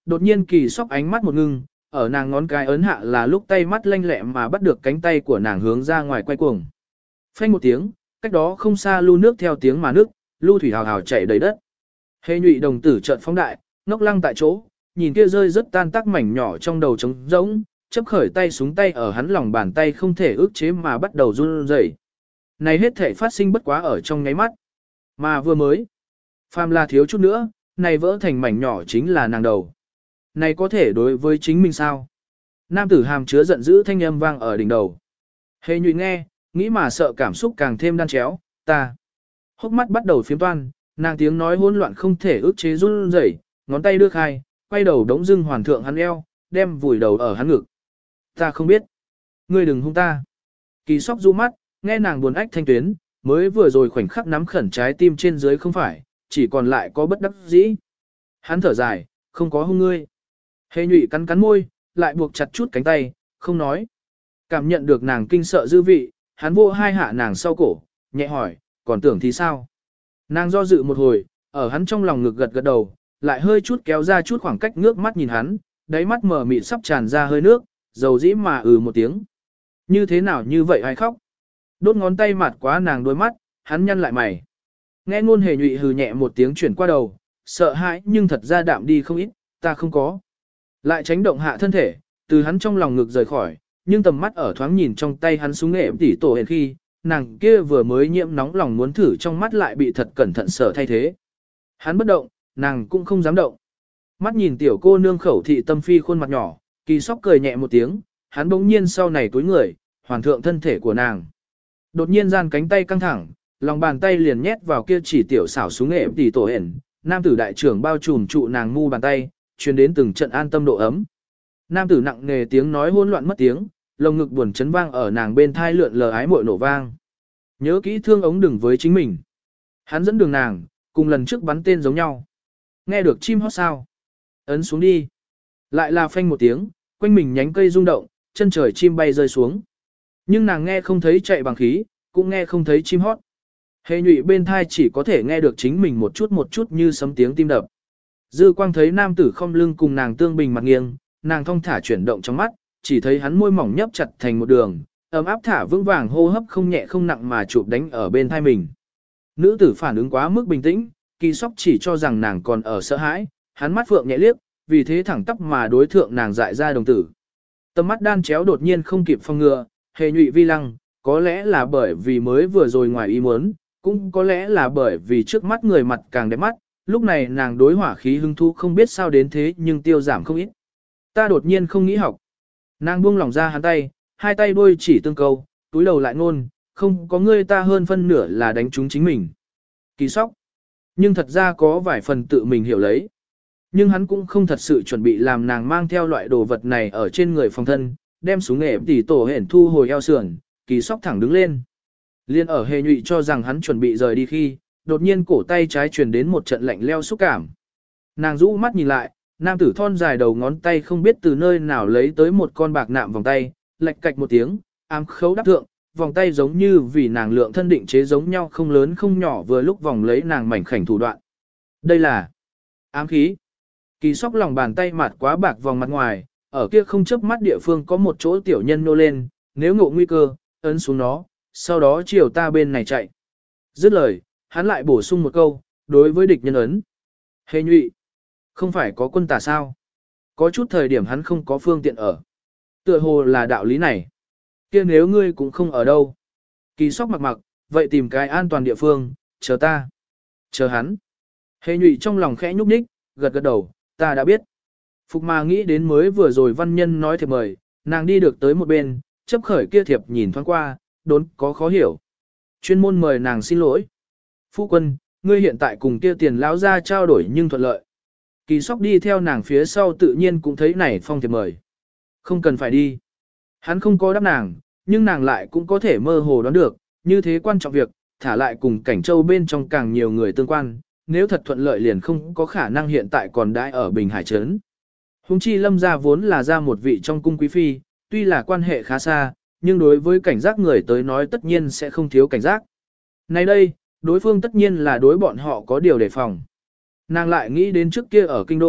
Đột nhiên Kỳ Sóc ánh mắt một ngưng, ở nàng ngón cái ấn hạ là lúc tay mắt lanh lẹ mà bắt được cánh tay của nàng hướng ra ngoài quay cuồng. Phanh một tiếng, cách đó không xa lu nước theo tiếng mà nước, lu thủy hào hào chảy đầy đất. Hề Nhụy đồng tử chợt phóng đại, ngốc lăng tại chỗ, nhìn kia rơi rất tan tác mảnh nhỏ trong đầu trống rỗng, chấp khởi tay súng tay ở hắn lòng bàn tay không thể ức chế mà bắt đầu run rẩy. Này hết thể phát sinh bất quá ở trong nháy mắt. Mà vừa mới, phàm là thiếu chút nữa, này vỡ thành mảnh nhỏ chính là nàng đầu. Này có thể đối với chính mình sao? Nam tử hàm chứa giận dữ thanh âm vang ở đỉnh đầu. Hề Nhụy nghe, nghĩ mà sợ cảm xúc càng thêm đan chéo, ta. Hốc mắt bắt đầu phiếm toan, nàng tiếng nói hỗn loạn không thể ức chế run rẩy, ngón tay đưa khai, quay đầu đống dưng hoàn thượng hắn eo, đem vùi đầu ở hắn ngực. Ta không biết. Ngươi đừng hung ta. Kỳ Sóc du mắt, nghe nàng buồn ách thanh tuyến, mới vừa rồi khoảnh khắc nắm khẩn trái tim trên dưới không phải, chỉ còn lại có bất đắc dĩ. Hắn thở dài, không có hung ngươi. Hề Nhụy cắn cắn môi, lại buộc chặt chút cánh tay, không nói. Cảm nhận được nàng kinh sợ dư vị, hắn vô hai hạ nàng sau cổ, nhẹ hỏi, còn tưởng thì sao? Nàng do dự một hồi, ở hắn trong lòng ngực gật gật đầu, lại hơi chút kéo ra chút khoảng cách ngước mắt nhìn hắn, đáy mắt mờ mịt sắp tràn ra hơi nước, dầu dĩ mà một tiếng. Như thế nào như vậy hay khóc? Đốt ngón tay mặt quá nàng đôi mắt, hắn nhăn lại mày. Nghe ngôn Hề Nhụy hừ nhẹ một tiếng chuyển qua đầu, sợ hãi nhưng thật ra đạm đi không ít, ta không có. Lại tránh động hạ thân thể, từ hắn trong lòng ngực rời khỏi, nhưng tầm mắt ở thoáng nhìn trong tay hắn súng nghệ tỉ tổ hền khi, nàng kia vừa mới nhiễm nóng lòng muốn thử trong mắt lại bị thật cẩn thận sở thay thế. Hắn bất động, nàng cũng không dám động. Mắt nhìn tiểu cô nương khẩu thị tâm phi khuôn mặt nhỏ, Kỳ Sóc cười nhẹ một tiếng, hắn bỗng nhiên sau này túi người, hoàn thượng thân thể của nàng. Đột nhiên gian cánh tay căng thẳng, lòng bàn tay liền nhét vào kia chỉ tiểu xảo súng nghệ tỉ tổ hền, nam tử đại trưởng bao trùm trụ nàng mu bàn tay, truyền đến từng trận an tâm độ ấm. Nam tử nặng nề tiếng nói hỗn loạn mất tiếng, lồng ngực buồn chấn vang ở nàng bên thai lượn lờ ái muội nổ vang. Nhớ kỹ thương ống đừng với chính mình. Hắn dẫn đường nàng, cùng lần trước bắn tên giống nhau. Nghe được chim hót sao? Ấn xuống đi. Lại là phanh một tiếng, quanh mình nhánh cây rung động, chân trời chim bay rơi xuống. Nhưng nàng nghe không thấy chạy bằng khí, cũng nghe không thấy chim hót. Hề Nhụy bên thai chỉ có thể nghe được chính mình một chút như sấm tiếng tim đập. Dư quang thấy nam tử không lưng cùng nàng tương bình mặt nghiêng, nàng thong thả chuyển động trong mắt, chỉ thấy hắn môi mỏng nhấp chặt thành một đường, ấm áp thả vững vàng hô hấp không nhẹ không nặng mà chụp đánh ở bên thai mình. Nữ tử phản ứng quá mức bình tĩnh, Kỳ Sóc chỉ cho rằng nàng còn ở sợ hãi, hắn mắt phượng nhẹ liếc, vì thế thẳng tắp mà đối thượng nàng dại ra đồng tử. Tầm mắt đan chéo đột nhiên không kịp phòng ngừa, Hề Nhụy vi lăng, có lẽ là bởi vì mới vừa rồi ngoài ý muốn, cũng có lẽ là bởi vì trước mắt người mặt càng đẹp mắt, lúc này nàng đối hỏa khí hưng thú không biết sao đến thế nhưng tiêu giảm không ít. Ta đột nhiên không nghĩ học. Nàng buông lỏng ra hắn tay, hai tay đôi chỉ tương câu, túi đầu lại ngôn, không có ngươi ta hơn phân nửa là đánh trúng chính mình. Kỳ Sóc. Nhưng thật ra có vài phần tự mình hiểu lấy. Nhưng hắn cũng không thật sự chuẩn bị làm nàng mang theo loại đồ vật này ở trên người phòng thân, đem súng nghệ tỉ tổ hển thu hồi eo sườn, Kỳ Sóc thẳng đứng lên. Liên ở Hề Nhụy cho rằng hắn chuẩn bị rời đi khi, đột nhiên cổ tay trái truyền đến một trận lạnh leo xúc cảm. Nàng rũ mắt nhìn lại, nam tử thon dài đầu ngón tay không biết từ nơi nào lấy tới một con bạc nạm vòng tay, lạch cạch một tiếng, ám khấu đắp thượng, vòng tay giống như vì nàng lượng thân định chế giống nhau không lớn không nhỏ vừa lúc vòng lấy nàng mảnh khảnh thủ đoạn. Đây là ám khí. Kỳ Sóc lòng bàn tay mặt quá bạc vòng mặt ngoài, ở kia không chớp mắt địa phương có một chỗ tiểu nhân nô lên, nếu ngộ nguy cơ, ấn xuống nó, sau đó chiều ta bên này chạy. Dứt lời, hắn lại bổ sung một câu, đối với địch nhân ấn. Hề Nhụy, không phải có quân tà sao? Có chút thời điểm hắn không có phương tiện ở. Tựa hồ là đạo lý này. Kia nếu ngươi cũng không ở đâu. Kỳ Sóc mặc, vậy tìm cái an toàn địa phương, chờ ta. Chờ hắn. Hề Nhụy trong lòng khẽ nhúc nhích, gật gật đầu, ta đã biết. Phục mà nghĩ đến mới vừa rồi văn nhân nói thiệp mời, nàng đi được tới một bên, chấp khởi kia thiệp nhìn thoáng qua, đốn có khó hiểu. Chuyên môn mời nàng xin lỗi. Phu quân, ngươi hiện tại cùng kia tiền lão ra trao đổi nhưng thuận lợi. Kỳ Sóc đi theo nàng phía sau tự nhiên cũng thấy này phong thiệp mời. Không cần phải đi. Hắn không có đáp nàng, nhưng nàng lại cũng có thể mơ hồ đoán được, như thế quan trọng việc, thả lại cùng Cảnh Châu bên trong càng nhiều người tương quan, nếu thật thuận lợi liền không có khả năng hiện tại còn đãi ở Bình Hải Trấn. Hùng chi Lâm gia vốn là ra một vị trong cung quý phi, tuy là quan hệ khá xa, nhưng đối với cảnh giác người tới nói tất nhiên sẽ không thiếu cảnh giác. Nay đây, đối phương tất nhiên là đối bọn họ có điều đề phòng. Nàng lại nghĩ đến trước kia ở kinh đô,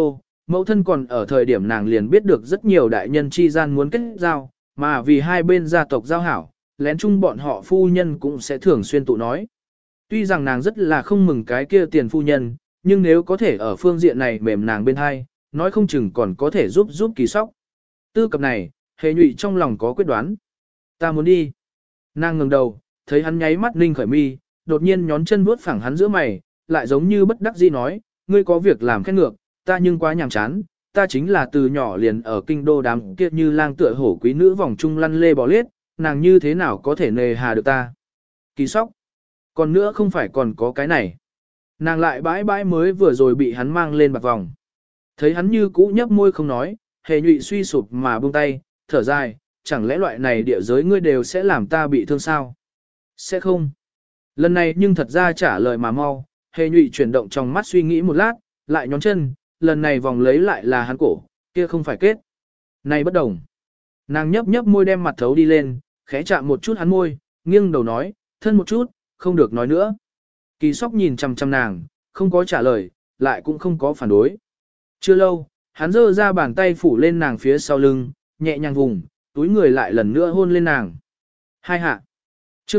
Mẫu thân còn ở thời điểm nàng liền biết được rất nhiều đại nhân chi gian muốn kết giao, mà vì hai bên gia tộc giao hảo, lén chung bọn họ phu nhân cũng sẽ thường xuyên tụ nói. Tuy rằng nàng rất là không mừng cái kia tiền phu nhân, nhưng nếu có thể ở phương diện này mềm nàng bên hai, nói không chừng còn có thể giúp Kỳ Sóc. Tư cập này, Hề Nhụy trong lòng có quyết đoán. Ta muốn đi. Nàng ngẩng đầu, thấy hắn nháy mắt ninh khởi mi, đột nhiên nhón chân vuốt phẳng hắn giữa mày, lại giống như bất đắc dĩ nói, ngươi có việc làm khen ngược, ta nhưng quá nhàm chán, ta chính là từ nhỏ liền ở kinh đô đám kia như lang tựa hổ quý nữ vòng trung lăn lê bò lết, nàng như thế nào có thể nề hà được ta. Kỳ Sóc. Còn nữa không phải còn có cái này. Nàng lại bãi bãi mới vừa rồi bị hắn mang lên bạc vòng. Thấy hắn như cũ nhấp môi không nói, Hề Nhụy suy sụp mà buông tay, thở dài, chẳng lẽ loại này địa giới ngươi đều sẽ làm ta bị thương sao? Sẽ không. Lần này nhưng thật ra trả lời mà mau, Hề Nhụy chuyển động trong mắt suy nghĩ một lát, lại nhón chân, lần này vòng lấy lại là hắn cổ, kia không phải kết. Này bất đồng. Nàng nhấp nhấp môi đem mặt thấu đi lên, khẽ chạm một chút hắn môi, nghiêng đầu nói, thân một chút, không được nói nữa. Kỳ Sóc nhìn chằm chằm nàng, không có trả lời, lại cũng không có phản đối. Chưa lâu, hắn giơ ra bàn tay phủ lên nàng phía sau lưng, nhẹ nhàng vùng, túi người lại lần nữa hôn lên nàng. Hai hạ. Chương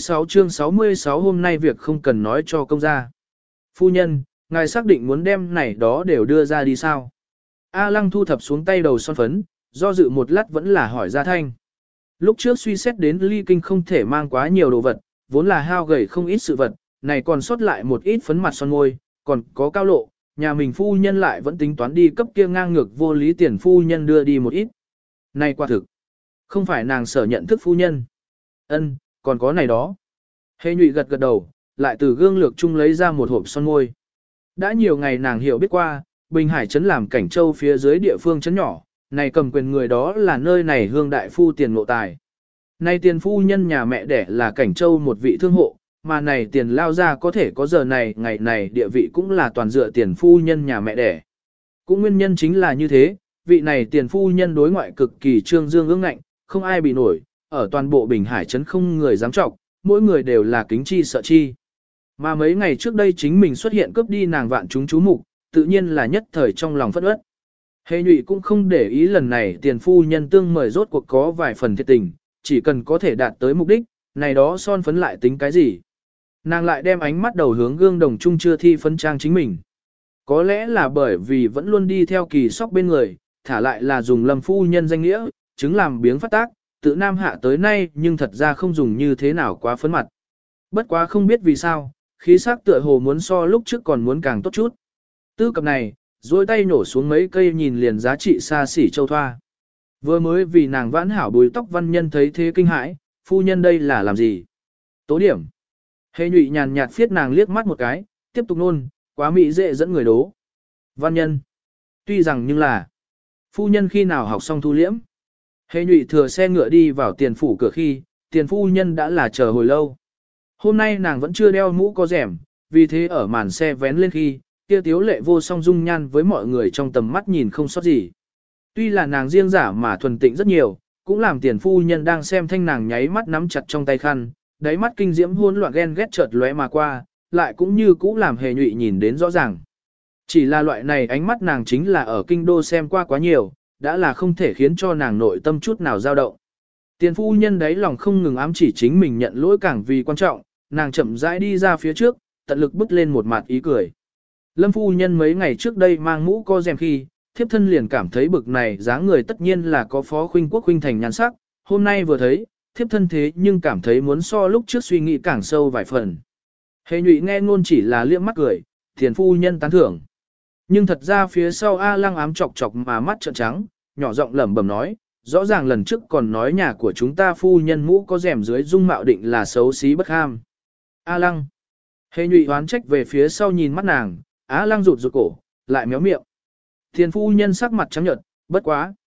66 hôm nay việc không cần nói cho công gia. Phu nhân, ngài xác định muốn đem này đó đều đưa ra đi sao? A Lăng thu thập xuống tay đầu son phấn, do dự một lát vẫn là hỏi ra thanh. Lúc trước suy xét đến ly kinh không thể mang quá nhiều đồ vật, vốn là hao gầy không ít sự vật, này còn sót lại một ít phấn mặt son môi, còn có cao lộ, nhà mình phu nhân lại vẫn tính toán đi cấp kia ngang ngược vô lý tiền phu nhân đưa đi một ít. Này quả thực, không phải nàng sở nhận thức phu nhân. Ân, còn có này đó. Hề Nhụy gật gật đầu, lại từ gương lược chung lấy ra một hộp son môi. Đã nhiều ngày nàng hiểu biết qua, Bình Hải trấn làm Cảnh Châu phía dưới địa phương trấn nhỏ, này cầm quyền người đó là nơi này hương đại phu tiền ngộ tài. Này tiền phu nhân nhà mẹ đẻ là Cảnh Châu một vị thương hộ, mà này tiền lao ra có thể có giờ này ngày này địa vị cũng là toàn dựa tiền phu nhân nhà mẹ đẻ. Cũng nguyên nhân chính là như thế, vị này tiền phu nhân đối ngoại cực kỳ trương dương ương ngạnh, không ai bị nổi, ở toàn bộ Bình Hải trấn không người dám trọng, mỗi người đều là kính chi sợ chi. Mà mấy ngày trước đây chính mình xuất hiện cướp đi nàng vạn chúng chú mục, tự nhiên là nhất thời trong lòng phẫn uất. Hề Nhụy cũng không để ý lần này tiền phu nhân tương mời rốt cuộc có vài phần thiệt tình, chỉ cần có thể đạt tới mục đích, này đó son phấn lại tính cái gì. Nàng lại đem ánh mắt đầu hướng gương đồng chung chưa thi phấn trang chính mình. Có lẽ là bởi vì vẫn luôn đi theo Kỳ Sóc bên người, thả lại là dùng Lâm phu nhân danh nghĩa, chứng làm biếng phát tác, tự Nam hạ tới nay nhưng thật ra không dùng như thế nào quá phấn mặt. Bất quá không biết vì sao, khí sắc tựa hồ muốn so lúc trước còn muốn càng tốt chút. Tư cập này, duỗi tay nổ xuống mấy cây nhìn liền giá trị xa xỉ châu thoa. Vừa mới vì nàng vãn hảo bùi tóc văn nhân thấy thế kinh hãi, phu nhân đây là làm gì? Tố điểm. Hề Nhụy nhàn nhạt phiết nàng liếc mắt một cái, tiếp tục nôn, quá mỹ dễ dẫn người đố. Văn nhân. Tuy rằng nhưng là, phu nhân khi nào học xong thu liễm. Hề Nhụy thừa xe ngựa đi vào tiền phủ cửa khi, tiền phu nhân đã là chờ hồi lâu. Hôm nay nàng vẫn chưa đeo mũ có rẻm, vì thế ở màn xe vén lên khi, kia tiếu lệ vô song dung nhan với mọi người trong tầm mắt nhìn không sót gì. Tuy là nàng riêng giả mà thuần tịnh rất nhiều, cũng làm tiền phu nhân đang xem thanh nàng nháy mắt nắm chặt trong tay khăn, đáy mắt kinh diễm hỗn loạn ghen ghét chợt lóe mà qua, lại cũng như cũ làm Hề Nhụy nhìn đến rõ ràng. Chỉ là loại này ánh mắt nàng chính là ở kinh đô xem qua quá nhiều, đã là không thể khiến cho nàng nội tâm chút nào dao động. Tiền phu nhân đấy lòng không ngừng ám chỉ chính mình nhận lỗi càng vì quan trọng, nàng chậm rãi đi ra phía trước, tận lực bứt lên một mặt ý cười. Lâm phu nhân mấy ngày trước đây mang mũ co rèm khi, thiếp thân liền cảm thấy bực này dáng người tất nhiên là có phó khuynh quốc khuynh thành nhan sắc, hôm nay vừa thấy, thiếp thân thế nhưng cảm thấy muốn so lúc trước suy nghĩ càng sâu vài phần. Hề Nhụy nghe ngôn chỉ là liếc mắt cười, tiền phu nhân tán thưởng. Nhưng thật ra phía sau A Lăng ám chọc chọc mà mắt trợn trắng, nhỏ giọng lẩm bẩm nói, rõ ràng lần trước còn nói nhà của chúng ta phu nhân mũ có rèm dưới dung mạo định là xấu xí bất ham. A Lăng. Hề Nhụy oán trách về phía sau nhìn mắt nàng, A Lăng rụt rụt cổ, lại méo miệng. Tiền phu nhân sắc mặt trắng nhợt, bất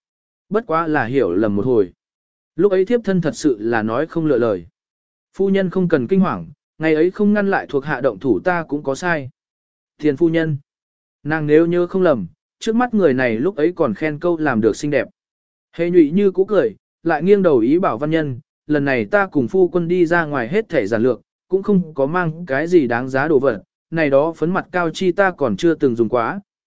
quá là hiểu lầm một hồi. Lúc ấy thiếp thân thật sự là nói không lựa lời. Phu nhân không cần kinh hoàng, ngày ấy không ngăn lại thuộc hạ động thủ ta cũng có sai. Tiền phu nhân. Nàng nếu nhớ không lầm, trước mắt người này lúc ấy còn khen câu làm được xinh đẹp. Hề Nhụy như cũ cười, lại nghiêng đầu ý bảo văn nhân, lần này ta cùng phu quân đi ra ngoài hết thể giản lược, cũng không có mang cái gì đáng giá đồ vật, này đó phấn mặt cao chi ta còn chưa từng dùng quá,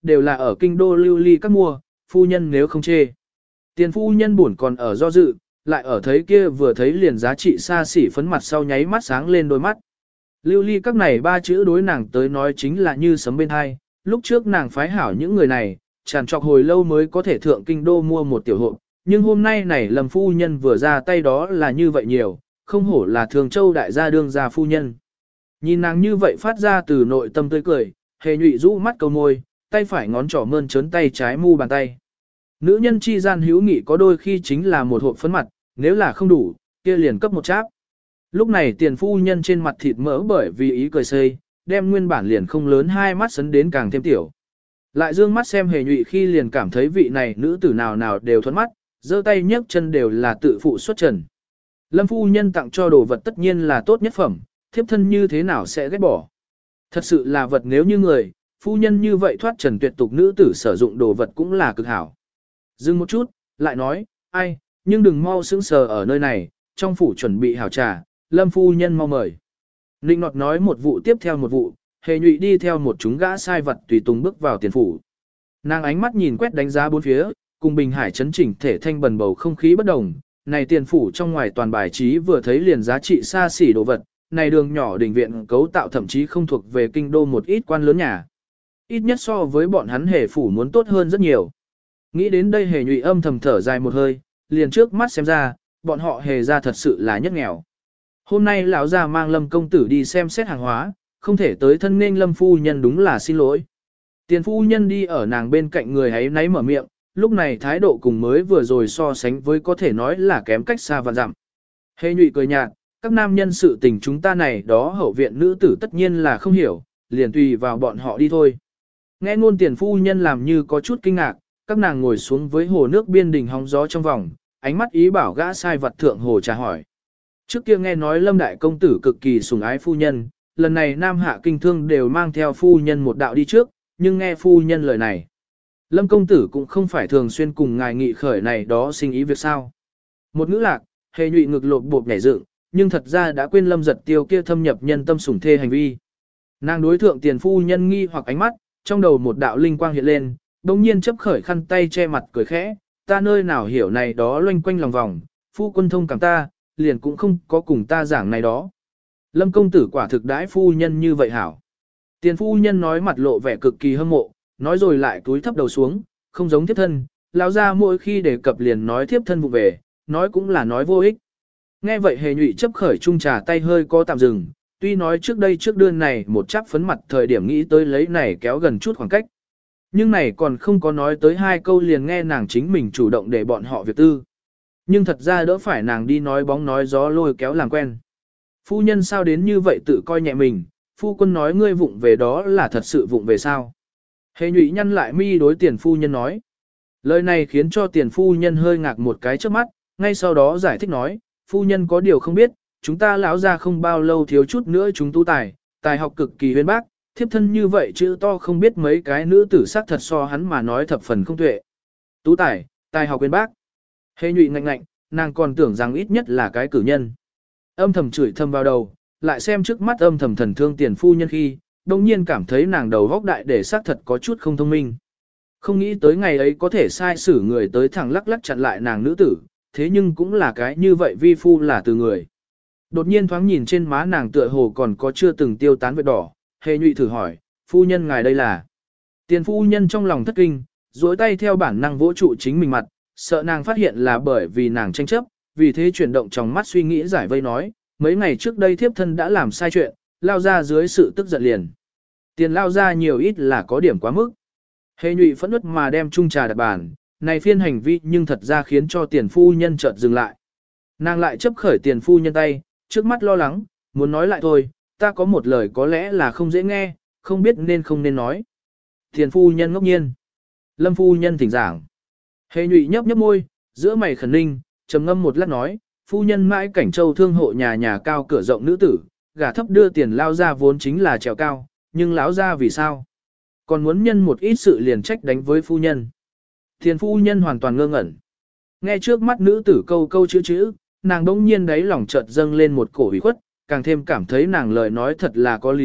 đều là ở kinh đô lưu ly các mua, phu nhân nếu không chê. Tiền phu nhân buồn còn ở do dự, lại ở thấy kia vừa thấy liền giá trị xa xỉ phấn mặt sau nháy mắt sáng lên đôi mắt. Lưu ly các này ba chữ đối nàng tới nói chính là như sấm bên hai, lúc trước nàng phái hảo những người này, tràn trọc hồi lâu mới có thể thượng kinh đô mua một tiểu hộp, nhưng hôm nay này Lâm phu nhân vừa ra tay đó là như vậy nhiều, không hổ là Thường Châu đại gia đương gia phu nhân. Nhìn nàng như vậy phát ra từ nội tâm tươi cười, Hề Nhụy rũ mắt câu môi, tay phải ngón trỏ mơn trớn tay trái mu bàn tay. Nữ nhân chi gian hữu nghị có đôi khi chính là một hộp phấn mặt, nếu là không đủ, kia liền cấp một cháp. Lúc này tiền phu nhân trên mặt thịt mỡ bởi vì ý cười xây, đem nguyên bản liền không lớn hai mắt sấn đến càng thêm tiểu. Lại dương mắt xem Hề Nhụy khi liền cảm thấy vị này nữ tử nào nào đều thuẫn mắt, giơ tay nhấc chân đều là tự phụ xuất trần. Lâm phu nhân tặng cho đồ vật tất nhiên là tốt nhất phẩm, thiếp thân như thế nào sẽ ghét bỏ. Thật sự là vật nếu như người, phu nhân như vậy thoát trần tuyệt tục nữ tử sử dụng đồ vật cũng là cực hảo. Dừng một chút, lại nói, ai, nhưng đừng mau sững sờ ở nơi này, trong phủ chuẩn bị hảo trà, Lâm phu nhân mau mời. Ninh nọt nói một vụ tiếp theo một vụ, Hề Nhụy đi theo một chúng gã sai vật tùy tùng bước vào tiền phủ. Nàng ánh mắt nhìn quét đánh giá bốn phía, cùng Bình Hải chấn chỉnh thể thanh bần bầu không khí bất đồng. Này tiền phủ trong ngoài toàn bài trí vừa thấy liền giá trị xa xỉ đồ vật, này đường nhỏ đình viện cấu tạo thậm chí không thuộc về kinh đô một ít quan lớn nhà. Ít nhất so với bọn hắn Hề phủ muốn tốt hơn rất nhiều. Nghĩ đến đây Hề Nhụy âm thầm thở dài một hơi, liền trước mắt xem ra, bọn họ Hề ra thật sự là nhất nghèo. Hôm nay lão già mang Lâm công tử đi xem xét hàng hóa, không thể tới thân nên Lâm phu nhân đúng là xin lỗi. Tiền phu nhân đi ở nàng bên cạnh người ấy náy mở miệng, lúc này thái độ cùng mới vừa rồi so sánh với có thể nói là kém cách xa vạn dặm. Hề Nhụy cười nhạt, các nam nhân sự tình chúng ta này đó hậu viện nữ tử tất nhiên là không hiểu, liền tùy vào bọn họ đi thôi. Nghe ngôn tiền phu nhân làm như có chút kinh ngạc, các nàng ngồi xuống với hồ nước biên đình hóng gió trong vòng, ánh mắt ý bảo gã sai vật thượng hồ trà hỏi. Trước kia nghe nói Lâm đại công tử cực kỳ sủng ái phu nhân, lần này Nam Hạ kinh thương đều mang theo phu nhân một đạo đi trước, nhưng nghe phu nhân lời này. Lâm công tử cũng không phải thường xuyên cùng ngài nghị khởi này đó sinh ý việc sao. Một ngữ lạc, Hề Nhụy ngực lột bột nhảy dựng, nhưng thật ra đã quên Lâm giật tiêu kia thâm nhập nhân tâm sủng thê hành vi. Nàng đối thượng tiền phu nhân nghi hoặc ánh mắt, trong đầu một đạo linh quang hiện lên, đồng nhiên chấp khởi khăn tay che mặt cười khẽ, ta nơi nào hiểu này đó loanh quanh lòng vòng, phu quân thông cảm ta, liền cũng không có cùng ta giảng này đó. Lâm công tử quả thực đãi phu nhân như vậy hảo. Tiền phu nhân nói mặt lộ vẻ cực kỳ hâm mộ, nói rồi lại túi thấp đầu xuống, không giống thiếp thân, lão ra mỗi khi đề cập liền nói thiếp thân vụ về, nói cũng là nói vô ích. Nghe vậy Hề Nhụy chấp khởi chung trà tay hơi có tạm dừng, tuy nói trước đây trước đơn này một chắp phấn mặt thời điểm nghĩ tới lấy này kéo gần chút khoảng cách. Nhưng này còn không có nói tới hai câu liền nghe nàng chính mình chủ động để bọn họ việc tư. Nhưng thật ra đỡ phải nàng đi nói bóng nói gió lôi kéo làm quen. Phu nhân sao đến như vậy tự coi nhẹ mình, phu quân nói ngươi vụng về đó là thật sự vụng về sao. Hề Nhụy nhăn lại mi đối tiền phu nhân nói. Lời này khiến cho tiền phu nhân hơi ngạc một cái trước mắt, ngay sau đó giải thích nói, phu nhân có điều không biết, chúng ta lão ra không bao lâu thiếu chút nữa chúng tu tài học cực kỳ huyên bác, thiếp thân như vậy chữ to không biết mấy cái nữ tử sắc thật so hắn mà nói thập phần không tuệ. Tú tài học huyên bác. Hề Nhụy ngạnh ngạnh, nàng còn tưởng rằng ít nhất là cái cử nhân. Âm thầm chửi thầm vào đầu, lại xem trước mắt âm thầm thần thương tiền phu nhân khi, đồng nhiên cảm thấy nàng đầu góc đại để xác thật có chút không thông minh. Không nghĩ tới ngày ấy có thể sai xử người tới thẳng lắc lắc chặn lại nàng nữ tử, thế nhưng cũng là cái như vậy vi phu là từ người. Đột nhiên thoáng nhìn trên má nàng tựa hồ còn có chưa từng tiêu tán vết đỏ, Hề Nhụy thử hỏi, phu nhân ngài đây là. Tiền phu nhân trong lòng thất kinh, duỗi tay theo bản năng vỗ trụ chính mình mặt, sợ nàng phát hiện là bởi vì nàng tranh chấp, vì thế chuyển động trong mắt suy nghĩ giải vây nói, mấy ngày trước đây thiếp thân đã làm sai chuyện, lao ra dưới sự tức giận liền. Tiền lao ra nhiều ít là có điểm quá mức. Hề Nhụy phẫn nứt mà đem chung trà đặt bàn, này phiên hành vi nhưng thật ra khiến cho tiền phu nhân chợt dừng lại. Nàng lại chấp khởi tiền phu nhân tay, trước mắt lo lắng, muốn nói lại thôi, ta có một lời có lẽ là không dễ nghe, không biết nên không nên nói. Tiền phu nhân ngốc nhiên. Lâm phu nhân thỉnh giảng. Hề Nhụy nhấp nhấp môi, giữa mày khẩn ninh, trầm ngâm một lát nói, phu nhân mãi cảnh châu thương hộ nhà nhà cao cửa rộng nữ tử, gả thấp đưa tiền lao ra vốn chính là trèo cao, nhưng lão ra vì sao? Còn muốn nhân một ít sự liền trách đánh với phu nhân. Tiền phu nhân hoàn toàn ngơ ngẩn. Nghe trước mắt nữ tử câu câu chữ, nàng đống nhiên đáy lòng chợt dâng lên một cổ ủy khuất, càng thêm cảm thấy nàng lời nói thật là có lý,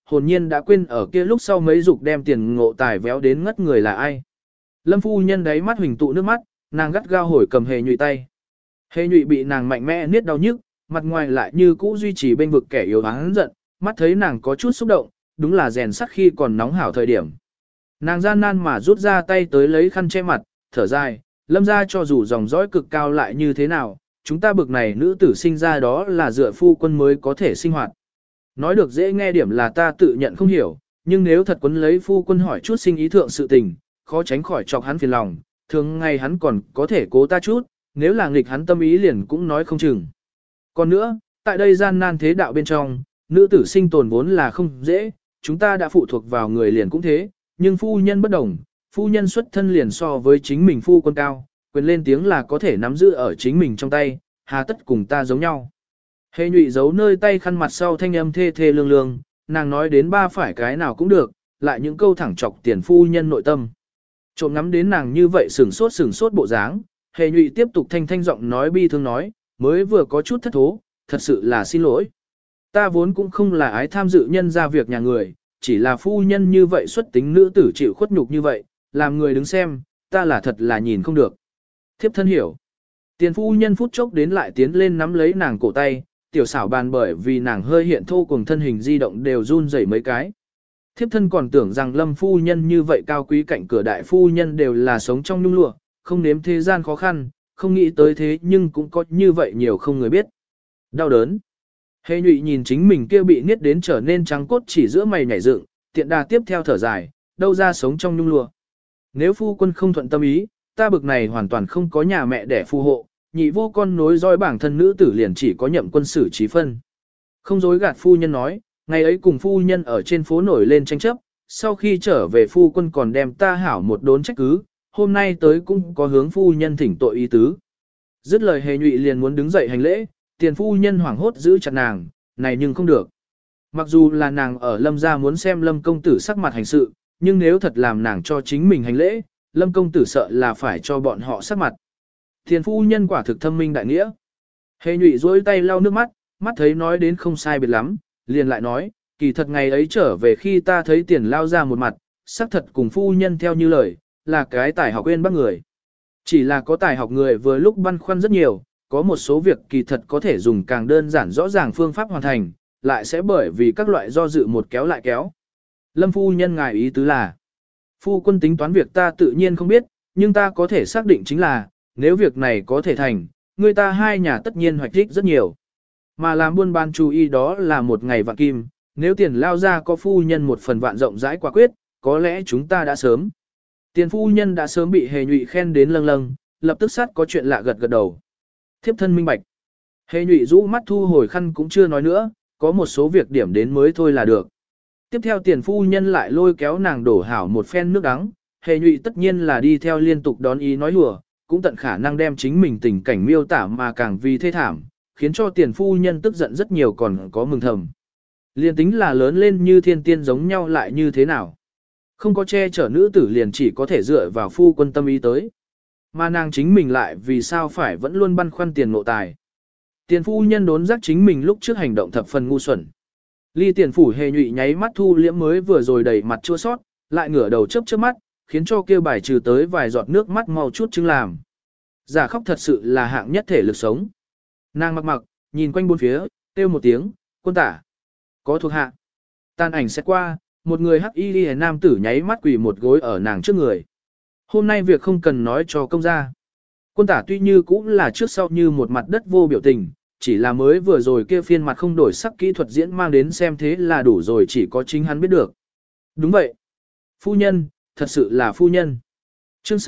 hồn nhiên đã quên ở kia lúc sau mấy dục đem tiền ngộ tài véo đến ngất người là ai. Lâm phu nhân đáy mắt huỳnh tụ nước mắt, nàng gắt gao hồi cầm hề nhụy tay. Hề nhụy bị nàng mạnh mẽ niết đau nhức, mặt ngoài lại như cũ duy trì bên vực kẻ yếu hắn giận, mắt thấy nàng có chút xúc động, đúng là rèn sắt khi còn nóng hảo thời điểm. Nàng gian nan mà rút ra tay tới lấy khăn che mặt, thở dài, Lâm ra cho dù dòng dõi cực cao lại như thế nào, chúng ta bực này nữ tử sinh ra đó là dựa phu quân mới có thể sinh hoạt. Nói được dễ nghe điểm là ta tự nhận không hiểu, nhưng nếu thật quấn lấy phu quân hỏi chút sinh ý thượng sự tình, khó tránh khỏi chọc hắn phiền lòng, thường ngày hắn còn có thể cố ta chút, nếu là nghịch hắn tâm ý liền cũng nói không chừng. Còn nữa, tại đây gian nan thế đạo bên trong, nữ tử sinh tồn vốn là không dễ, chúng ta đã phụ thuộc vào người liền cũng thế, nhưng phu nhân bất đồng, phu nhân xuất thân liền so với chính mình phu quân cao, quyền lên tiếng là có thể nắm giữ ở chính mình trong tay, hà tất cùng ta giống nhau. Hề nhụy giấu nơi tay khăn mặt sau thanh âm thê thê lương lương, nàng nói đến ba phải cái nào cũng được, lại những câu thẳng chọc tiền phu nhân nội tâm. Trộm ngắm đến nàng như vậy sửng sốt bộ dáng, hề nhụy tiếp tục thanh thanh giọng nói bi thương nói, mới vừa có chút thất thố, thật sự là xin lỗi. Ta vốn cũng không là ái tham dự nhân ra việc nhà người, chỉ là phu nhân như vậy xuất tính nữ tử chịu khuất nhục như vậy, làm người đứng xem, ta là thật là nhìn không được. Thiếp thân hiểu. Tiền phu nhân phút chốc đến lại tiến lên nắm lấy nàng cổ tay, tiểu xảo bàn bởi vì nàng hơi hiện thô cùng thân hình di động đều run rẩy mấy cái. Thiếp thân còn tưởng rằng Lâm phu nhân như vậy cao quý cạnh cửa đại phu nhân đều là sống trong nhung lụa, không nếm thế gian khó khăn, không nghĩ tới thế nhưng cũng có như vậy nhiều không người biết. Đau đớn. Hề nhụy nhìn chính mình kia bị niết đến trở nên trắng cốt chỉ giữa mày nhảy dựng, tiện đà tiếp theo thở dài, đâu ra sống trong nhung lụa. Nếu phu quân không thuận tâm ý, ta bực này hoàn toàn không có nhà mẹ để phù hộ, nhị vô con nối dõi bảng thân nữ tử liền chỉ có nhậm quân sử trí phân. Không dối gạt phu nhân nói, ngày ấy cùng phu nhân ở trên phố nổi lên tranh chấp, sau khi trở về phu quân còn đem ta hảo một đốn trách cứ, hôm nay tới cũng có hướng phu nhân thỉnh tội ý tứ. Dứt lời hề nhụy liền muốn đứng dậy hành lễ, tiền phu nhân hoảng hốt giữ chặt nàng, này nhưng không được. Mặc dù là nàng ở Lâm gia muốn xem Lâm công tử sắc mặt hành sự, nhưng nếu thật làm nàng cho chính mình hành lễ, Lâm công tử sợ là phải cho bọn họ sắc mặt. Tiền phu nhân quả thực thâm minh đại nghĩa. Hề nhụy duỗi tay lau nước mắt, mắt thấy nói đến không sai biệt lắm, liền lại nói, kỳ thật ngày ấy trở về khi ta thấy tiền lao ra một mặt, xác thật cùng phu nhân theo như lời, là cái tài học quên bác người. Chỉ là có tài học người vừa lúc băn khoăn rất nhiều, có một số việc kỳ thật có thể dùng càng đơn giản rõ ràng phương pháp hoàn thành, lại sẽ bởi vì các loại do dự một kéo lại kéo. Lâm phu nhân ngài ý tứ là, phu quân tính toán việc ta tự nhiên không biết, nhưng ta có thể xác định chính là, nếu việc này có thể thành, người ta hai nhà tất nhiên hoạch thích rất nhiều. Mà làm buôn bán chú ý đó là một ngày vạn kim, nếu tiền lao ra có phu nhân một phần vạn rộng rãi quả quyết, có lẽ chúng ta đã sớm. Tiền phu nhân đã sớm bị hề nhụy khen đến lâng lâng, lập tức sát có chuyện lạ gật gật đầu. Thiếp thân minh bạch. Hề nhụy rũ mắt thu hồi khăn cũng chưa nói nữa, có một số việc điểm đến mới thôi là được. Tiếp theo tiền phu nhân lại lôi kéo nàng đổ hảo một phen nước đắng, hề nhụy tất nhiên là đi theo liên tục đón ý nói hùa, cũng tận khả năng đem chính mình tình cảnh miêu tả mà càng vì thê thảm, khiến cho tiền phu nhân tức giận rất nhiều còn có mừng thầm. Liên tính là lớn lên như thiên tiên giống nhau lại như thế nào. Không có che chở nữ tử liền chỉ có thể dựa vào phu quân tâm ý tới. Mà nàng chính mình lại vì sao phải vẫn luôn băn khoăn tiền ngộ tài. Tiền phu nhân đốn giác chính mình lúc trước hành động thập phần ngu xuẩn. Ly tiền phủ hề nhụy nháy mắt thu liễm mới vừa rồi đầy mặt chua sót, lại ngửa đầu chớp chớp mắt, khiến cho kêu bài trừ tới vài giọt nước mắt mau chút chứng làm. Giả khóc thật sự là hạng nhất thể lực sống. Nàng mặc, nhìn quanh bốn phía, kêu một tiếng, quân tả. Có thuộc hạ. Tàn ảnh sẽ qua, một người hắc y liễu nam tử nháy mắt quỳ một gối ở nàng trước người. Hôm nay việc không cần nói cho công gia. Quân tả tuy như cũng là trước sau như một mặt đất vô biểu tình, chỉ là mới vừa rồi kia phiên mặt không đổi sắc kỹ thuật diễn mang đến xem thế là đủ rồi chỉ có chính hắn biết được. Đúng vậy. Phu nhân, thật sự là phu nhân. Chương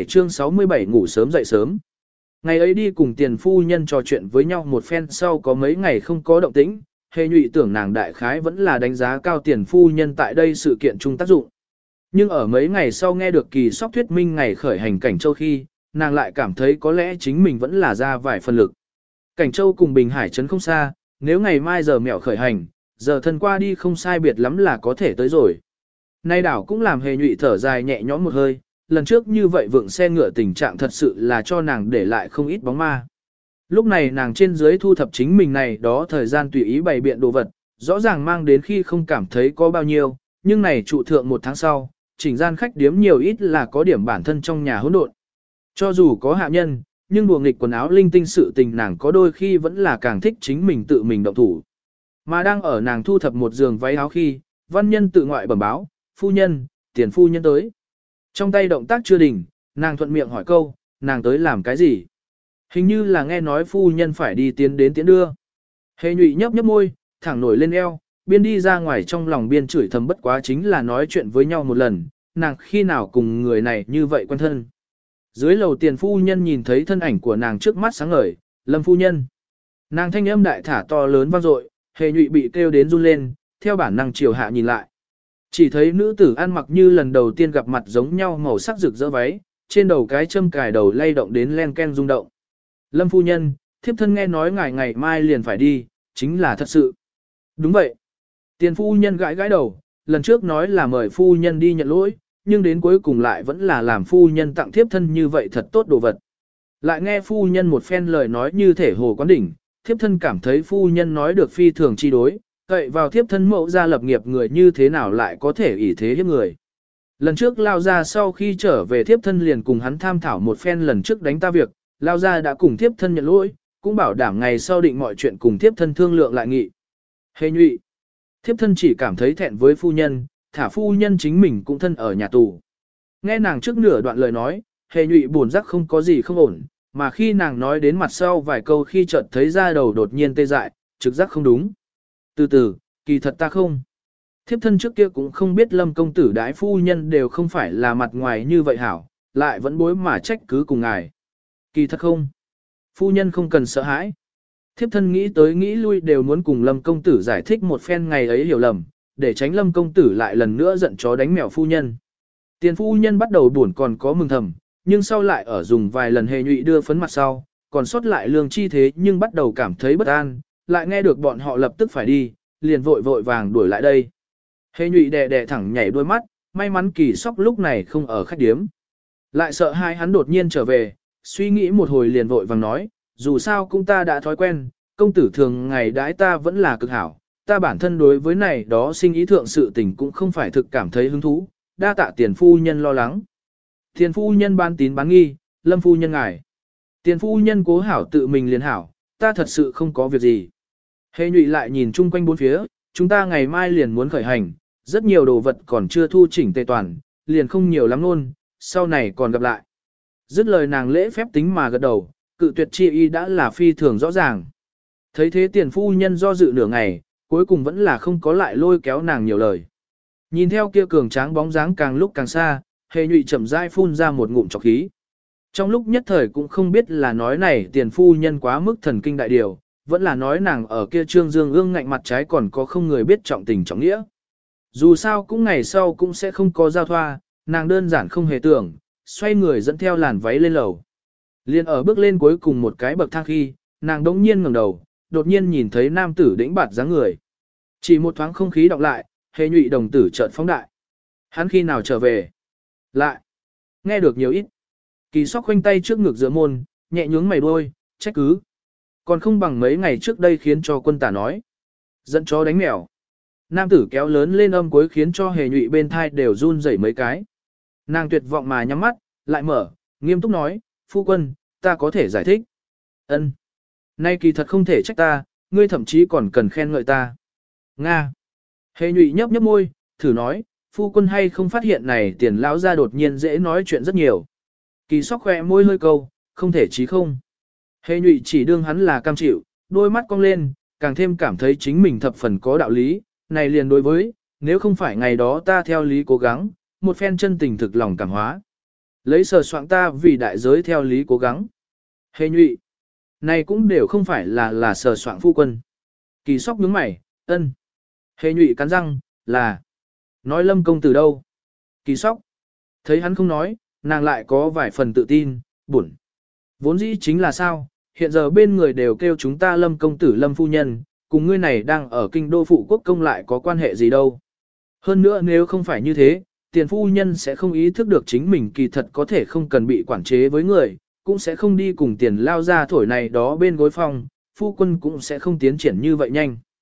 67 ngủ sớm dậy sớm. Ngày ấy đi cùng tiền phu nhân trò chuyện với nhau một phen sau có mấy ngày không có động tĩnh, hề nhụy tưởng nàng đại khái vẫn là đánh giá cao tiền phu nhân tại đây sự kiện chung tác dụng. Nhưng ở mấy ngày sau nghe được kỳ sóc thuyết minh ngày khởi hành Cảnh Châu khi, nàng lại cảm thấy có lẽ chính mình vẫn là ra vài phần lực. Cảnh Châu cùng Bình Hải trấn không xa, nếu ngày mai giờ mẹo khởi hành, giờ thân qua đi không sai biệt lắm là có thể tới rồi. Nay đảo cũng làm hề nhụy thở dài nhẹ nhõm một hơi, lần trước như vậy vượng xe ngựa tình trạng thật sự là cho nàng để lại không ít bóng ma. Lúc này nàng trên dưới thu thập chính mình này đó thời gian tùy ý bày biện đồ vật, rõ ràng mang đến khi không cảm thấy có bao nhiêu, nhưng này trụ thượng một tháng sau, chỉnh gian khách điếm nhiều ít là có điểm bản thân trong nhà hỗn độn. Cho dù có hạ nhân, nhưng đùa nghịch quần áo linh tinh sự tình nàng có đôi khi vẫn là càng thích chính mình tự mình động thủ. Mà đang ở nàng thu thập một giường váy áo khi, văn nhân tự ngoại bẩm báo, phu nhân, tiền phu nhân tới. Trong tay động tác chưa đỉnh, nàng thuận miệng hỏi câu, nàng tới làm cái gì? Hình như là nghe nói phu nhân phải đi tiến đến tiễn đưa. Hề nhụy nhấp nhấp môi, thẳng nổi lên eo, biên đi ra ngoài trong lòng biên chửi thầm bất quá chính là nói chuyện với nhau một lần, nàng khi nào cùng người này như vậy quen thân. Dưới lầu tiền phu nhân nhìn thấy thân ảnh của nàng trước mắt sáng ngời, Lâm phu nhân. Nàng thanh âm đại thả to lớn vang dội, hề nhụy bị kêu đến run lên, theo bản năng chiều hạ nhìn lại. Chỉ thấy nữ tử ăn mặc như lần đầu tiên gặp mặt giống nhau màu sắc rực rỡ váy, trên đầu cái châm cài đầu lay động đến len ken rung động. Lâm phu nhân, thiếp thân nghe nói ngài ngày mai liền phải đi, chính là thật sự. Đúng vậy. Tiền phu nhân gãi gãi đầu, lần trước nói là mời phu nhân đi nhận lỗi, nhưng đến cuối cùng lại vẫn là làm phu nhân tặng thiếp thân như vậy thật tốt đồ vật. Lại nghe phu nhân một phen lời nói như thể hồ quán đỉnh, thiếp thân cảm thấy phu nhân nói được phi thường chi đối, cậy vào thiếp thân mẫu ra lập nghiệp người như thế nào lại có thể ỷ thế hiếp người. Lần trước lao ra sau khi trở về thiếp thân liền cùng hắn tham thảo một phen lần trước đánh ta việc, lao ra đã cùng thiếp thân nhận lỗi, cũng bảo đảm ngày sau định mọi chuyện cùng thiếp thân thương lượng lại nghị. Hề nhụy, thiếp thân chỉ cảm thấy thẹn với phu nhân, thả phu nhân chính mình cũng thân ở nhà tù. Nghe nàng trước nửa đoạn lời nói, hề nhụy buồn rắc không có gì không ổn, mà khi nàng nói đến mặt sau vài câu khi chợt thấy da đầu đột nhiên tê dại, trực giác không đúng. Từ từ, kỳ thật ta không. Thiếp thân trước kia cũng không biết Lâm công tử đái phu nhân đều không phải là mặt ngoài như vậy hảo, lại vẫn bối mà trách cứ cùng ngài. Kỳ thật không. Phu nhân không cần sợ hãi. Thiếp thân nghĩ tới nghĩ lui đều muốn cùng Lâm công tử giải thích một phen ngày ấy hiểu lầm, để tránh Lâm công tử lại lần nữa giận chó đánh mèo phu nhân. Tiền phu nhân bắt đầu buồn còn có mừng thầm, nhưng sau lại ở dùng vài lần hề nhụy đưa phấn mặt sau, còn sót lại lương chi thế nhưng bắt đầu cảm thấy bất an, lại nghe được bọn họ lập tức phải đi, liền vội vội vàng đuổi lại đây. Hề nhụy đè đè thẳng nhảy đôi mắt, may mắn Kỳ Sóc lúc này không ở khách điếm. Lại sợ hai hắn đột nhiên trở về, suy nghĩ một hồi liền vội vàng nói, dù sao cũng ta đã thói quen, công tử thường ngày đãi ta vẫn là cực hảo, ta bản thân đối với này đó sinh ý thượng sự tình cũng không phải thực cảm thấy hứng thú, đa tạ tiền phu nhân lo lắng. Tiền phu nhân ban tín bán nghi, Lâm phu nhân ngài. Tiền phu nhân cố hảo tự mình liền hảo, ta thật sự không có việc gì. Hề nhụy lại nhìn chung quanh bốn phía, chúng ta ngày mai liền muốn khởi hành, rất nhiều đồ vật còn chưa thu chỉnh tề toàn, liền không nhiều lắm luôn, sau này còn gặp lại. Dứt lời nàng lễ phép tính mà gật đầu, cự tuyệt chi y đã là phi thường rõ ràng. Thấy thế tiền phu nhân do dự nửa ngày, cuối cùng vẫn là không có lại lôi kéo nàng nhiều lời. Nhìn theo kia cường tráng bóng dáng càng lúc càng xa, hề nhụy chậm rãi phun ra một ngụm trọc khí. Trong lúc nhất thời cũng không biết là nói này tiền phu nhân quá mức thần kinh đại điều, vẫn là nói nàng ở kia trương dương ương ngạnh mặt trái còn có không người biết trọng tình trọng nghĩa. Dù sao cũng ngày sau cũng sẽ không có giao thoa, nàng đơn giản không hề tưởng, xoay người dẫn theo làn váy lên lầu. Liên ở bước lên cuối cùng một cái bậc thang khi, nàng đống nhiên ngẩng đầu, đột nhiên nhìn thấy nam tử đĩnh bạt dáng người. Chỉ một thoáng không khí đọc lại, hề nhụy đồng tử chợt phóng đại. Hắn khi nào trở về? Lại. Nghe được nhiều ít. Kỳ Sóc khoanh tay trước ngực giữa môn, nhẹ nhướng mày đôi, trách cứ. Còn không bằng mấy ngày trước đây khiến cho quân tả nói. Dẫn chó đánh mèo. Nam tử kéo lớn lên âm cuối khiến cho hề nhụy bên thai đều run rẩy mấy cái. Nàng tuyệt vọng mà nhắm mắt, lại mở, nghiêm túc nói, phu quân, ta có thể giải thích. Ân. Nay kỳ thật không thể trách ta, ngươi thậm chí còn cần khen ngợi ta. Nga. Hề nhụy nhấp nhấp môi, thử nói, phu quân hay không phát hiện này tiền lão ra đột nhiên dễ nói chuyện rất nhiều. Kỳ Sóc khỏe môi hơi câu, không thể chí không. Hề nhụy chỉ đương hắn là cam chịu, đôi mắt cong lên, càng thêm cảm thấy chính mình thập phần có đạo lý, này liền đối với, nếu không phải ngày đó ta theo lý cố gắng, một phen chân tình thực lòng cảm hóa. Lấy sờ soạn ta vì đại giới theo lý cố gắng. Hề nhụy, này cũng đều không phải là sờ soạn phu quân. Kỳ Sóc nhướng mày, ân. Hề nhụy cắn răng, là. Nói Lâm công tử đâu? Kỳ Sóc. Thấy hắn không nói, nàng lại có vài phần tự tin, buồn. Vốn dĩ chính là sao, hiện giờ bên người đều kêu chúng ta Lâm công tử Lâm phu nhân, cùng ngươi này đang ở kinh đô phụ quốc công lại có quan hệ gì đâu. Hơn nữa nếu không phải như thế, tiền phu nhân sẽ không ý thức được chính mình kỳ thật có thể không cần bị quản chế với người, cũng sẽ không đi cùng tiền lao ra thổi này đó bên gối phòng, phu quân cũng sẽ không tiến triển như vậy nhanh.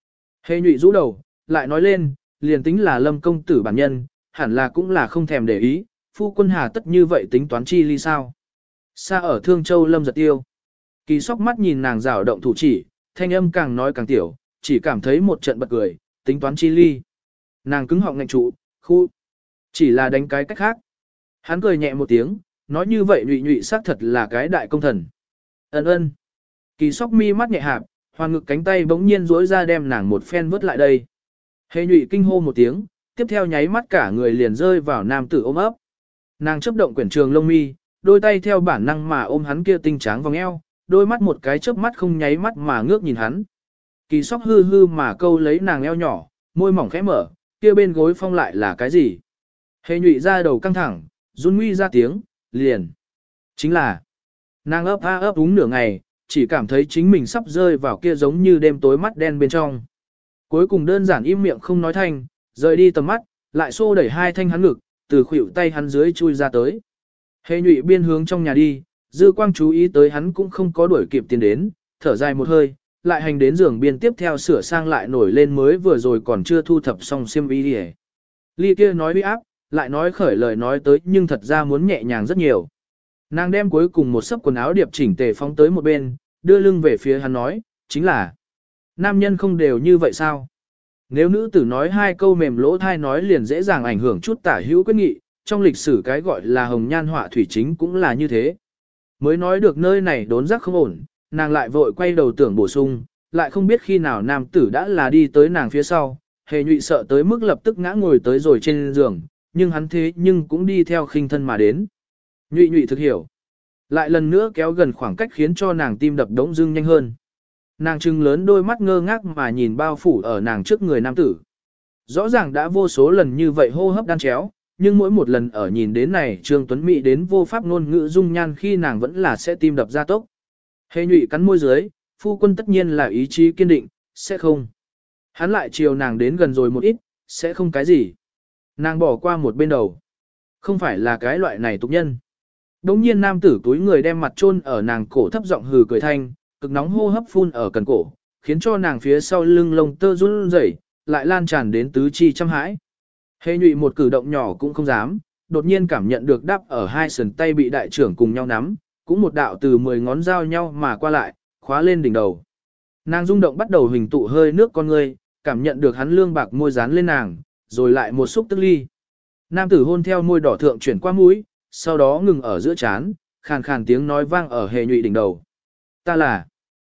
Hề nhụy rũ đầu, lại nói lên, liền tính là Lâm công tử bản nhân, hẳn là cũng là không thèm để ý, phu quân hà tất như vậy tính toán chi ly sao. Xa ở Thương Châu Lâm giật tiêu. Kỳ sóc mắt nhìn nàng rảo động thủ chỉ, thanh âm càng nói càng tiểu, chỉ cảm thấy một trận bật cười, tính toán chi ly. Nàng cứng họng ngạnh trụ, khu. Chỉ là đánh cái cách khác. Hắn cười nhẹ một tiếng, nói như vậy nhụy nhụy xác thật là cái đại công thần. Ân ân. Kỳ sóc mi mắt nhẹ hạp, hoàn ngực cánh tay bỗng nhiên duỗi ra đem nàng một phen vớt lại đây. Hề nhụy kinh hô một tiếng, tiếp theo nháy mắt cả người liền rơi vào nam tử ôm ấp. Nàng chấp động quyển trường lông mi, đôi tay theo bản năng mà ôm hắn kia tinh tráng vòng eo, đôi mắt một cái chớp mắt không nháy mắt mà ngước nhìn hắn. Kỳ sóc hư hư mà câu lấy nàng eo nhỏ, môi mỏng khẽ mở, kia bên gối phong lại là cái gì? Hề nhụy ra đầu căng thẳng, run nguy ra tiếng, liền. Chính là, nàng ấp a ấp úng nửa ngày, chỉ cảm thấy chính mình sắp rơi vào kia giống như đêm tối mắt đen bên trong. Cuối cùng đơn giản im miệng không nói thanh, rời đi tầm mắt, lại xô đẩy hai thanh hắn ngực, từ khuỷu tay hắn dưới chui ra tới. Hề nhụy biên hướng trong nhà đi, dư quang chú ý tới hắn cũng không có đuổi kịp tiến đến, thở dài một hơi, lại hành đến giường biên tiếp theo sửa sang lại nổi lên mới vừa rồi còn chưa thu thập xong xiêm y đi. Ly kia nói uy áp, lại nói khởi lời nói tới nhưng thật ra muốn nhẹ nhàng rất nhiều. Nàng đem cuối cùng một sấp quần áo điệp chỉnh tề phóng tới một bên, đưa lưng về phía hắn nói, chính là nam nhân không đều như vậy sao? Nếu nữ tử nói hai câu mềm lỗ thai nói liền dễ dàng ảnh hưởng chút tả hữu quyết nghị, trong lịch sử cái gọi là hồng nhan họa thủy chính cũng là như thế. Mới nói được nơi này đốn giác không ổn, nàng lại vội quay đầu tưởng bổ sung, lại không biết khi nào nam tử đã là đi tới nàng phía sau, hề nhụy sợ tới mức lập tức ngã ngồi tới rồi trên giường, nhưng hắn thế nhưng cũng đi theo khinh thân mà đến. Nhụy nhụy thực hiểu. Lại lần nữa kéo gần khoảng cách khiến cho nàng tim đập đống dưng nhanh hơn. Nàng trừng lớn đôi mắt ngơ ngác mà nhìn bao phủ ở nàng trước người nam tử. Rõ ràng đã vô số lần như vậy hô hấp đan chéo, nhưng mỗi một lần ở nhìn đến này Trương Tuấn Mỹ đến vô pháp ngôn ngữ dung nhan khi nàng vẫn là sẽ tim đập ra tốc. Hề nhụy cắn môi dưới, phu quân tất nhiên là ý chí kiên định, sẽ không. Hắn lại chiều nàng đến gần rồi một ít, sẽ không cái gì. Nàng bỏ qua một bên đầu. Không phải là cái loại này tục nhân. Đống nhiên nam tử túi người đem mặt chôn ở nàng cổ thấp giọng hừ cười thanh, cực nóng hô hấp phun ở cần cổ, khiến cho nàng phía sau lưng lông tơ run rẩy, lại lan tràn đến tứ chi trăm hãi. Hề nhụy một cử động nhỏ cũng không dám, đột nhiên cảm nhận được đắp ở hai sườn tay bị đại trưởng cùng nhau nắm, cũng một đạo từ 10 ngón giao nhau mà qua lại, khóa lên đỉnh đầu. Nàng rung động bắt đầu hình tụ hơi nước con người, cảm nhận được hắn lương bạc môi dán lên nàng, rồi lại một xúc tức ly. Nam tử hôn theo môi đỏ thượng chuyển qua mũi, sau đó ngừng ở giữa chán, khàn khàn tiếng nói vang ở hề nhụy đỉnh đầu. Ta là...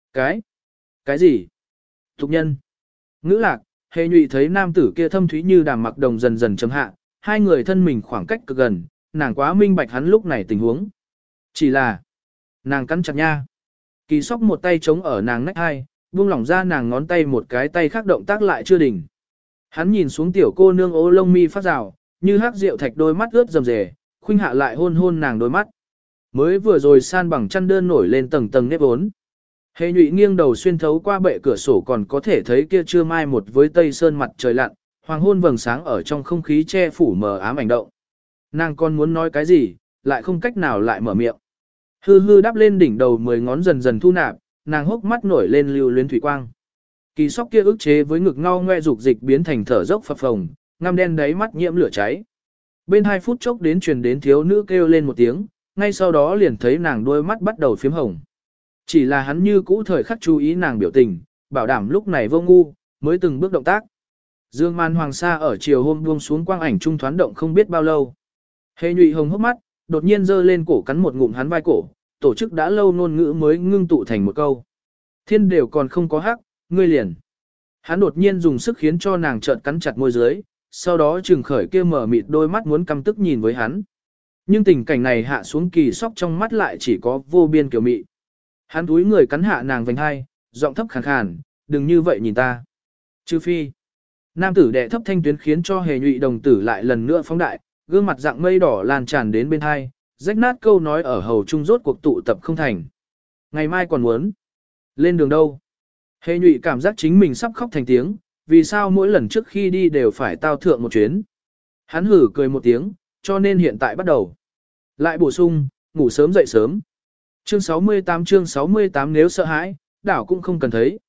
Cái gì? Tục nhân. Ngữ lạc, hề nhụy thấy nam tử kia thâm thúy như đàm mặc đồng dần dần chấm hạ, hai người thân mình khoảng cách cực gần, nàng quá minh bạch hắn lúc này tình huống. Chỉ là... Nàng cắn chặt nha. Kỳ sóc một tay chống ở nàng nách hai, buông lỏng ra nàng ngón tay một cái tay khác động tác lại chưa đỉnh. Hắn nhìn xuống tiểu cô nương ố lông mi phát rào, như hắc rượu thạch đôi mắt ướt rầm rề, khuynh hạ lại hôn hôn nàng đôi mắt. Mới vừa rồi san bằng chăn đơn nổi lên tầng tầng nếp vốn. Hề nhụy nghiêng đầu xuyên thấu qua bệ cửa sổ còn có thể thấy kia trưa mai một với tây sơn mặt trời lặn, hoàng hôn vầng sáng ở trong không khí che phủ mờ ám ảnh động. Nàng còn muốn nói cái gì, lại không cách nào lại mở miệng. Hư hư đắp lên đỉnh đầu 10 ngón dần dần thu nạp, nàng hốc mắt nổi lên lưu luyến thủy quang. Kỳ sóc kia ức chế với ngực ngao ngoe dục dịch biến thành thở dốc phập phồng, ngăm đen đáy mắt nhiễm lửa cháy. Bên 2 phút chốc đến truyền đến thiếu nữ kêu lên một tiếng, ngay sau đó liền thấy nàng đôi mắt bắt đầu phím hồng. Chỉ là hắn như cũ thời khắc chú ý nàng biểu tình, bảo đảm lúc này vô ngu, mới từng bước động tác. Dương man hoàng sa ở chiều hôm buông xuống quang ảnh trung thoán động không biết bao lâu. Hề nhụy hồng hốc mắt, đột nhiên giơ lên cổ cắn một ngụm hắn vai cổ, tổ chức đã lâu ngôn ngữ mới ngưng tụ thành một câu. Thiên đều còn không có hắc, ngươi liền. Hắn đột nhiên dùng sức khiến cho nàng chợt cắn chặt môi dưới, sau đó trừng khởi kia mở mịt đôi mắt muốn căm tức nhìn với hắn. Nhưng tình cảnh này hạ xuống kỳ sóc trong mắt lại chỉ có vô biên kiểu mị. Hắn túi người cắn hạ nàng vành hai, giọng thấp khàn khàn, đừng như vậy nhìn ta. Trừ phi. Nam tử đệ thấp thanh tuyến khiến cho hề nhụy đồng tử lại lần nữa phóng đại, gương mặt dạng mây đỏ lan tràn đến bên hai, rách nát câu nói ở hầu trung rốt cuộc tụ tập không thành. Ngày mai còn muốn. Lên đường đâu? Hề nhụy cảm giác chính mình sắp khóc thành tiếng, vì sao mỗi lần trước khi đi đều phải tao thượng một chuyến. Hắn hử cười một tiếng, cho nên hiện tại bắt đầu. Lại bổ sung, ngủ sớm dậy sớm. Chương 68 nếu sợ hãi, đảo cũng không cần thấy.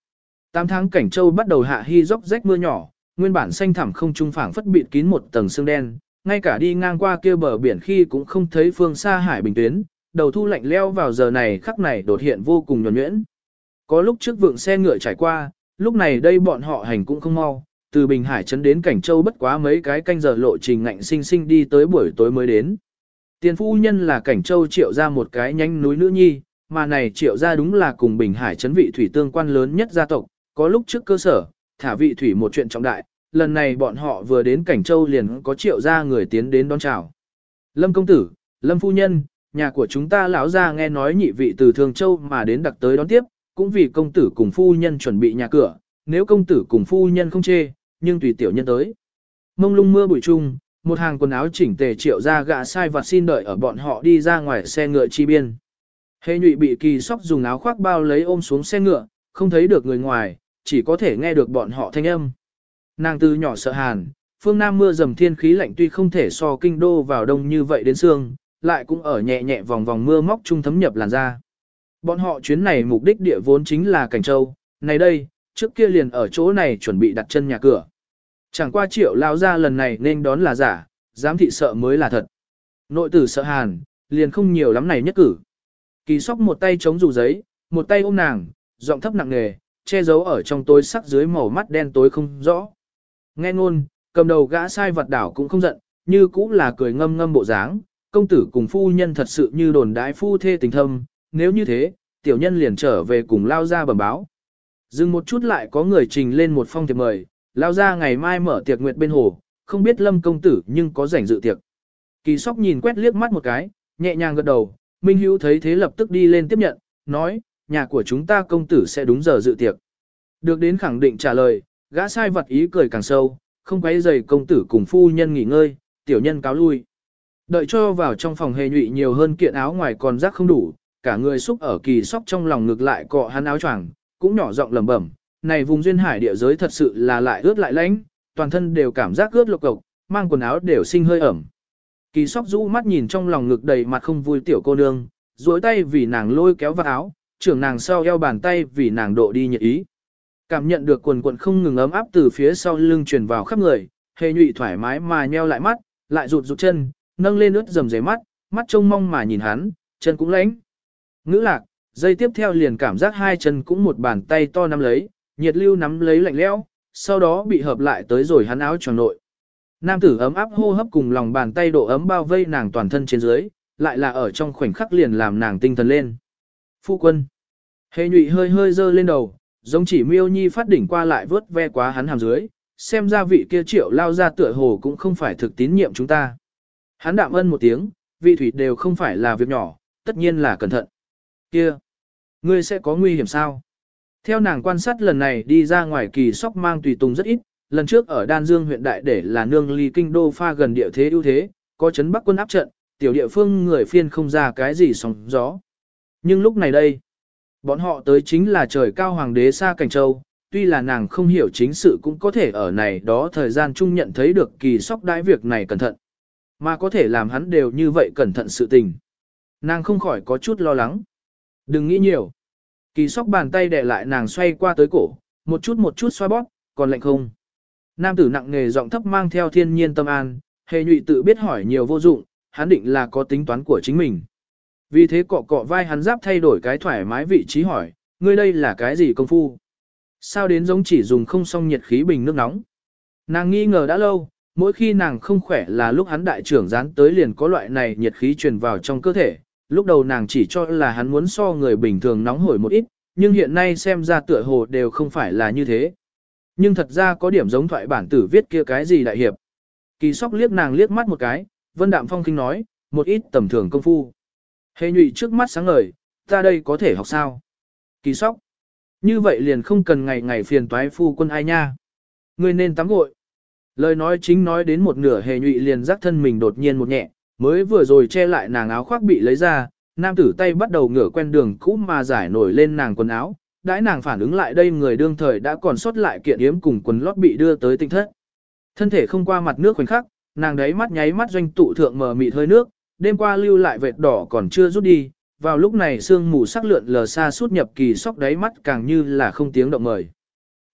8 tháng Cảnh Châu bắt đầu hạ hy róc rách mưa nhỏ, nguyên bản xanh thẳm không trung phảng phất bịt kín một tầng sương đen, ngay cả đi ngang qua kia bờ biển khi cũng không thấy phương xa hải bình tuyến, đầu thu lạnh leo vào giờ này khắc này đột hiện vô cùng nhuần nhuyễn. Có lúc trước vượng xe ngựa trải qua, lúc này đây bọn họ hành cũng không mau, từ Bình Hải trấn đến Cảnh Châu bất quá mấy cái canh giờ lộ trình ngạnh sinh sinh đi tới buổi tối mới đến. Tiền phu nhân là Cảnh Châu Triệu ra một cái nhánh núi nữ nhi, mà này Triệu ra đúng là cùng Bình Hải trấn vị thủy tương quan lớn nhất gia tộc, có lúc trước cơ sở, thả vị thủy một chuyện trọng đại, lần này bọn họ vừa đến Cảnh Châu liền có Triệu ra người tiến đến đón chào. Lâm công tử, Lâm phu nhân, nhà của chúng ta lão gia nghe nói nhị vị từ Thường Châu mà đến đặc tới đón tiếp, cũng vì công tử cùng phu nhân chuẩn bị nhà cửa, nếu công tử cùng phu nhân không chê, nhưng tùy tiểu nhân tới. Mông lung mưa bụi chung, một hàng quần áo chỉnh tề Triệu ra gã sai vặt xin đợi ở bọn họ đi ra ngoài xe ngựa chi biên. Hề Nhụy bị Kỳ Sóc dùng áo khoác bao lấy ôm xuống xe ngựa, không thấy được người ngoài, chỉ có thể nghe được bọn họ thanh âm. Nàng từ nhỏ sợ hàn, phương Nam mưa dầm thiên khí lạnh tuy không thể so kinh đô vào đông như vậy đến sương, lại cũng ở nhẹ nhẹ vòng vòng mưa móc trung thấm nhập làn da. Bọn họ chuyến này mục đích địa vốn chính là Cảnh Châu, này đây, trước kia liền ở chỗ này chuẩn bị đặt chân nhà cửa. Chẳng qua Triệu lao ra lần này nên đón là giả, giám thị sợ mới là thật. Nội tử sợ hàn, liền không nhiều lắm này nhất cử. Kỳ Sóc một tay chống dù giấy, một tay ôm nàng, giọng thấp nặng nề, che giấu ở trong tối sắc dưới màu mắt đen tối không rõ. Nghe ngôn, cầm đầu gã sai vật đảo cũng không giận, như cũng là cười ngâm ngâm bộ dáng, công tử cùng phu nhân thật sự như đồn đái phu thê tình thâm, nếu như thế, tiểu nhân liền trở về cùng lao ra bẩm báo. Dừng một chút lại có người trình lên một phong thiệp mời, lao ra ngày mai mở tiệc nguyệt bên hồ, không biết Lâm công tử nhưng có rảnh dự tiệc. Kỳ Sóc nhìn quét liếc mắt một cái, nhẹ nhàng gật đầu, Minh Hữu thấy thế lập tức đi lên tiếp nhận, nói, nhà của chúng ta công tử sẽ đúng giờ dự tiệc. Được đến khẳng định trả lời, gã sai vật ý cười càng sâu, không quấy rầy công tử cùng phu nhân nghỉ ngơi, tiểu nhân cáo lui. Đợi cho vào trong phòng Hề Nhụy nhiều hơn kiện áo ngoài còn rác không đủ, cả người xúc ở Kỳ Sóc trong lòng ngực lại cọ hắn áo choàng, cũng nhỏ giọng lẩm bẩm, này vùng duyên hải địa giới thật sự là lại ướt lại lạnh, toàn thân đều cảm giác ướt lộc cộc, mang quần áo đều sinh hơi ẩm. Kỳ Sóc rũ mắt nhìn trong lòng ngực đầy mặt không vui tiểu cô nương, duỗi tay vì nàng lôi kéo vạt áo, trưởng nàng sau eo bàn tay vì nàng độ đi nhiệt ý. Cảm nhận được quần quần không ngừng ấm áp từ phía sau lưng truyền vào khắp người, Hề Nhụy thoải mái mà nheo lại mắt, lại rụt rụt chân, nâng lên ướt dầm dày mắt, mắt trông mong mà nhìn hắn, chân cũng lánh. Ngữ lạc, giây tiếp theo liền cảm giác hai chân cũng một bàn tay to nắm lấy, nhiệt lưu nắm lấy lạnh lẽo, sau đó bị hợp lại tới rồi hắn áo choàng nội. Nam tử ấm áp hô hấp cùng lòng bàn tay độ ấm bao vây nàng toàn thân trên dưới, lại là ở trong khoảnh khắc liền làm nàng tinh thần lên. Phu quân. Hề Nhụy hơi hơi dơ lên đầu, giống chỉ miêu nhi phát đỉnh qua lại vớt ve quá hắn hàm dưới, xem ra vị kia Triệu lao ra tựa hồ cũng không phải thực tín nhiệm chúng ta. Hắn đạm ân một tiếng, vị thủy đều không phải là việc nhỏ, tất nhiên là cẩn thận. Kia, ngươi sẽ có nguy hiểm sao? Theo nàng quan sát lần này đi ra ngoài Kỳ Sóc mang tùy tùng rất ít, lần trước ở Đan Dương huyện đại để là nương ly kinh đô pha gần địa thế ưu thế, có chấn Bắc quân áp trận, tiểu địa phương người phiên không ra cái gì sóng gió. Nhưng lúc này đây, bọn họ tới chính là trời cao hoàng đế xa Cảnh Châu, tuy là nàng không hiểu chính sự cũng có thể ở này đó thời gian chung nhận thấy được Kỳ Sóc đãi việc này cẩn thận, mà có thể làm hắn đều như vậy cẩn thận sự tình. Nàng không khỏi có chút lo lắng. Đừng nghĩ nhiều. Kỳ Sóc bàn tay đè lại nàng xoay qua tới cổ, một chút xoa bóp, còn lạnh không. Nam tử nặng nề giọng thấp mang theo thiên nhiên tâm an, Hề Nhụy tự biết hỏi nhiều vô dụng, hắn định là có tính toán của chính mình. Vì thế cọ cọ vai hắn giáp thay đổi cái thoải mái vị trí hỏi, ngươi đây là cái gì công phu? Sao đến giống chỉ dùng không xong nhiệt khí bình nước nóng? Nàng nghi ngờ đã lâu, mỗi khi nàng không khỏe là lúc hắn đại trưởng dán tới liền có loại này nhiệt khí truyền vào trong cơ thể. Lúc đầu nàng chỉ cho là hắn muốn so người bình thường nóng hổi một ít, nhưng hiện nay xem ra tựa hồ đều không phải là như thế. Nhưng thật ra có điểm giống thoại bản tử viết kia cái gì đại hiệp. Kỳ Sóc liếc nàng liếc mắt một cái, Vân Đạm Phong khinh nói, một ít tầm thường công phu. Hề Nhụy trước mắt sáng ngời, ta đây có thể học sao? Kỳ Sóc, như vậy liền không cần ngày ngày phiền toái phu quân ai nha. Ngươi nên tắm gội. Lời nói chính nói đến một nửa Hề Nhụy liền giác thân mình đột nhiên một nhẹ, mới vừa rồi che lại nàng áo khoác bị lấy ra, nam tử tay bắt đầu ngửa quen đường cũ mà giải nổi lên nàng quần áo, đãi nàng phản ứng lại đây người đương thời đã còn sót lại kiện yếm cùng quần lót bị đưa tới tinh thất. Thân thể không qua mặt nước khoảnh khắc, nàng đấy mắt nháy mắt doanh tụ thượng mờ mịt hơi nước, đêm qua lưu lại vệt đỏ còn chưa rút đi, vào lúc này sương mù sắc lượn lờ xa suốt nhập Kỳ Sóc đáy mắt càng như là không tiếng động mời.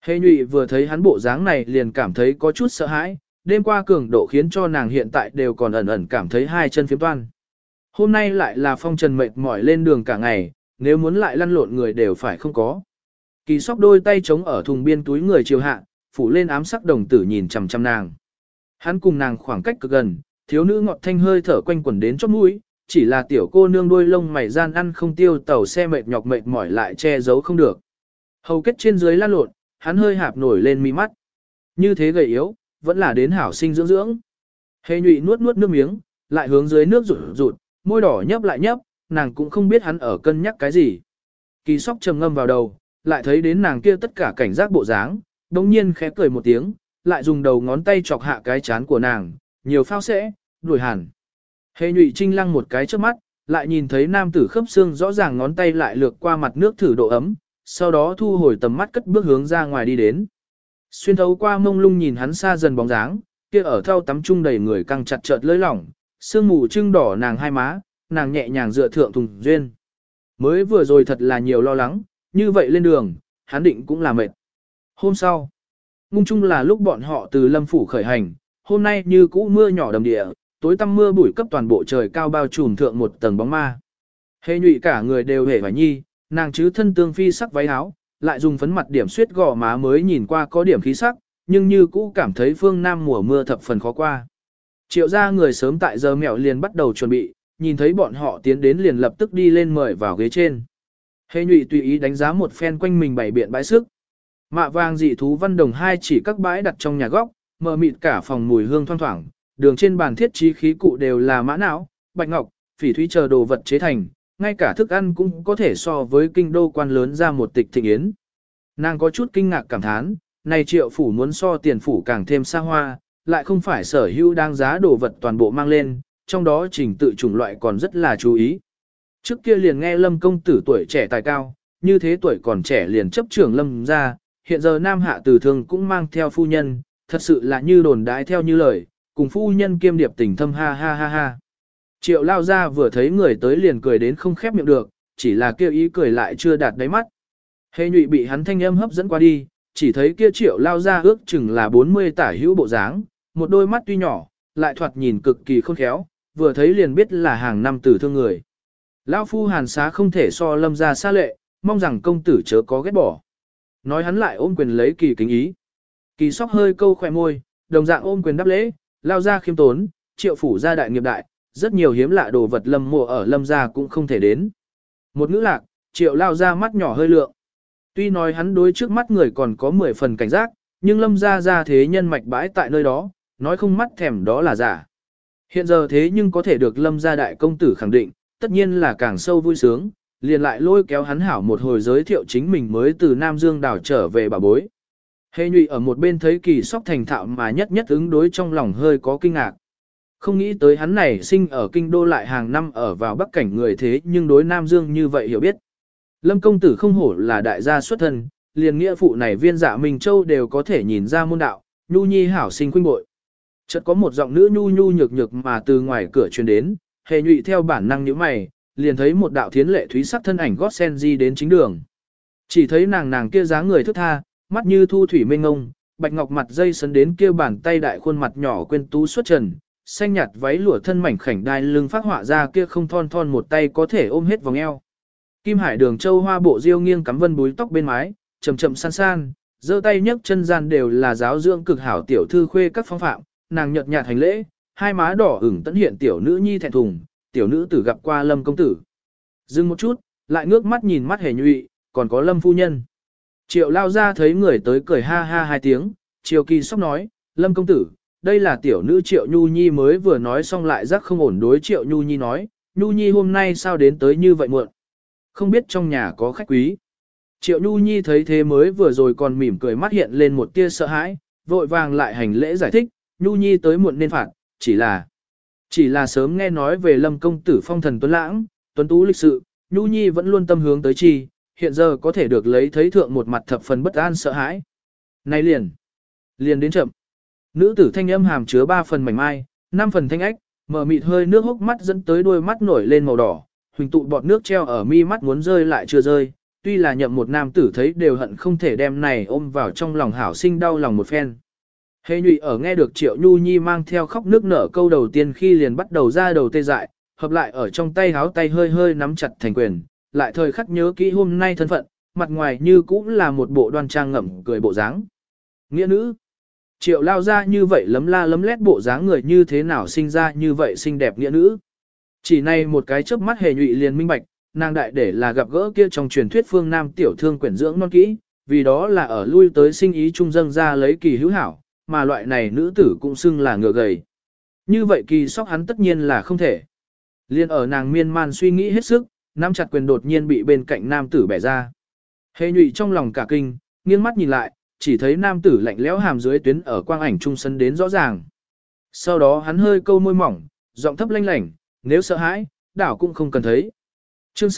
Hề nhụy vừa thấy hắn bộ dáng này liền cảm thấy có chút sợ hãi, đêm qua cường độ khiến cho nàng hiện tại đều còn ẩn ẩn cảm thấy hai chân phiếm toan. Hôm nay lại là phong trần mệt mỏi lên đường cả ngày, nếu muốn lại lăn lộn người đều phải không có. Kỳ Sóc đôi tay chống ở thùng biên túi người chiều hạ, phủ lên ám sắc đồng tử nhìn chằm chằm nàng. Hắn cùng nàng khoảng cách cực gần, thiếu nữ ngọt thanh hơi thở quanh quẩn đến chóp mũi, chỉ là tiểu cô nương đôi lông mày gian ăn không tiêu tàu xe mệt nhọc mệt mỏi lại che giấu không được. Hầu kết trên dưới lăn lộn, hắn hơi hạp nổi lên mi mắt. Như thế gầy yếu, vẫn là đến hảo sinh dưỡng dưỡng. Hề nhụy nuốt nuốt nước miếng, lại hướng dưới nước rụt rụt, môi đỏ nhấp lại nhấp, nàng cũng không biết hắn ở cân nhắc cái gì. Kỳ Sóc trầm ngâm vào đầu, lại thấy đến nàng kia tất cả cảnh giác bộ dáng, đồng nhiên khẽ cười một tiếng, lại dùng đầu ngón tay chọc hạ cái chán của nàng, nhiều phao sẽ, đuổi hẳn. Hề nhụy trinh lăng một cái trước mắt, lại nhìn thấy nam tử khớp xương rõ ràng ngón tay lại lược qua mặt nước thử độ ấm, sau đó thu hồi tầm mắt cất bước hướng ra ngoài đi đến. Xuyên thấu qua mông lung nhìn hắn xa dần bóng dáng, kia ở thau tắm chung đầy người căng chặt chợt lơi lỏng, sương mù trưng đỏ nàng hai má, nàng nhẹ nhàng dựa thượng thùng duyên. Mới vừa rồi thật là nhiều lo lắng, như vậy lên đường, hắn định cũng là mệt. Hôm sau, ngung chung là lúc bọn họ từ Lâm Phủ khởi hành, hôm nay như cũ mưa nhỏ đầm địa, tối tăm mưa bụi cấp toàn bộ trời cao bao trùm thượng một tầng bóng ma. Hề nhụy cả người đều hề vải nhi, nàng chứ thân tương phi sắc váy áo, lại dùng phấn mặt điểm suyết gò má mới nhìn qua có điểm khí sắc, nhưng như cũ cảm thấy phương Nam mùa mưa thập phần khó qua. Triệu gia người sớm tại giờ mẹo liền bắt đầu chuẩn bị, nhìn thấy bọn họ tiến đến liền lập tức đi lên mời vào ghế trên. Hề nhụy tùy ý đánh giá một phen quanh mình bảy biện bãi sức. Mạ vàng dị thú văn đồng hai chỉ các bãi đặt trong nhà góc, mờ mịt cả phòng mùi hương thoang thoảng, đường trên bàn thiết trí khí cụ đều là mã não, bạch ngọc, phỉ thúy chờ đồ vật chế thành, ngay cả thức ăn cũng có thể so với kinh đô quan lớn ra một tịch thịnh yến. Nàng có chút kinh ngạc cảm thán, này Triệu phủ muốn so tiền phủ càng thêm xa hoa, lại không phải sở hữu đáng giá đồ vật toàn bộ mang lên, trong đó trình tự chủng loại còn rất là chú ý. Trước kia liền nghe Lâm công tử tuổi trẻ tài cao, như thế tuổi còn trẻ liền chấp trưởng Lâm ra, hiện giờ Nam Hạ Từ Thương cũng mang theo phu nhân, thật sự là như đồn đãi theo như lời, cùng phu nhân kiêm điệp tình thâm ha ha ha ha. Triệu lao ra vừa thấy người tới liền cười đến không khép miệng được, chỉ là kêu ý cười lại chưa đạt đáy mắt. Hề nhụy bị hắn thanh âm hấp dẫn qua đi, chỉ thấy kia triệu lao ra ước chừng là 40 tả hữu bộ dáng, một đôi mắt tuy nhỏ, lại thoạt nhìn cực kỳ khôn khéo, vừa thấy liền biết là hàng năm Từ Thương người. Lão phu hàn xá không thể so Lâm ra xa lệ, mong rằng công tử chớ có ghét bỏ. Nói hắn lại ôm quyền lấy kỳ kính ý. Kỳ Sóc hơi câu khỏe môi, đồng dạng ôm quyền đáp lễ, lao ra khiêm tốn, Triệu phủ gia đại nghiệp đại, rất nhiều hiếm lạ đồ vật Lâm mộ ở Lâm gia cũng không thể đến. Một ngữ lạc, Triệu lao ra mắt nhỏ hơi lượng. Tuy nói hắn đối trước mắt người còn có 10 phần cảnh giác, nhưng Lâm gia gia thế nhân mạch bãi tại nơi đó, nói không mắt thèm đó là giả. Hiện giờ thế nhưng có thể được Lâm gia đại công tử khẳng định, tất nhiên là càng sâu vui sướng, liền lại lôi kéo hắn hảo một hồi giới thiệu chính mình mới từ Nam Dương đảo trở về bà bối. Hề nhụy ở một bên thấy Kỳ Sóc thành thạo mà nhất nhất ứng đối trong lòng hơi có kinh ngạc. Không nghĩ tới hắn này sinh ở kinh đô lại hàng năm ở vào bắc cảnh người thế nhưng đối Nam Dương như vậy hiểu biết. Lâm công tử không hổ là đại gia xuất thân, liền nghĩa phụ này viên dạ Minh Châu đều có thể nhìn ra môn đạo, nhu nhi hảo sinh khuynh bội. Chợt có một giọng nữ nhu nhu nhược nhược mà từ ngoài cửa truyền đến, hề nhụy theo bản năng nhíu mày, liền thấy một đạo thiến lệ thúy sắc thân ảnh gót sen di đến chính đường. Chỉ thấy nàng kia dáng người thức tha, mắt như thu thủy mênh ngông, bạch ngọc mặt dây sấn đến kia bàn tay đại khuôn mặt nhỏ quên tú xuất trần, xanh nhạt váy lụa thân mảnh khảnh đai lưng phát họa ra kia không thon thon một tay có thể ôm hết vòng eo. Kim Hải Đường châu hoa bộ diêu nghiêng cắm vân búi tóc bên mái, chậm chậm san san, giơ tay nhấc chân gian đều là giáo dưỡng cực hảo tiểu thư khuê các phong phạm, nàng nhợt nhạt hành lễ, hai má đỏ ửng tận hiện tiểu nữ nhi thẹn thùng, tiểu nữ tử gặp qua Lâm công tử. Dừng một chút, lại ngước mắt nhìn mắt hề nhụy, còn có Lâm phu nhân. Triệu lao ra thấy người tới cười ha ha hai tiếng, Triệu Kỳ Sóc nói, Lâm công tử, đây là tiểu nữ Triệu Nhu Nhi mới vừa nói xong lại rắc không ổn đối Triệu Nhu Nhi nói, Nhu Nhi hôm nay sao đến tới như vậy muộn? Không biết trong nhà có khách quý. Triệu Nhu Nhi thấy thế mới vừa rồi còn mỉm cười mắt hiện lên một tia sợ hãi, vội vàng lại hành lễ giải thích, Nhu Nhi tới muộn nên phạt, chỉ là sớm nghe nói về Lâm công tử phong thần tuấn lãng, tuấn tú lịch sự, Nhu Nhi vẫn luôn tâm hướng tới chi, hiện giờ có thể được lấy thấy thượng một mặt thập phần bất an sợ hãi. Này liền đến chậm. Nữ tử thanh âm hàm chứa 3 phần mảnh mai, 5 phần thanh ách, mở mịt hơi nước hốc mắt dẫn tới đôi mắt nổi lên màu đỏ, huỳnh tụ bọt nước treo ở mi mắt muốn rơi lại chưa rơi, tuy là nhậm một nam tử thấy đều hận không thể đem này ôm vào trong lòng hảo sinh đau lòng một phen. Hề nhụy ở nghe được Triệu Nhu Nhi mang theo khóc nước nở câu đầu tiên khi liền bắt đầu ra đầu tê dại, hợp lại ở trong tay háo tay hơi hơi nắm chặt thành quyền, lại thời khắc nhớ kỹ hôm nay thân phận, mặt ngoài như cũng là một bộ đoan trang ngậm cười bộ dáng. Nghĩa nữ. Triệu lao ra như vậy lấm la lấm lét bộ dáng người như thế nào sinh ra như vậy xinh đẹp nghĩa nữ. Chỉ này một cái chớp mắt Hề nhụy liền minh bạch, nàng đại để là gặp gỡ kia trong truyền thuyết phương nam tiểu thương quyển dưỡng non kỹ, vì đó là ở lui tới sinh ý trung dâng ra lấy kỳ hữu hảo, mà loại này nữ tử cũng xưng là ngựa gầy. Như vậy kỳ sóc hắn tất nhiên là không thể. Liên ở nàng miên man suy nghĩ hết sức, nắm chặt quyền đột nhiên bị bên cạnh nam tử bẻ ra. Hề nhụy trong lòng cả kinh, nghiêng mắt nhìn lại, chỉ thấy nam tử lạnh lẽo hàm dưới tuyến ở quang ảnh trung sân đến rõ ràng. Sau đó hắn hơi câu môi mỏng, giọng thấp lanh lảnh, nếu sợ hãi, đảo cũng không cần thấy. Chương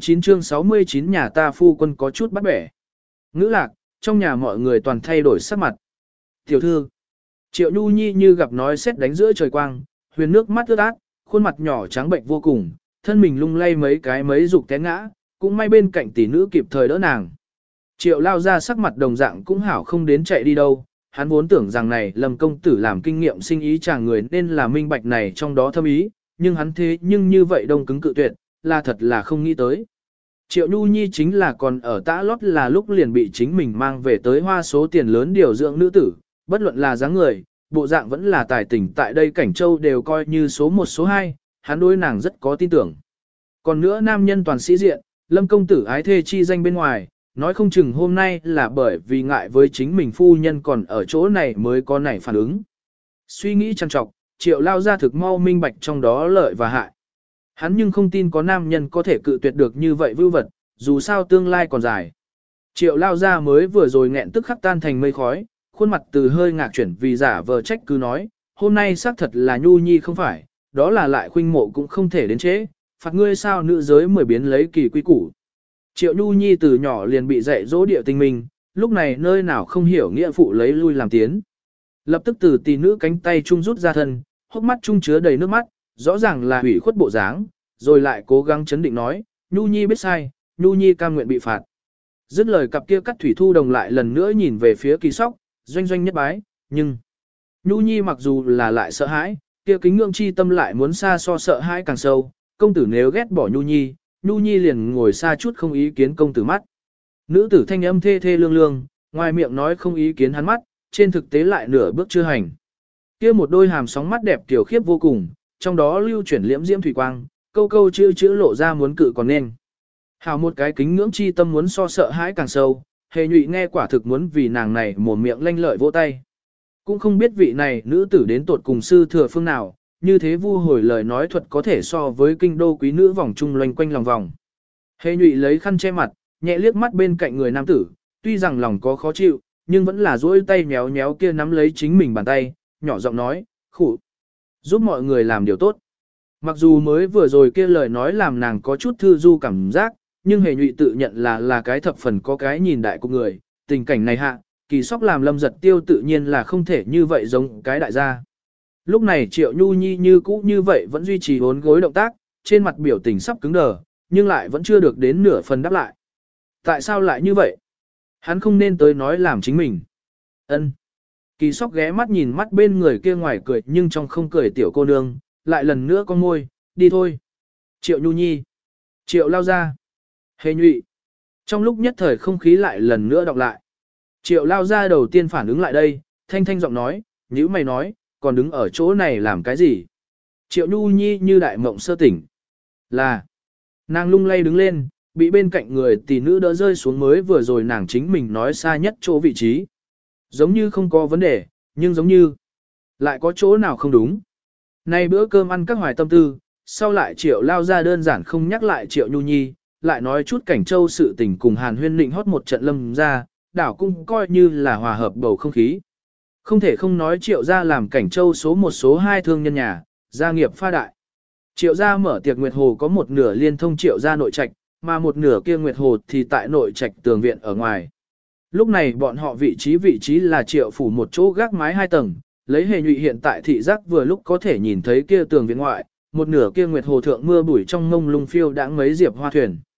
69 nhà ta phu quân có chút bắt bẻ. Ngữ lạc, trong nhà mọi người toàn thay đổi sắc mặt. Tiểu thư, Triệu Nhu Nhi như gặp nói sét đánh giữa trời quang, huyền nước mắt ướt át, khuôn mặt nhỏ trắng bệnh vô cùng, thân mình lung lay mấy dục té ngã, cũng may bên cạnh tỷ nữ kịp thời đỡ nàng. Triệu lao ra sắc mặt đồng dạng cũng hảo không đến chạy đi đâu, hắn vốn tưởng rằng này Lâm công tử làm kinh nghiệm sinh ý chàng người nên là minh bạch này trong đó thâm ý, nhưng hắn thế nhưng như vậy đông cứng cự tuyệt, là thật là không nghĩ tới. Triệu Nhu Nhi chính là còn ở tã lót là lúc liền bị chính mình mang về tới hoa số tiền lớn điều dưỡng nữ tử, bất luận là dáng người, bộ dạng vẫn là tài tình tại đây Cảnh Châu đều coi như số 1 số 2, hắn đối nàng rất có tin tưởng. Còn nữa nam nhân toàn sĩ diện, Lâm công tử ái thê chi danh bên ngoài, nói không chừng hôm nay là bởi vì ngại với chính mình phu nhân còn ở chỗ này mới có nảy phản ứng. Suy nghĩ trằn trọc, Triệu lao ra thực mau minh bạch trong đó lợi và hại. Hắn nhưng không tin có nam nhân có thể cự tuyệt được như vậy vưu vật, dù sao tương lai còn dài. Triệu lao ra mới vừa rồi nghẹn tức khắc tan thành mây khói, khuôn mặt từ hơi ngạc chuyển vì giả vờ trách cứ nói, hôm nay xác thật là Nhu Nhi không phải, đó là lại khuynh mộ cũng không thể đến chế, phạt ngươi sao nữ giới mới biến lấy kỳ quy củ. Triệu Nhu Nhi từ nhỏ liền bị dạy dỗ địa tinh minh, lúc này nơi nào không hiểu nghĩa phụ lấy lui làm tiến. Lập tức từ tỷ nữ cánh tay trung rút ra thân, hốc mắt trung chứa đầy nước mắt, rõ ràng là hủy khuất bộ dáng, rồi lại cố gắng chấn định nói, Nhu Nhi biết sai, Nhu Nhi cam nguyện bị phạt. Dứt lời cặp kia cắt thủy thu đồng lại lần nữa nhìn về phía Kỳ Sóc, doanh doanh nhất bái, nhưng Nhu Nhi mặc dù là lại sợ hãi, kia kính ngưỡng chi tâm lại muốn xa so sợ hãi càng sâu, công tử nếu ghét bỏ Nhu Nhi liền ngồi xa chút không ý kiến công tử mắt. Nữ tử thanh âm thê thê lương lương, ngoài miệng nói không ý kiến hắn mắt, trên thực tế lại nửa bước chưa hành. Kia một đôi hàm sóng mắt đẹp tiểu khiếp vô cùng, trong đó lưu chuyển liễm diễm thủy quang, câu câu chữ chữ lộ ra muốn cự còn nên. Hào một cái kính ngưỡng chi tâm muốn so sợ hãi càng sâu, Hề nhụy nghe quả thực muốn vì nàng này mồm miệng lanh lợi vỗ tay. Cũng không biết vị này nữ tử đến tột cùng sư thừa phương nào, như thế vu hồi lời nói thuật có thể so với kinh đô quý nữ vòng trung loanh quanh lòng vòng. Hề nhụy lấy khăn che mặt, nhẹ liếc mắt bên cạnh người nam tử, tuy rằng lòng có khó chịu, nhưng vẫn là duỗi tay méo méo kia nắm lấy chính mình bàn tay, nhỏ giọng nói, khủ, giúp mọi người làm điều tốt. Mặc dù mới vừa rồi kia lời nói làm nàng có chút thư du cảm giác, nhưng Hề nhụy tự nhận là cái thập phần có cái nhìn đại của người, tình cảnh này hạ, Kỳ Sóc làm Lâm Giật Tiêu tự nhiên là không thể như vậy giống cái đại gia. Lúc này Triệu Nhu Nhi như cũ như vậy vẫn duy trì bốn gối động tác, trên mặt biểu tình sắp cứng đờ, nhưng lại vẫn chưa được đến nửa phần đáp lại. Tại sao lại như vậy? Hắn không nên tới nói làm chính mình. Ân. Kỳ Sóc ghé mắt nhìn mắt bên người kia ngoài cười nhưng trong không cười tiểu cô nương, lại lần nữa con môi, đi thôi. Triệu Nhu Nhi. Triệu lao ra. Hề nhụy. Trong lúc nhất thời không khí lại lần nữa đọc lại. Triệu lao ra đầu tiên phản ứng lại đây, thanh thanh giọng nói, nhữ mày nói, còn đứng ở chỗ này làm cái gì? Triệu Nhu Nhi như đại mộng sơ tỉnh. Là. Nàng lung lay đứng lên, bị bên cạnh người tỷ nữ đỡ rơi xuống mới vừa rồi nàng chính mình nói xa nhất chỗ vị trí. Giống như không có vấn đề, nhưng giống như lại có chỗ nào không đúng. Nay bữa cơm ăn các hoài tâm tư, sau lại Triệu lao ra đơn giản không nhắc lại Triệu Nhu Nhi, lại nói chút Cảnh Châu sự tình cùng Hàn Huyên Định hót một trận Lâm ra, đảo cũng coi như là hòa hợp bầu không khí. Không thể không nói Triệu gia làm Cảnh Châu số 1 số 2 thương nhân nhà, gia nghiệp pha đại. Triệu gia mở tiệc Nguyệt Hồ có một nửa liên thông Triệu gia nội trạch, mà một nửa kia Nguyệt Hồ thì tại nội trạch tường viện ở ngoài. Lúc này bọn họ vị trí là Triệu phủ một chỗ gác mái 2 tầng, lấy Hề nhụy hiện tại thị giác vừa lúc có thể nhìn thấy kia tường viện ngoại, một nửa kia Nguyệt Hồ thượng mưa bụi trong ngông lung phiêu đãng mấy diệp hoa thuyền.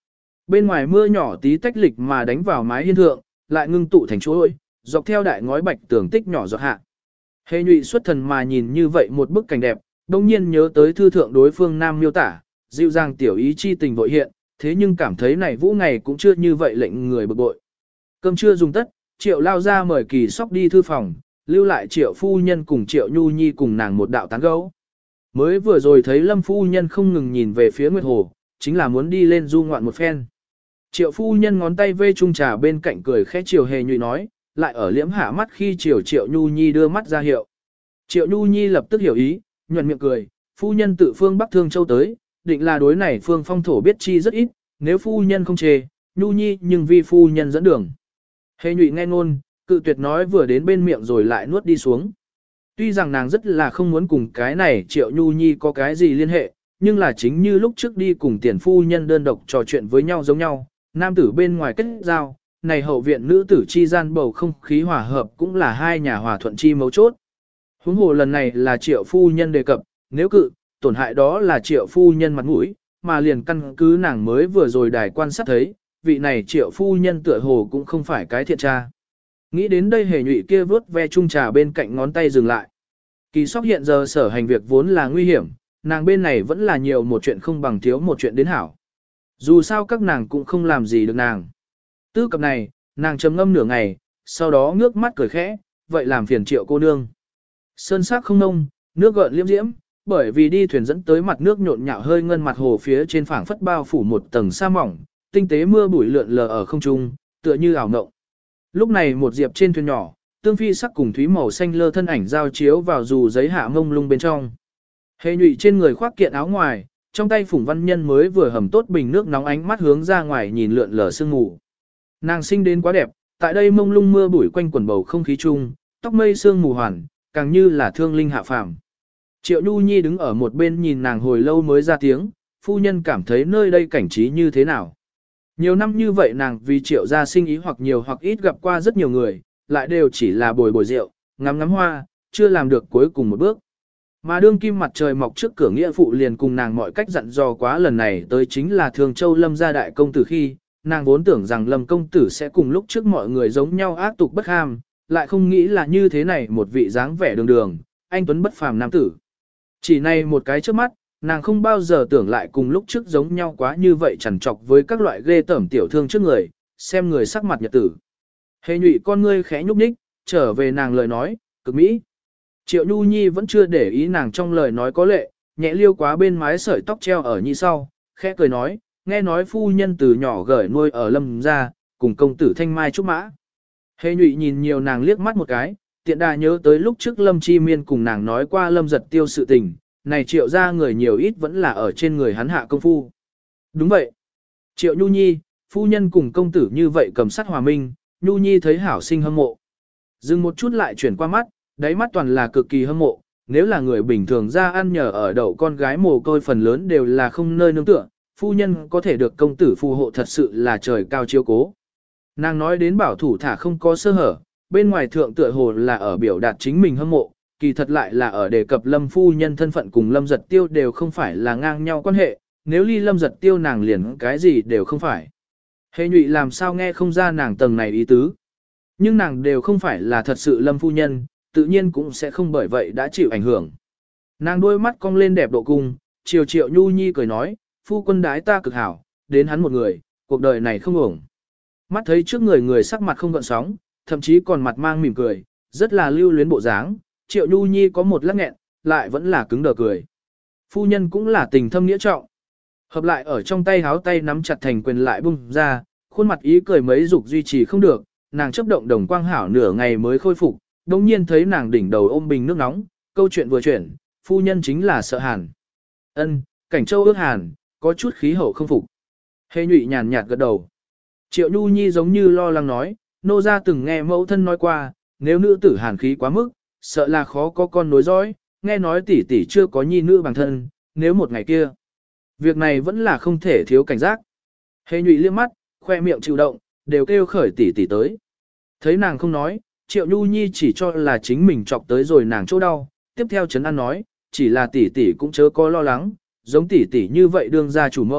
bên ngoài mưa nhỏ tí tách lịch mà đánh vào mái hiên thượng, lại ngưng tụ thành chuỗi, dọc theo đại ngói bạch tường tích nhỏ giọt hạ. Hề Nhụy xuất thần mà nhìn như vậy một bức cảnh đẹp, đông nhiên nhớ tới thư thượng đối phương nam miêu tả, dịu dàng tiểu ý chi tình vội hiện, thế nhưng cảm thấy này vũ ngày cũng chưa như vậy lệnh người bực bội. Cơm trưa dùng tất, Triệu lao ra mời Kỳ Sóc đi thư phòng, lưu lại Triệu phu nhân cùng Triệu Nhu Nhi cùng nàng một đạo tán gẫu. Mới vừa rồi thấy Lâm phu nhân không ngừng nhìn về phía Nguyệt Hồ, chính là muốn đi lên du ngoạn một phen. Triệu phu nhân ngón tay vê chung trà bên cạnh cười khẽ Triệu Hề Nhụy nói, lại ở liễm hạ mắt khi Triệu Nhu Nhi đưa mắt ra hiệu. Triệu Nhu Nhi lập tức hiểu ý, nhuận miệng cười, phu nhân tự phương Bắc Thương Châu tới, định là đối này phương phong thổ biết chi rất ít, nếu phu nhân không chê, Nhu Nhi nhưng vì phu nhân dẫn đường. Hề Nhụy nghe ngôn, cự tuyệt nói vừa đến bên miệng rồi lại nuốt đi xuống. Tuy rằng nàng rất là không muốn cùng cái này Triệu Nhu Nhi có cái gì liên hệ, nhưng là chính như lúc trước đi cùng tiền phu nhân đơn độc trò chuyện với nhau giống nhau, nam tử bên ngoài kết giao, này hậu viện nữ tử chi gian bầu không khí hòa hợp cũng là hai nhà hòa thuận chi mấu chốt. Huống hồ lần này là Triệu phu nhân đề cập, nếu cự, tổn hại đó là Triệu phu nhân mặt mũi, mà liền căn cứ nàng mới vừa rồi đài quan sát thấy, vị này Triệu phu nhân tựa hồ cũng không phải cái thiện tra. Nghĩ đến đây Hề Nhụy kia vớt ve chung trà bên cạnh ngón tay dừng lại. Kỳ Sóc hiện giờ sở hành việc vốn là nguy hiểm, nàng bên này vẫn là nhiều một chuyện không bằng thiếu một chuyện đến hảo. Dù sao các nàng cũng không làm gì được nàng. Tư cập này, nàng trầm ngâm nửa ngày, sau đó ngước mắt cười khẽ, vậy làm phiền Triệu cô nương. Sơn sắc không nông, nước gợn liêm diễm, bởi vì đi thuyền dẫn tới mặt nước nhộn nhạo hơi ngân mặt hồ phía trên phảng phất bao phủ một tầng sa mỏng, tinh tế mưa bụi lượn lờ ở không trung, tựa như ảo ngộng. Lúc này một diệp trên thuyền nhỏ, tương phi sắc cùng thúy màu xanh lơ thân ảnh giao chiếu vào dù giấy hạ mông lung bên trong. Hề Nhụy trên người khoác kiện áo ngoài, trong tay Phùng Văn Nhân mới vừa hầm tốt bình nước nóng ánh mắt hướng ra ngoài nhìn lượn lờ sương mù. Nàng sinh đến quá đẹp, tại đây mông lung mưa bụi quanh quần bầu không khí chung, tóc mây sương mù hoàn, càng như là thương linh hạ phàm. Triệu Nhu Nhi đứng ở một bên nhìn nàng hồi lâu mới ra tiếng, phu nhân cảm thấy nơi đây cảnh trí như thế nào. Nhiều năm như vậy nàng vì Triệu gia sinh ý hoặc nhiều hoặc ít gặp qua rất nhiều người, lại đều chỉ là bồi bồi rượu, ngắm ngắm hoa, chưa làm được cuối cùng một bước. Mà đương kim mặt trời mọc trước cửa nghĩa phụ liền cùng nàng mọi cách dặn dò quá lần này tới chính là Thường Châu Lâm gia đại công tử khi, nàng vốn tưởng rằng Lâm công tử sẽ cùng lúc trước mọi người giống nhau ác tục bất ham, lại không nghĩ là như thế này một vị dáng vẻ đường đường, anh tuấn bất phàm nam tử. Chỉ này một cái trước mắt, nàng không bao giờ tưởng lại cùng lúc trước giống nhau quá như vậy chằn trọc với các loại ghê tởm tiểu thương trước người, xem người sắc mặt nhật tử. Hề Nhụy con ngươi khẽ nhúc nhích, trở về nàng lời nói, cực mỹ. Triệu Nhu Nhi vẫn chưa để ý nàng trong lời nói có lệ, nhẹ liêu quá bên mái sợi tóc treo ở nhị sau, khẽ cười nói, nghe nói phu nhân từ nhỏ gởi nuôi ở Lâm gia, cùng công tử Thanh Mai trúc mã. Hề Nhụy nhìn nhiều nàng liếc mắt một cái, tiện đà nhớ tới lúc trước Lâm Chi Miên cùng nàng nói qua Lâm Giật Tiêu sự tình, này Triệu gia người nhiều ít vẫn là ở trên người hắn hạ công phu. Đúng vậy. Triệu Nhu Nhi, phu nhân cùng công tử như vậy cầm sắt hòa minh, Nhu Nhi thấy hảo sinh hâm mộ. Dừng một chút lại chuyển qua mắt, đáy mắt toàn là cực kỳ hâm mộ, nếu là người bình thường ra ăn nhờ ở đậu con gái mồ côi phần lớn đều là không nơi nương tựa, phu nhân có thể được công tử phù hộ thật sự là trời cao chiếu cố. Nàng nói đến bảo thủ thả không có sơ hở, bên ngoài thượng tựa hồ là ở biểu đạt chính mình hâm mộ, kỳ thật lại là ở đề cập Lâm phu nhân thân phận cùng Lâm Giật Tiêu đều không phải là ngang nhau quan hệ, nếu ly Lâm Giật Tiêu nàng liền cái gì đều không phải. Hề Nhụy làm sao nghe không ra nàng tầng này ý tứ. Nhưng nàng đều không phải là thật sự Lâm phu nhân, tự nhiên cũng sẽ không bởi vậy đã chịu ảnh hưởng. Nàng đôi mắt cong lên đẹp độ cung, Triệu Nhu Nhi cười nói, phu quân đái ta cực hảo, đến hắn một người, cuộc đời này không ổng. Mắt thấy trước người người sắc mặt không gợn sóng, thậm chí còn mặt mang mỉm cười, rất là lưu luyến bộ dáng, Triệu Nhu Nhi có một lắc nghẹn, lại vẫn là cứng đờ cười. Phu nhân cũng là tình thâm nghĩa trọng. Hợp lại ở trong tay háo tay nắm chặt thành quyền lại bung ra, khuôn mặt ý cười mấy dục duy trì không được, nàng chấp động đồng quang hảo nửa ngày mới khôi phục, đồng nhiên thấy nàng đỉnh đầu ôm bình nước nóng, câu chuyện vừa chuyển, phu nhân chính là sợ hàn. Ân, Cảnh Châu ước hàn, có chút khí hậu không phục. Hề Nhụy nhàn nhạt gật đầu. Triệu Nhu Nhi giống như lo lắng nói, nô gia từng nghe mẫu thân nói qua, nếu nữ tử hàn khí quá mức, sợ là khó có con nối dõi, nghe nói tỷ tỷ chưa có nhi nữ bằng thân, nếu một ngày kia. Việc này vẫn là không thể thiếu cảnh giác. Hề Nhụy liếc mắt, khoe miệng chịu động, đều kêu khởi tỷ tỷ tới. Thấy nàng không nói, Triệu Nhu Nhi chỉ cho là chính mình chọc tới rồi nàng chỗ đau, tiếp theo trấn an nói, chỉ là tỷ tỷ cũng chớ có lo lắng, giống tỷ tỷ như vậy đương gia chủ mẫu,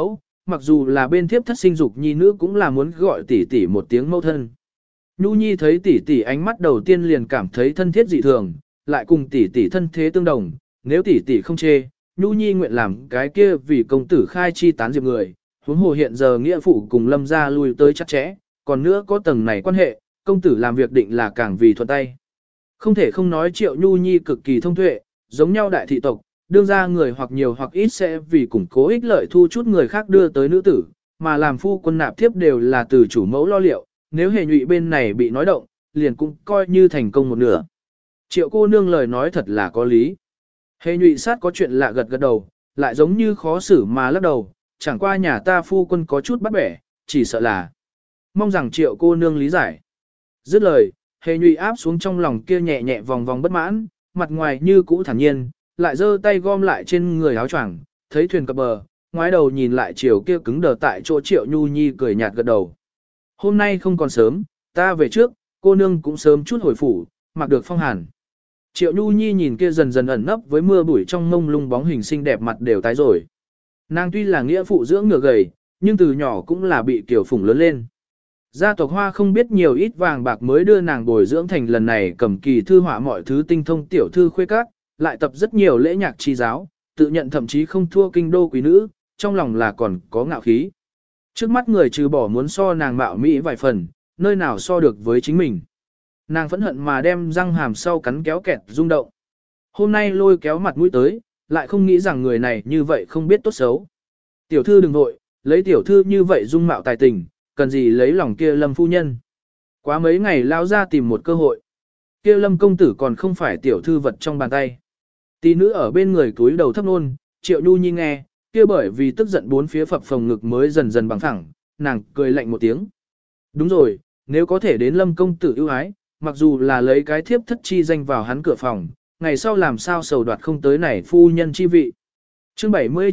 mặc dù là bên thiếp thất sinh dục nhi nữ cũng là muốn gọi tỷ tỷ một tiếng mẫu thân. Nhu Nhi thấy tỷ tỷ ánh mắt đầu tiên liền cảm thấy thân thiết dị thường, lại cùng tỷ tỷ thân thế tương đồng, nếu tỷ tỷ không chê, Nhu Nhi nguyện làm cái kia vì công tử khai chi tán diệp người, huống hồ hiện giờ nghĩa phụ cùng Lâm gia lui tới chắc chẽ, còn nữa có tầng này quan hệ, công tử làm việc định là càng vì thuận tay. Không thể không nói Triệu Nhu Nhi cực kỳ thông tuệ, giống nhau đại thị tộc, đương ra người hoặc nhiều hoặc ít sẽ vì củng cố ích lợi thu chút người khác đưa tới nữ tử, mà làm phu quân nạp thiếp đều là từ chủ mẫu lo liệu, nếu hề nhụy bên này bị nói động, liền cũng coi như thành công một nửa. Triệu cô nương lời nói thật là có lý. Hề nhụy sát có chuyện lạ gật gật đầu, lại giống như khó xử mà lắc đầu, chẳng qua nhà ta phu quân có chút bắt bẻ, chỉ sợ là. Mong rằng triệu cô nương lý giải. Dứt lời, hề nhụy áp xuống trong lòng kia nhẹ nhẹ vòng vòng bất mãn, mặt ngoài như cũ thản nhiên, lại giơ tay gom lại trên người áo choàng, thấy thuyền cập bờ, ngoái đầu nhìn lại chiều kia cứng đờ tại chỗ Triệu Nhu Nhi cười nhạt gật đầu. Hôm nay không còn sớm, ta về trước, cô nương cũng sớm chút hồi phủ, mặc được phong hàn. Triệu Nhu Nhi nhìn kia dần dần ẩn nấp với mưa bụi trong mông lung bóng hình xinh đẹp mặt đều tái rồi. Nàng tuy là nghĩa phụ dưỡng ngựa gầy, nhưng từ nhỏ cũng là bị kiểu phủng lớn lên. Gia tộc Hoa không biết nhiều ít vàng bạc mới đưa nàng bồi dưỡng thành lần này cầm kỳ thư họa mọi thứ tinh thông tiểu thư khuê các, lại tập rất nhiều lễ nhạc chi giáo, tự nhận thậm chí không thua kinh đô quý nữ, trong lòng là còn có ngạo khí. Trước mắt người trừ bỏ muốn so nàng mạo mỹ vài phần, nơi nào so được với chính mình. Nàng phẫn hận mà đem răng hàm sau cắn kéo kẹt rung động. Hôm nay lôi kéo mặt mũi tới, lại không nghĩ rằng người này như vậy không biết tốt xấu. Tiểu thư đừng nội, lấy tiểu thư như vậy dung mạo tài tình, cần gì lấy lòng kia Lâm phu nhân. Quá mấy ngày lao ra tìm một cơ hội. Kia Lâm công tử còn không phải tiểu thư vật trong bàn tay. Tỷ nữ ở bên người túi đầu thấp nôn, Triệu Nhu Nhi nghe, kia bởi vì tức giận bốn phía phập phồng ngực mới dần dần bằng thẳng, nàng cười lạnh một tiếng. Đúng rồi, nếu có thể đến Lâm công tử ưu ái, mặc dù là lấy cái thiếp thất chi danh vào hắn cửa phòng, ngày sau làm sao sầu đoạt không tới này phu nhân chi vị. Chương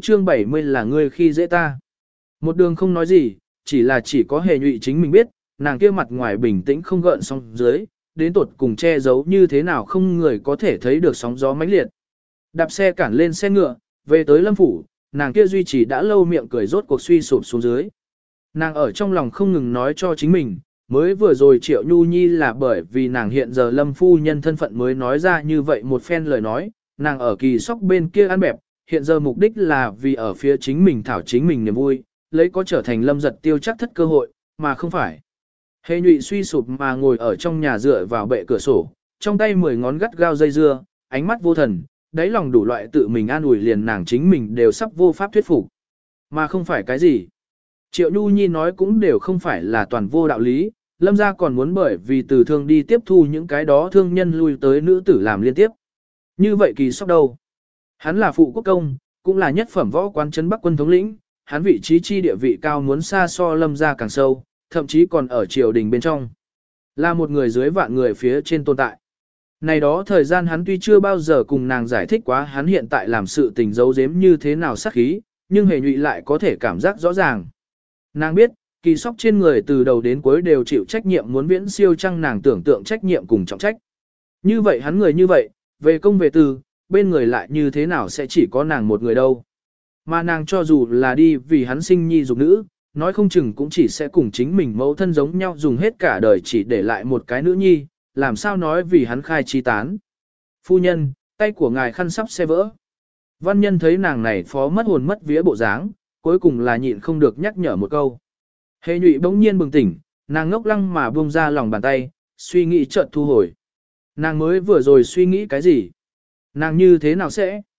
70 là ngươi khi dễ ta. Một đường không nói gì, chỉ có hề nhụy chính mình biết, nàng kia mặt ngoài bình tĩnh không gợn sóng dưới, đến tột cùng che giấu như thế nào không người có thể thấy được sóng gió mãnh liệt. Đạp xe cản lên xe ngựa, về tới Lâm phủ, nàng kia duy trì đã lâu miệng cười rốt cuộc suy sụp xuống dưới. Nàng ở trong lòng không ngừng nói cho chính mình, mới vừa rồi Triệu Nhu Nhi là bởi vì nàng hiện giờ Lâm phu nhân thân phận mới nói ra như vậy một phen lời nói, nàng ở kỳ sóc bên kia ăn bẹp, hiện giờ mục đích là vì ở phía chính mình thảo chính mình niềm vui, lấy có trở thành Lâm giật tiêu chắc thất cơ hội, mà không phải. Hề nhụy suy sụp mà ngồi ở trong nhà dựa vào bệ cửa sổ, trong tay 10 ngón gắt gao dây dưa, ánh mắt vô thần, đáy lòng đủ loại tự mình an ủi liền nàng chính mình đều sắp vô pháp thuyết phục. Mà không phải cái gì. Triệu Nhu Nhi nói cũng đều không phải là toàn vô đạo lý, Lâm gia còn muốn bởi vì từ thương đi tiếp thu những cái đó thương nhân lui tới nữ tử làm liên tiếp. Như vậy kỳ sóc đâu? Hắn là phụ quốc công, cũng là nhất phẩm võ quan trấn Bắc quân thống lĩnh, hắn vị trí chi địa vị cao muốn xa so Lâm gia càng sâu, thậm chí còn ở triều đình bên trong. Là một người dưới vạn người phía trên tồn tại. Này đó thời gian hắn tuy chưa bao giờ cùng nàng giải thích quá hắn hiện tại làm sự tình giấu giếm như thế nào sát khí, nhưng hề nhụy lại có thể cảm giác rõ ràng. Nàng biết, kỳ sóc trên người từ đầu đến cuối đều chịu trách nhiệm muốn viễn siêu trăng nàng tưởng tượng trách nhiệm cùng trọng trách. Như vậy hắn người như vậy, về công về tư, bên người lại như thế nào sẽ chỉ có nàng một người đâu. Mà nàng cho dù là đi vì hắn sinh nhi dục nữ, nói không chừng cũng chỉ sẽ cùng chính mình mẫu thân giống nhau dùng hết cả đời chỉ để lại một cái nữ nhi, làm sao nói vì hắn khai chi tán. Phu nhân, tay của ngài khăn sắp xe vỡ. Văn nhân thấy nàng này phó mất hồn mất vía bộ dáng, cuối cùng là nhịn không được nhắc nhở một câu. Hề nhụy bỗng nhiên bừng tỉnh, nàng ngốc lăng mà buông ra lòng bàn tay, suy nghĩ chợt thu hồi. Nàng mới vừa rồi suy nghĩ cái gì? Nàng như thế nào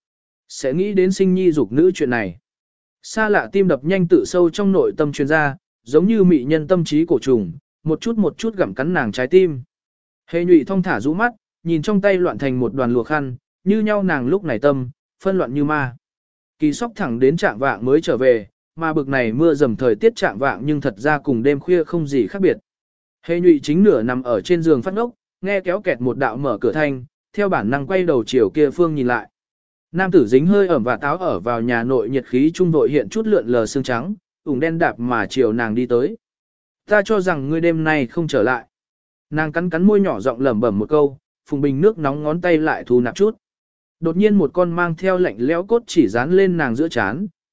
sẽ nghĩ đến sinh nhi dục nữ chuyện này. Xa lạ tim đập nhanh tự sâu trong nội tâm truyền ra, giống như mị nhân tâm trí cổ trùng, một chút gặm cắn nàng trái tim. Hề nhụy thong thả rũ mắt, nhìn trong tay loạn thành một đoàn lụa khăn, như nhau nàng lúc này tâm, phân loạn như ma. Kỳ sóc thẳng đến trạng vạng mới trở về, mà bực này mưa dầm thời tiết trạng vạng nhưng thật ra cùng đêm khuya không gì khác biệt. Hề nhụy chính nửa nằm ở trên giường phát ngốc, nghe kéo kẹt một đạo mở cửa thanh, theo bản năng quay đầu chiều kia phương nhìn lại. Nam tử dính hơi ẩm và táo ở vào nhà nội nhiệt khí trung đội hiện chút lượn lờ xương trắng, ủng đen đạp mà chiều nàng đi tới. Ta cho rằng ngươi đêm nay không trở lại. Nàng cắn cắn môi nhỏ giọng lẩm bẩm một câu, phùng bình nước nóng ngón tay lại thu nạp chút. Đột nhiên một con mang theo lạnh lẽo cốt chỉ dán lên nàng giữa chán,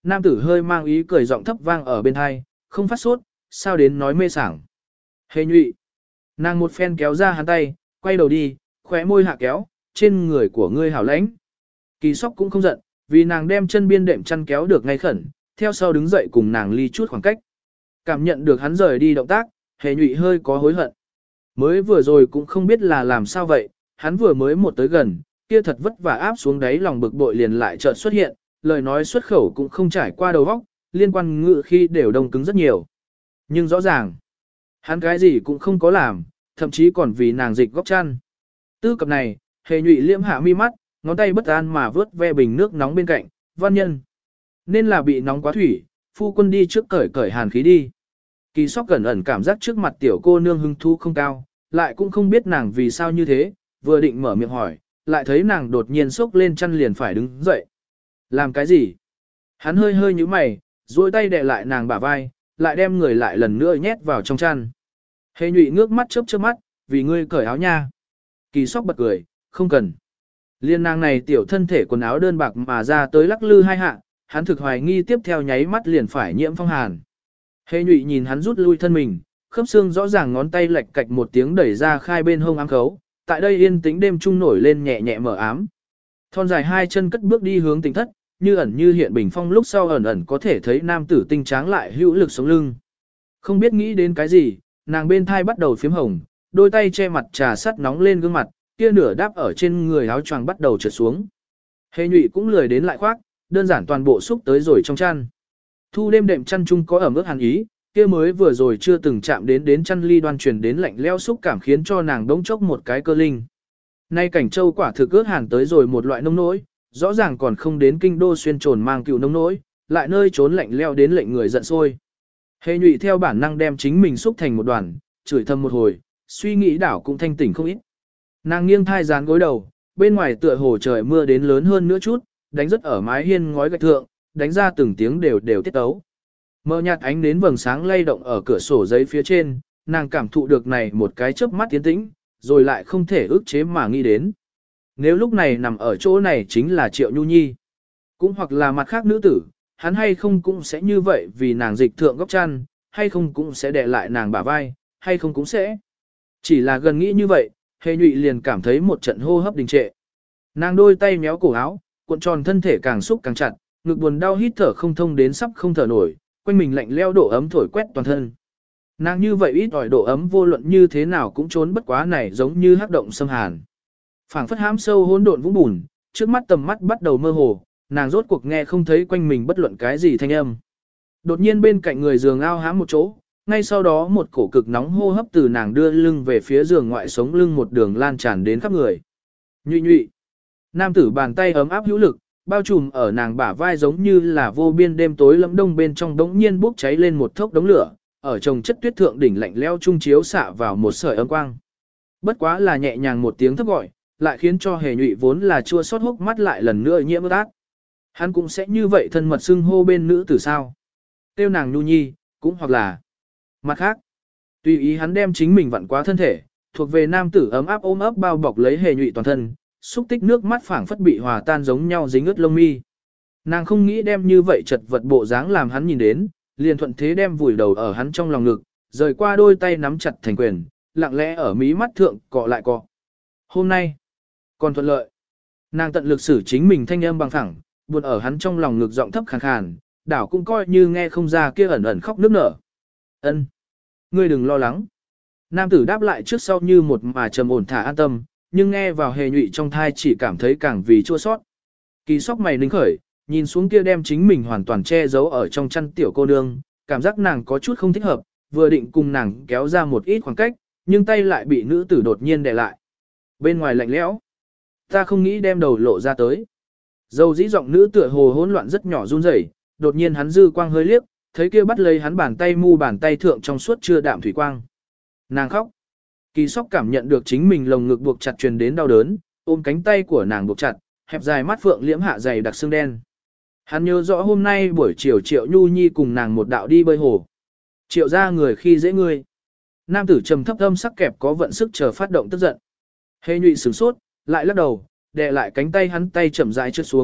nam tử hơi mang ý cười giọng thấp vang ở bên hai, không phát sốt, sao đến nói mê sảng. Hề nhụy. Nàng một phen kéo ra hắn tay, quay đầu đi, khóe môi hạ kéo, trên người của ngươi hảo lãnh. Kỳ sóc cũng không giận, vì nàng đem chân biên đệm chăn kéo được ngay khẩn, theo sau đứng dậy cùng nàng ly chút khoảng cách. Cảm nhận được hắn rời đi động tác, hề nhụy hơi có hối hận. Mới vừa rồi cũng không biết là làm sao vậy, hắn vừa mới một tới gần, kia thật vất vả áp xuống đáy lòng bực bội liền lại chợt xuất hiện, lời nói xuất khẩu cũng không trải qua đầu óc, liên quan ngữ khi đều đông cứng rất nhiều. Nhưng rõ ràng, hắn cái gì cũng không có làm, thậm chí còn vì nàng dịch góc chăn. Tư cập này, hề nhụy liễm hạ mi mắt, ngón tay bất an mà vớt ve bình nước nóng bên cạnh, văn nhân. Nên là bị nóng quá thủy, phu quân đi trước cởi cởi hàn khí đi. Kỳ sóc cẩn ẩn cảm giác trước mặt tiểu cô nương hứng thú không cao, lại cũng không biết nàng vì sao như thế, vừa định mở miệng hỏi, lại thấy nàng đột nhiên sốc lên chăn liền phải đứng dậy. Làm cái gì? Hắn hơi hơi như mày, duỗi tay đè lại nàng bả vai, lại đem người lại lần nữa nhét vào trong chăn. Hề nhụy ngước mắt chớp chớp mắt, vì ngươi cởi áo nha. Kỳ sóc bật cười, không cần. Liên nàng này tiểu thân thể quần áo đơn bạc mà ra tới lắc lư hai hạ, hắn thực hoài nghi tiếp theo nháy mắt liền phải nhiễm phong hàn. Hề nhụy nhìn hắn rút lui thân mình, khớp xương rõ ràng ngón tay lệch cạch một tiếng đẩy ra khai bên hông ám khấu, tại đây yên tĩnh đêm trung nổi lên nhẹ nhẹ mở ám. Thon dài hai chân cất bước đi hướng tỉnh thất, như ẩn như hiện bình phong lúc sau ẩn ẩn có thể thấy nam tử tinh tráng lại hữu lực sống lưng. Không biết nghĩ đến cái gì, nàng bên thai bắt đầu phím hồng, đôi tay che mặt trà sắt nóng lên gương mặt, kia nửa đáp ở trên người áo choàng bắt đầu trượt xuống. Hề nhụy cũng lười đến lại khoác, đơn giản toàn bộ xúc tới rồi trong chăn. Thu đêm đệm chăn chung có ẩm ướt hàn ý, kia mới vừa rồi chưa từng chạm đến chăn ly đoan truyền đến lạnh leo xúc cảm khiến cho nàng đống chốc một cái cơ linh. Nay cảnh châu quả thực ướt hàn tới rồi một loại nông nỗi, rõ ràng còn không đến kinh đô xuyên trồn mang cựu nông nỗi, lại nơi trốn lạnh leo đến lệnh người giận sôi. Hề nhụy theo bản năng đem chính mình xúc thành một đoàn, chửi thầm một hồi, suy nghĩ đảo cũng thanh tỉnh không ít. Nàng nghiêng thai dán gối đầu, bên ngoài tựa hồ trời mưa đến lớn hơn nữa chút, đánh rất ở mái hiên ngói gạch thượng, đánh ra từng tiếng đều tiết tấu. Mờ nhạt ánh nến vầng sáng lay động ở cửa sổ giấy phía trên, nàng cảm thụ được này một cái chớp mắt tiến tĩnh, rồi lại không thể ức chế mà nghĩ đến. Nếu lúc này nằm ở chỗ này chính là Triệu Nhu Nhi, cũng hoặc là mặt khác nữ tử, hắn hay không cũng sẽ như vậy vì nàng dịch thượng góc chăn, hay không cũng sẽ đè lại nàng bả vai, hay không cũng sẽ. Chỉ là gần nghĩ như vậy, Hề nhụy liền cảm thấy một trận hô hấp đình trệ. Nàng đôi tay méo cổ áo, cuộn tròn thân thể càng xúc càng chặt, ngực buồn đau hít thở không thông đến sắp không thở nổi, quanh mình lạnh leo độ ấm thổi quét toàn thân. Nàng như vậy ít ỏi độ ấm vô luận như thế nào cũng trốn bất quá này giống như hắc động xâm hàn. Phảng phất hãm sâu hỗn độn vũng bùn, trước mắt tầm mắt bắt đầu mơ hồ, nàng rốt cuộc nghe không thấy quanh mình bất luận cái gì thanh âm. Đột nhiên bên cạnh người giường ao hãm một chỗ, ngay sau đó một cổ cực nóng hô hấp từ nàng đưa lưng về phía giường ngoại sống lưng một đường lan tràn đến khắp người. Nhụy nhụy. Nam tử bàn tay ấm áp hữu lực, bao trùm ở nàng bả vai giống như là vô biên đêm tối lẫm đông bên trong đống nhiên bốc cháy lên một thốc đống lửa, ở trồng chất tuyết thượng đỉnh lạnh leo trung chiếu xạ vào một sợi ấm quang. Bất quá là nhẹ nhàng một tiếng thấp gọi, lại khiến cho Hề nhụy vốn là chua xót hốc mắt lại lần nữa nhiễm ướt át. Hắn cũng sẽ như vậy thân mật xưng hô bên nữ tử sao? Tiêu nàng Nhu Nhi, cũng hoặc là mặt khác. Tùy ý hắn đem chính mình vặn quá thân thể, thuộc về nam tử ấm áp ôm ấp bao bọc lấy Hề nhụy toàn thân, xúc tích nước mắt phảng phất bị hòa tan giống nhau dính ướt lông mi. Nàng không nghĩ đem như vậy chật vật bộ dáng làm hắn nhìn đến, liền thuận thế đem vùi đầu ở hắn trong lòng ngực, rời qua đôi tay nắm chặt thành quyền, lặng lẽ ở mí mắt thượng cọ lại cọ. Hôm nay, còn thuận lợi. Nàng tận lực xử chính mình thanh âm bằng thẳng, buồn ở hắn trong lòng ngực giọng thấp khàn khàn, đảo cũng coi như nghe không ra kia ẩn ẩn khóc nức nở. Ân, ngươi đừng lo lắng. Nam tử đáp lại trước sau như một mà trầm ổn thả an tâm, nhưng nghe vào Hề nhụy trong thai chỉ cảm thấy càng vì chua sót. Kỳ sóc mày ninh khởi, nhìn xuống kia đem chính mình hoàn toàn che giấu ở trong chăn tiểu cô nương, cảm giác nàng có chút không thích hợp, vừa định cùng nàng kéo ra một ít khoảng cách, nhưng tay lại bị nữ tử đột nhiên đè lại. Bên ngoài lạnh lẽo, ta không nghĩ đem đầu lộ ra tới. Dầu dĩ giọng nữ tựa hồ hỗn loạn rất nhỏ run rẩy, đột nhiên hắn dư quang hơi liếc, thấy kia bắt lấy hắn bàn tay mu bàn tay thượng trong suốt chưa đạm thủy quang. Nàng khóc. Kỳ sóc cảm nhận được chính mình lồng ngực buộc chặt truyền đến đau đớn, ôm cánh tay của nàng buộc chặt, hẹp dài mắt phượng liễm hạ dày đặc xương đen. Hắn nhớ rõ hôm nay buổi chiều Triệu Nhu Nhi cùng nàng một đạo đi bơi hồ. Triệu ra người khi dễ ngươi. Nam tử trầm thấp âm sắc kẹp có vận sức chờ phát động tức giận. Hề nhụy sửng sốt, lại lắc đầu, đè lại cánh tay hắn tay chậm rãi trượt xuống,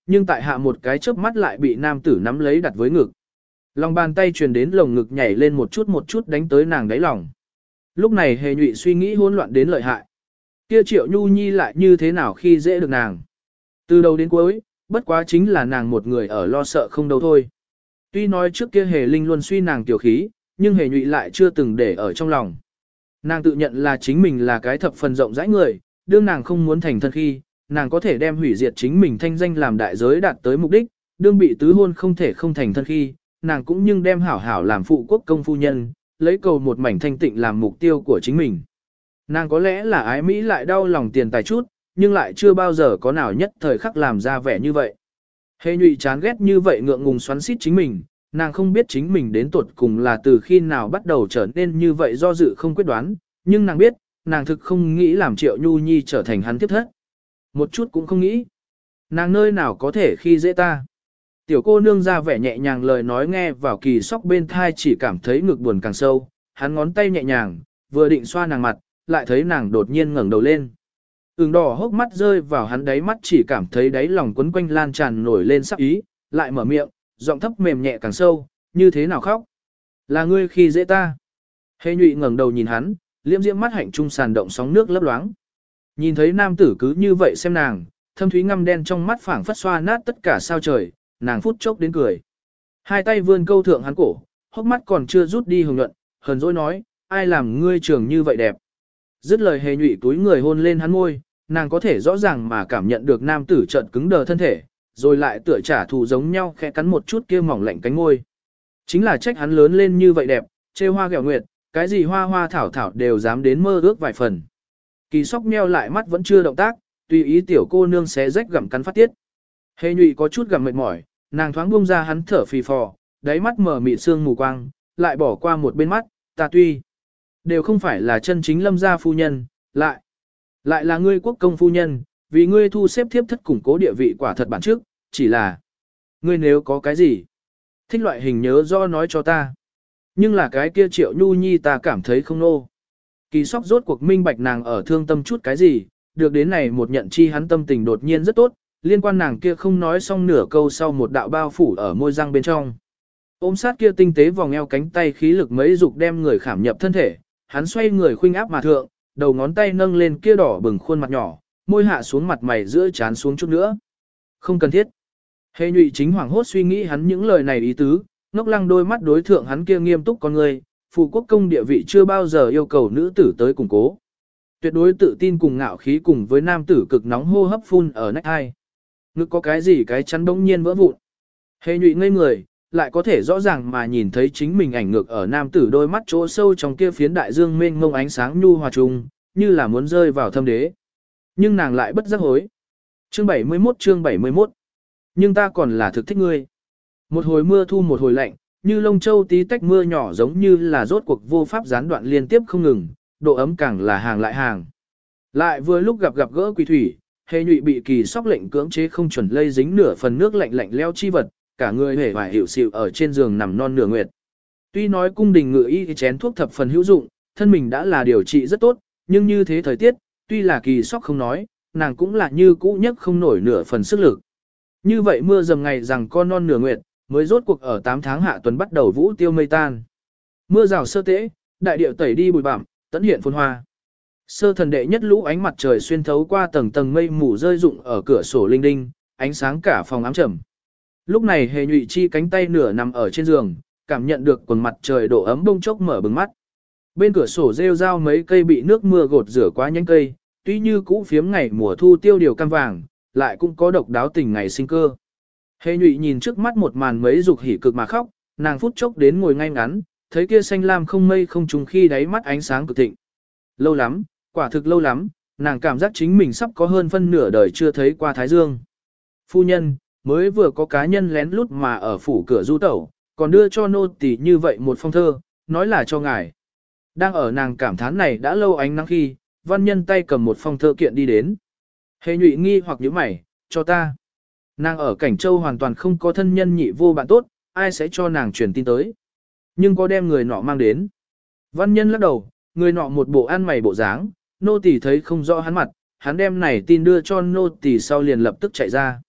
nhưng tại hạ một cái chớp mắt lại bị nam tử nắm lấy đặt với ngực. Lòng bàn tay truyền đến lồng ngực nhảy lên một chút đánh tới nàng đáy lòng. Lúc này Hề Nhụy suy nghĩ hỗn loạn đến lợi hại. Kia Triệu Nhu Nhi lại như thế nào khi dễ được nàng. Từ đầu đến cuối, bất quá chính là nàng một người ở lo sợ không đâu thôi. Tuy nói trước kia Hề Linh luôn suy nàng tiểu khí, nhưng Hề Nhụy lại chưa từng để ở trong lòng. Nàng tự nhận là chính mình là cái thập phần rộng rãi người, đương nàng không muốn thành thân khi, nàng có thể đem hủy diệt chính mình thanh danh làm đại giới đạt tới mục đích, đương bị tứ hôn không thể không thành thân khi, nàng cũng nhưng đem hảo hảo làm phụ quốc công phu nhân, lấy cầu một mảnh thanh tịnh làm mục tiêu của chính mình. Nàng có lẽ là ái Mỹ lại đau lòng tiền tài chút, nhưng lại chưa bao giờ có nào nhất thời khắc làm ra vẻ như vậy. Hề Nhụy chán ghét như vậy ngượng ngùng xoắn xít chính mình, nàng không biết chính mình đến tuột cùng là từ khi nào bắt đầu trở nên như vậy do dự không quyết đoán, nhưng nàng biết, nàng thực không nghĩ làm Triệu Nhu Nhi trở thành hắn tiếp thất. Một chút cũng không nghĩ. Nàng nơi nào có thể khi dễ ta. Tiểu cô nương ra vẻ nhẹ nhàng lời nói nghe vào Kỳ Sóc bên thai chỉ cảm thấy ngực buồn càng sâu, hắn ngón tay nhẹ nhàng, vừa định xoa nàng mặt, lại thấy nàng đột nhiên ngẩng đầu lên. Ửng đỏ hốc mắt rơi vào hắn đáy mắt chỉ cảm thấy đáy lòng quấn quanh lan tràn nổi lên sắc ý, lại mở miệng, giọng thấp mềm nhẹ càng sâu, như thế nào khóc? Là ngươi khi dễ ta. Hề Nhụy ngẩng đầu nhìn hắn, liễm diễm mắt hạnh trung sàn động sóng nước lấp loáng. Nhìn thấy nam tử cứ như vậy xem nàng, thâm thúy ngăm đen trong mắt phảng phất xoa nát tất cả sao trời, nàng phút chốc đến cười. Hai tay vươn câu thượng hắn cổ, hốc mắt còn chưa rút đi hồng nhuận, hờn dỗi nói, ai làm ngươi trường như vậy đẹp. Dứt lời Hề Nhụy túi người hôn lên hắn môi, nàng có thể rõ ràng mà cảm nhận được nam tử chợt cứng đờ thân thể, rồi lại tựa trả thù giống nhau khẽ cắn một chút kia mỏng lạnh cánh môi. Chính là trách hắn lớn lên như vậy đẹp, trêu hoa ghẹo nguyệt, cái gì hoa hoa thảo thảo đều dám đến mơ ước vài phần. Kỳ Sóc meo lại mắt vẫn chưa động tác, tùy ý tiểu cô nương xé rách gặm cắn phát tiết. Hề Nhụy có chút gặm mệt mỏi, nàng thoáng buông ra hắn thở phì phò, đáy mắt mở mịt sương mù quang, lại bỏ qua một bên mắt, ta tuy đều không phải là chân chính Lâm gia phu nhân, lại là ngươi quốc công phu nhân, vì ngươi thu xếp thiếp thất củng cố địa vị quả thật bản trước, chỉ là ngươi nếu có cái gì thích loại hình nhớ do nói cho ta. Nhưng là cái kia Triệu Nhu Nhi ta cảm thấy không nô. Kỳ Sóc rốt cuộc minh bạch nàng ở thương tâm chút cái gì, được đến này một nhận chi hắn tâm tình đột nhiên rất tốt, liên quan nàng kia không nói xong nửa câu sau một đạo bao phủ ở môi răng bên trong. Ôm sát kia tinh tế vòng eo cánh tay khí lực mấy dục đem người khảm nhập thân thể, hắn xoay người khuynh áp mà thượng, đầu ngón tay nâng lên kia đỏ bừng khuôn mặt nhỏ, môi hạ xuống mặt mày giữa chán xuống chút nữa. Không cần thiết. Hề Nhụy chính hoảng hốt suy nghĩ hắn những lời này ý tứ, ngốc lăng đôi mắt đối thượng hắn kia nghiêm túc con người, phụ quốc công địa vị chưa bao giờ yêu cầu nữ tử tới củng cố. Tuyệt đối tự tin cùng ngạo khí cùng với nam tử cực nóng hô hấp phun ở nách hai. Ngực có cái gì cái chắn bỗng nhiên vỡ vụn. Hề Nhụy ngây người, lại có thể rõ ràng mà nhìn thấy chính mình ảnh ngược ở nam tử đôi mắt chỗ sâu trong kia phiến đại dương mênh mông ánh sáng nhu hòa trùng, như là muốn rơi vào thâm đế. Nhưng nàng lại bất giác hối. Chương 71. Nhưng ta còn là thực thích ngươi. Một hồi mưa thu một hồi lạnh, như lông châu tí tách mưa nhỏ giống như là rốt cuộc vô pháp gián đoạn liên tiếp không ngừng, độ ấm càng là hàng lại hàng. Lại vừa lúc gặp gỡ quỷ thủy, Hề Nhụy bị Kỳ Sóc lệnh cưỡng chế không chuẩn lây dính nửa phần nước lạnh lạnh leo chi vật, cả người hề vải hiểu xịu ở trên giường nằm non nửa nguyệt. Tuy nói cung đình ngự y chén thuốc thập phần hữu dụng, thân mình đã là điều trị rất tốt, nhưng như thế thời tiết, tuy là Kỳ Sóc không nói, nàng cũng là như cũ nhất không nổi nửa phần sức lực. Như vậy mưa dầm ngày rằng con non nửa nguyệt, mới rốt cuộc ở 8 tháng hạ tuần bắt đầu vũ tiêu mây tan. Mưa rào sơ tễ, đại điệu tẩy đi bụi bặm, tẫn hiện phồn hoa. Sơ thần đệ nhất lũ ánh mặt trời xuyên thấu qua tầng tầng mây mù rơi rụng ở cửa sổ linh đinh, ánh sáng cả phòng ám trầm. Lúc này Hề Nhụy chi cánh tay nửa nằm ở trên giường, cảm nhận được quần mặt trời độ ấm bông chốc mở bừng mắt. Bên cửa sổ rêu rao mấy cây bị nước mưa gột rửa qua nhánh cây, tuy như cũ phiếm ngày mùa thu tiêu điều cam vàng, lại cũng có độc đáo tình ngày sinh cơ. Hề Nhụy nhìn trước mắt một màn mấy dục hỉ cực mà khóc, nàng phút chốc đến ngồi ngay ngắn, thấy kia xanh lam không mây không trùng khi đáy mắt ánh sáng cực thịnh. Lâu lắm, quả thực lâu lắm, nàng cảm giác chính mình sắp có hơn phân nửa đời chưa thấy qua Thái Dương. Phu nhân, mới vừa có cá nhân lén lút mà ở phủ cửa du tẩu, còn đưa cho nô tỳ như vậy một phong thơ, nói là cho ngài. Đang ở nàng cảm thán này đã lâu ánh nắng khi, văn nhân tay cầm một phong thơ kiện đi đến. Hề Nhụy nghi hoặc nhíu mày, cho ta. Nàng ở Cảnh Châu hoàn toàn không có thân nhân nhị vô bạn tốt, ai sẽ cho nàng truyền tin tới. Nhưng có đem người nọ mang đến. Văn nhân lắc đầu, người nọ một bộ ăn mày bộ dáng, nô tỳ thấy không rõ hắn mặt, hắn đem này tin đưa cho nô tỳ sau liền lập tức chạy ra.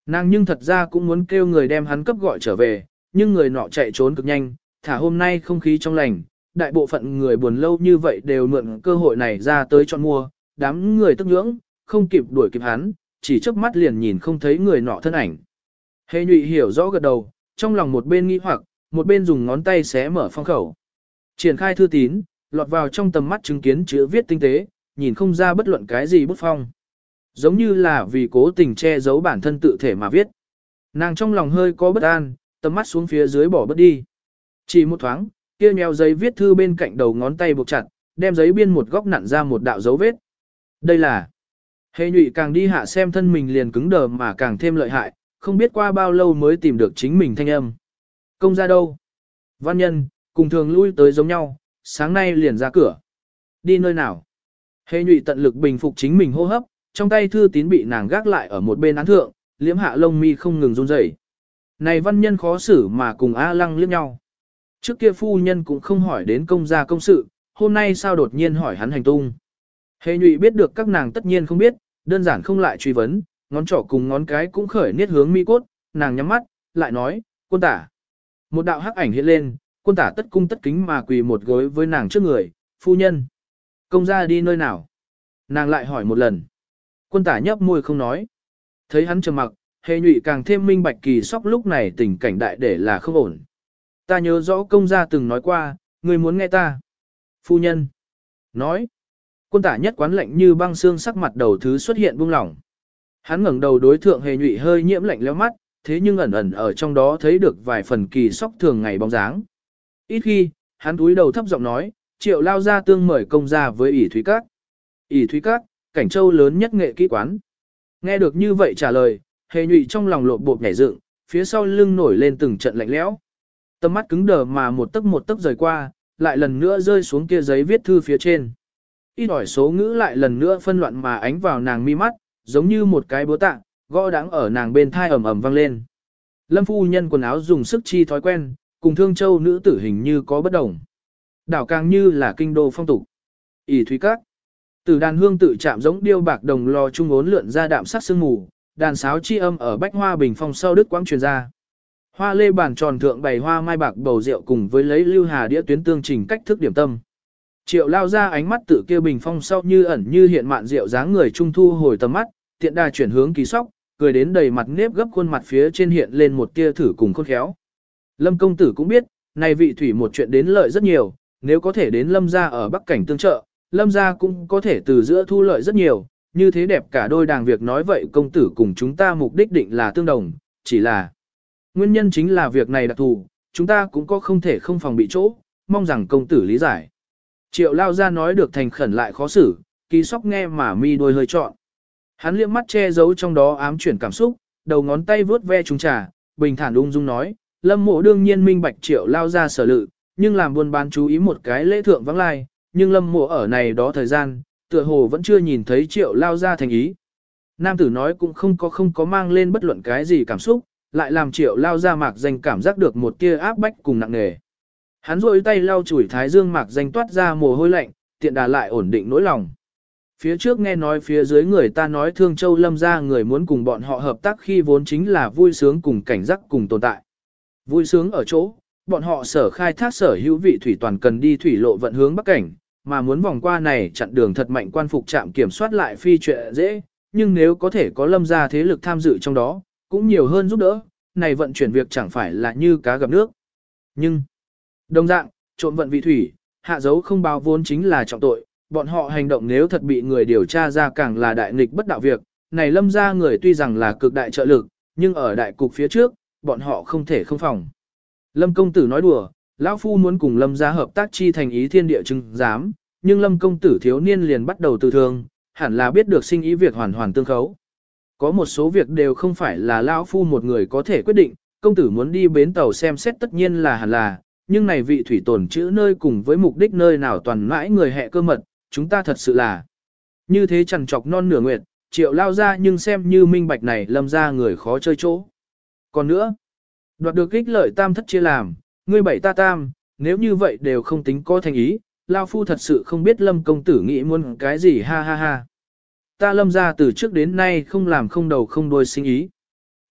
Nàng nhưng thật ra cũng muốn kêu người đem hắn cấp gọi trở về, nhưng người nọ chạy trốn cực nhanh, thả hôm nay không khí trong lành, đại bộ phận người buồn lâu như vậy đều mượn cơ hội này ra tới chọn mua, đám người tức nhưỡng, không kịp đuổi kịp hắn, chỉ chớp mắt liền nhìn không thấy người nọ thân ảnh. Hề Nhụy hiểu rõ gật đầu, trong lòng một bên nghi hoặc, một bên dùng ngón tay xé mở phong khẩu. Triển khai thư tín, lọt vào trong tầm mắt chứng kiến chữ viết tinh tế, nhìn không ra bất luận cái gì bút phong. Giống như là vì cố tình che giấu bản thân tự thể mà viết. Nàng trong lòng hơi có bất an, tầm mắt xuống phía dưới bỏ bớt đi. Chỉ một thoáng, kia mèo giấy viết thư bên cạnh đầu ngón tay buộc chặt, đem giấy biên một góc nặn ra một đạo dấu vết. Đây là Hề Nhụy càng đi hạ xem thân mình liền cứng đờ mà càng thêm lợi hại, không biết qua bao lâu mới tìm được chính mình thanh âm. Công ra đâu? Văn nhân, cùng thường lui tới giống nhau, sáng nay liền ra cửa. Đi nơi nào? Hề Nhụy tận lực bình phục chính mình hô hấp, trong tay thư tín bị nàng gác lại ở một bên án thượng, liễm hạ lông mi không ngừng run rẩy. Này văn nhân khó xử mà cùng A Lăng liếc nhau. Trước kia phu nhân cũng không hỏi đến công gia công sự, hôm nay sao đột nhiên hỏi hắn hành tung. Hề Nhụy biết được các nàng tất nhiên không biết, đơn giản không lại truy vấn, ngón trỏ cùng ngón cái cũng khởi niết hướng mi cốt, nàng nhắm mắt, lại nói, quân tả. Một đạo hắc ảnh hiện lên, quân tả tất cung tất kính mà quỳ một gối với nàng trước người, phu nhân. Công gia đi nơi nào? Nàng lại hỏi một lần. Quân tả nhấp môi không nói. Thấy hắn trầm mặc, Hề Nhụy càng thêm minh bạch Kỳ Sóc lúc này tình cảnh đại để là không ổn. Ta nhớ rõ công gia từng nói qua, người muốn nghe ta. Phu nhân. Nói. Quân tả nhất quán lạnh như băng xương sắc mặt đầu thứ xuất hiện buông lỏng. Hắn ngẩng đầu đối thượng Hề Nhụy hơi nhiễm lạnh lẽo mắt, thế nhưng ẩn ẩn ở trong đó thấy được vài phần Kỳ Sóc thường ngày bóng dáng. Ít khi, hắn cúi đầu thấp giọng nói, Triệu lao ra tương mời công gia với ỷ Thúy Các. ỷ Thúy Các, Cảnh Châu lớn nhất nghệ kỹ quán. Nghe được như vậy trả lời, Hề Nhụy trong lòng lộn bộp nhảy dựng, phía sau lưng nổi lên từng trận lạnh lẽo. Tầm mắt cứng đờ mà một tấc rời qua, lại lần nữa rơi xuống kia giấy viết thư phía trên. Ít ỏi số ngữ lại lần nữa phân loạn mà ánh vào nàng mi mắt, giống như một cái búa tạ, gõ đáng ở nàng bên thai ầm ầm vang lên. Lâm phu nhân quần áo dùng sức chi thói quen, cùng Thương Châu nữ tử hình như có bất đồng. Đảo càng như là kinh đô phong tục. ỷ Thúy Các. Từ đàn hương tự chạm giống điêu bạc đồng lò trung ốn lượn ra đạm sắc sương mù, đàn sáo chi âm ở bách hoa bình phong sau đức quãng truyền ra. Hoa lê bàn tròn thượng bày hoa mai bạc bầu rượu cùng với lấy lưu hà đĩa tuyến tương trình cách thức điểm tâm. Triệu lao ra ánh mắt tự kia bình phong sau như ẩn như hiện mạn rượu dáng người trung thu hồi tầm mắt, tiện đà chuyển hướng Kỳ Sóc, cười đến đầy mặt nếp gấp khuôn mặt phía trên hiện lên một tia thử cùng khôn khéo. Lâm công tử cũng biết, này vị thủy một chuyện đến lợi rất nhiều, nếu có thể đến Lâm gia ở Bắc Cảnh tương trợ, Lâm gia cũng có thể từ giữa thu lợi rất nhiều, như thế đẹp cả đôi đàng việc nói vậy công tử cùng chúng ta mục đích định là tương đồng, chỉ là nguyên nhân chính là việc này đặc thù, chúng ta cũng có không thể không phòng bị chỗ, mong rằng công tử lý giải. Triệu lao ra nói được thành khẩn lại khó xử, Kỳ Sóc nghe mà mi đôi hơi trọn. Hắn liếc mắt che giấu trong đó ám chuyển cảm xúc, đầu ngón tay vướt ve trùng trà, bình thản ung dung nói, Lâm mộ đương nhiên minh bạch Triệu lao ra sở lự, nhưng làm buôn bán chú ý một cái lễ thượng vắng lai, nhưng Lâm mộ ở này đó thời gian, tựa hồ vẫn chưa nhìn thấy Triệu lao ra thành ý. Nam tử nói cũng không có mang lên bất luận cái gì cảm xúc, lại làm Triệu lao ra mạc danh cảm giác được một tia áp bách cùng nặng nề. Hắn rôi tay lau chùi thái dương mạc danh toát ra mồ hôi lạnh, tiện đà lại ổn định nỗi lòng. Phía trước nghe nói phía dưới người ta nói Thương Châu Lâm gia người muốn cùng bọn họ hợp tác khi vốn chính là vui sướng cùng cảnh giác cùng tồn tại. Vui sướng ở chỗ, bọn họ sở khai thác sở hữu vị thủy toàn cần đi thủy lộ vận hướng Bắc Cảnh, mà muốn vòng qua này chặn đường thật mạnh quan phục trạm kiểm soát lại phi chuyện dễ, nhưng nếu có thể có Lâm gia thế lực tham dự trong đó, cũng nhiều hơn giúp đỡ, này vận chuyển việc chẳng phải là như cá gặp nước. Nhưng, đồng dạng, trộm vận vị thủy, hạ dấu không báo vốn chính là trọng tội, bọn họ hành động nếu thật bị người điều tra ra càng là đại nghịch bất đạo việc, này Lâm gia người tuy rằng là cực đại trợ lực, nhưng ở đại cục phía trước, bọn họ không thể không phòng. Lâm công tử nói đùa, lão phu muốn cùng Lâm gia hợp tác chi thành ý thiên địa chứng giám, nhưng Lâm công tử thiếu niên liền bắt đầu từ thương, hẳn là biết được sinh ý việc hoàn hoàn tương khấu. Có một số việc đều không phải là lão phu một người có thể quyết định, công tử muốn đi bến tàu xem xét tất nhiên là hẳn là, nhưng này vị thủy tổn chữ nơi cùng với mục đích nơi nào toàn mãi người hẹ cơ mật, chúng ta thật sự là như thế chằn trọc non nửa nguyệt, Triệu lao ra nhưng xem như minh bạch này Lâm ra người khó chơi chỗ. Còn nữa, đoạt được ích lợi tam thất chia làm, ngươi bảy ta tam, nếu như vậy đều không tính có thành ý, lao phu thật sự không biết Lâm công tử nghĩ muốn cái gì ha ha ha. Ta Lâm ra từ trước đến nay không làm không đầu không đuôi sinh ý.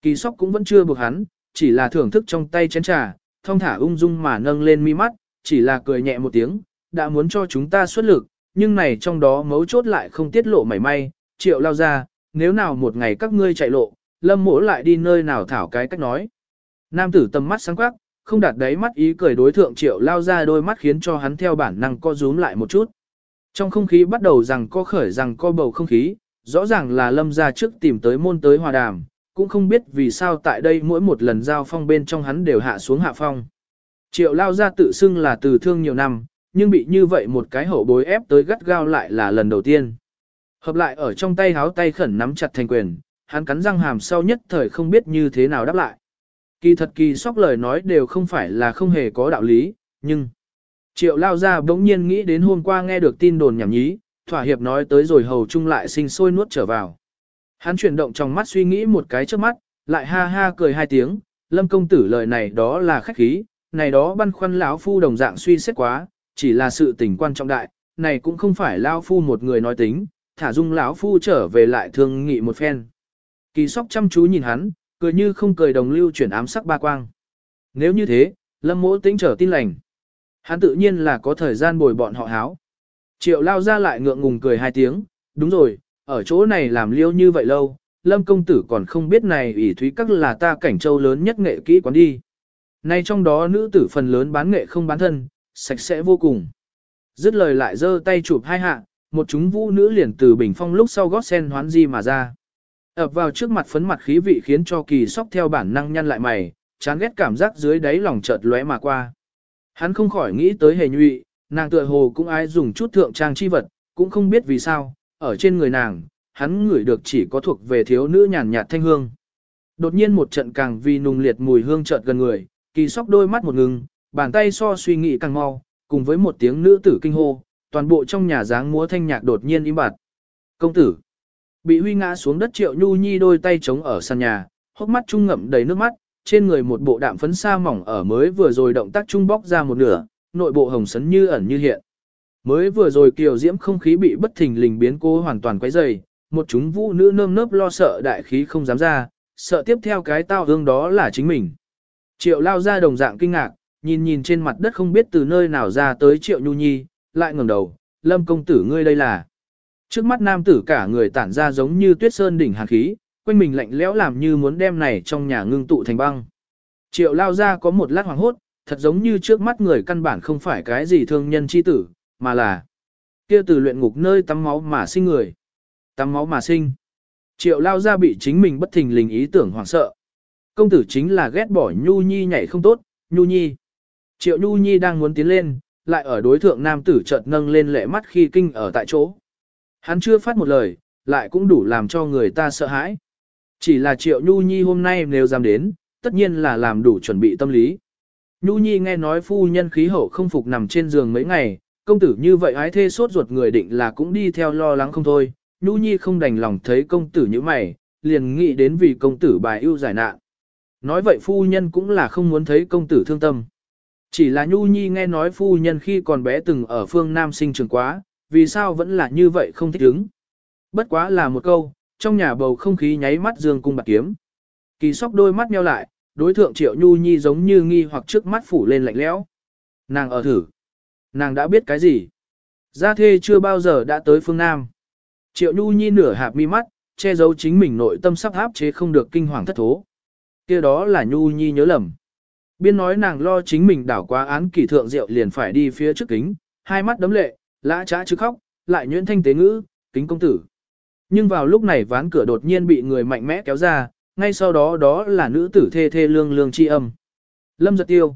Kỳ Sóc cũng vẫn chưa buộc hắn, chỉ là thưởng thức trong tay chén trà, thong thả ung dung mà nâng lên mi mắt, chỉ là cười nhẹ một tiếng, đã muốn cho chúng ta xuất lực, nhưng này trong đó mấu chốt lại không tiết lộ mảy may, Triệu lao ra, nếu nào một ngày các ngươi chạy lộ, Lâm mỗ lại đi nơi nào thảo cái cách nói. Nam tử tầm mắt sáng quắc, không đạt đáy mắt ý cười đối thượng Triệu lao ra đôi mắt khiến cho hắn theo bản năng co rúm lại một chút. Trong không khí bắt đầu rằng co khởi rằng co bầu không khí, rõ ràng là Lâm ra trước tìm tới môn tới hòa đàm, cũng không biết vì sao tại đây mỗi một lần giao phong bên trong hắn đều hạ xuống hạ phong. Triệu lao ra tự xưng là từ thương nhiều năm, nhưng bị như vậy một cái hậu bối ép tới gắt gao lại là lần đầu tiên. Hợp lại ở trong tay háo tay khẩn nắm chặt thành quyền, hắn cắn răng hàm sau nhất thời không biết như thế nào đáp lại. Kỳ thật Kỳ Sóc lời nói đều không phải là không hề có đạo lý, nhưng Triệu lao ra bỗng nhiên nghĩ đến hôm qua nghe được tin đồn nhảm nhí, thỏa hiệp nói tới rồi hầu chung lại sinh sôi nuốt trở vào. Hắn chuyển động trong mắt suy nghĩ một cái trước mắt, lại ha ha cười hai tiếng, Lâm công tử lời này đó là khách khí, này đó băn khoăn lão phu đồng dạng suy xét quá, chỉ là sự tình quan trọng đại, này cũng không phải lão phu một người nói tính, thả dung lão phu trở về lại thương nghị một phen. Kỳ Sóc chăm chú nhìn hắn, cười như không cười đồng lưu chuyển ám sắc ba quang. Nếu như thế, Lâm mỗ tính trở tin lành. Hắn tự nhiên là có thời gian bồi bọn họ háo. Triệu lao ra lại ngượng ngùng cười hai tiếng, đúng rồi, ở chỗ này làm liêu như vậy lâu, Lâm công tử còn không biết này ỷ thúy các là ta cảnh châu lớn nhất nghệ kỹ quán đi. Nay trong đó nữ tử phần lớn bán nghệ không bán thân, sạch sẽ vô cùng. Dứt lời lại giơ tay chụp hai hạ, một chúng vũ nữ liền từ bình phong lúc sau gót sen hoán di mà ra. Ập vào trước mặt phấn mặt khí vị khiến cho Kỳ Sóc theo bản năng nhăn lại mày, chán ghét cảm giác dưới đáy lòng chợt lóe mà qua. Hắn không khỏi nghĩ tới Hề Nhụy, nàng tựa hồ cũng ai dùng chút thượng trang chi vật, cũng không biết vì sao, ở trên người nàng, hắn ngửi được chỉ có thuộc về thiếu nữ nhàn nhạt thanh hương. Đột nhiên một trận càng vì nùng liệt mùi hương chợt gần người, Kỳ Sóc đôi mắt một ngừng, bàn tay so suy nghĩ càng mau, cùng với một tiếng nữ tử kinh hô, toàn bộ trong nhà dáng múa thanh nhạc đột nhiên im bặt. Công tử bị huy ngã xuống đất Triệu Nhu Nhi đôi tay chống ở sàn nhà, hốc mắt trung ngậm đầy nước mắt, trên người một bộ đạm phấn sa mỏng ở mới vừa rồi động tác trung bóc ra một nửa, nội bộ hồng sấn như ẩn như hiện. Mới vừa rồi kiều diễm không khí bị bất thình lình biến cố hoàn toàn quấy rầy, một chúng vũ nữ nơm nớp lo sợ đại khí không dám ra, sợ tiếp theo cái tao hương đó là chính mình. Triệu lao ra đồng dạng kinh ngạc, nhìn nhìn trên mặt đất không biết từ nơi nào ra tới Triệu Nhu Nhi, lại ngẩng đầu, Lâm công tử ngươi đây là. Trước mắt nam tử cả người tản ra giống như tuyết sơn đỉnh hàn khí, quanh mình lạnh lẽo làm như muốn đem này trong nhà ngưng tụ thành băng. Triệu lao ra có một lát hoàng hốt, thật giống như trước mắt người căn bản không phải cái gì thương nhân chi tử, mà là kia từ luyện ngục nơi tắm máu mà sinh người. Tắm máu mà sinh. Triệu lao ra bị chính mình bất thình lình ý tưởng hoảng sợ. Công tử chính là ghét bỏ Nhu Nhi nhảy không tốt, Nhu Nhi. Triệu Nhu Nhi đang muốn tiến lên, lại ở đối thượng nam tử chợt nâng lên lệ mắt khi kinh ở tại chỗ. Hắn chưa phát một lời, lại cũng đủ làm cho người ta sợ hãi. Chỉ là Triệu Nhu Nhi hôm nay nếu dám đến, tất nhiên là làm đủ chuẩn bị tâm lý. Nhu Nhi nghe nói phu nhân khí hậu không phục nằm trên giường mấy ngày, công tử như vậy ái thê sốt ruột người định là cũng đi theo lo lắng không thôi. Nhu Nhi không đành lòng thấy công tử như mày, liền nghĩ đến vì công tử bài ưu giải nạn. Nói vậy phu nhân cũng là không muốn thấy công tử thương tâm. Chỉ là Nhu Nhi nghe nói phu nhân khi còn bé từng ở phương Nam sinh trường quá, vì sao vẫn là như vậy không thích ứng. Bất quá là một câu, trong nhà bầu không khí nháy mắt dương cung bạc kiếm. Kỳ Sóc đôi mắt nheo lại, đối thượng Triệu Nhu Nhi giống như nghi hoặc trước mắt phủ lên lạnh lẽo. Nàng ở thử. Nàng đã biết cái gì? Gia thê chưa bao giờ đã tới phương Nam. Triệu Nhu Nhi nửa hạp mi mắt, che giấu chính mình nội tâm sắp áp chế không được kinh hoàng thất thố. Kia đó là Nhu Nhi nhớ lầm. Biên nói nàng lo chính mình đảo quá án kỷ thượng rượu liền phải đi phía trước kính, hai mắt đấm lệ, lã trá chứ khóc, lại nhuyễn thanh tế ngữ, kính công tử. Nhưng vào lúc này ván cửa đột nhiên bị người mạnh mẽ kéo ra, ngay sau đó đó là nữ tử thê thê lương lương chi âm. Lâm Giật Tiêu,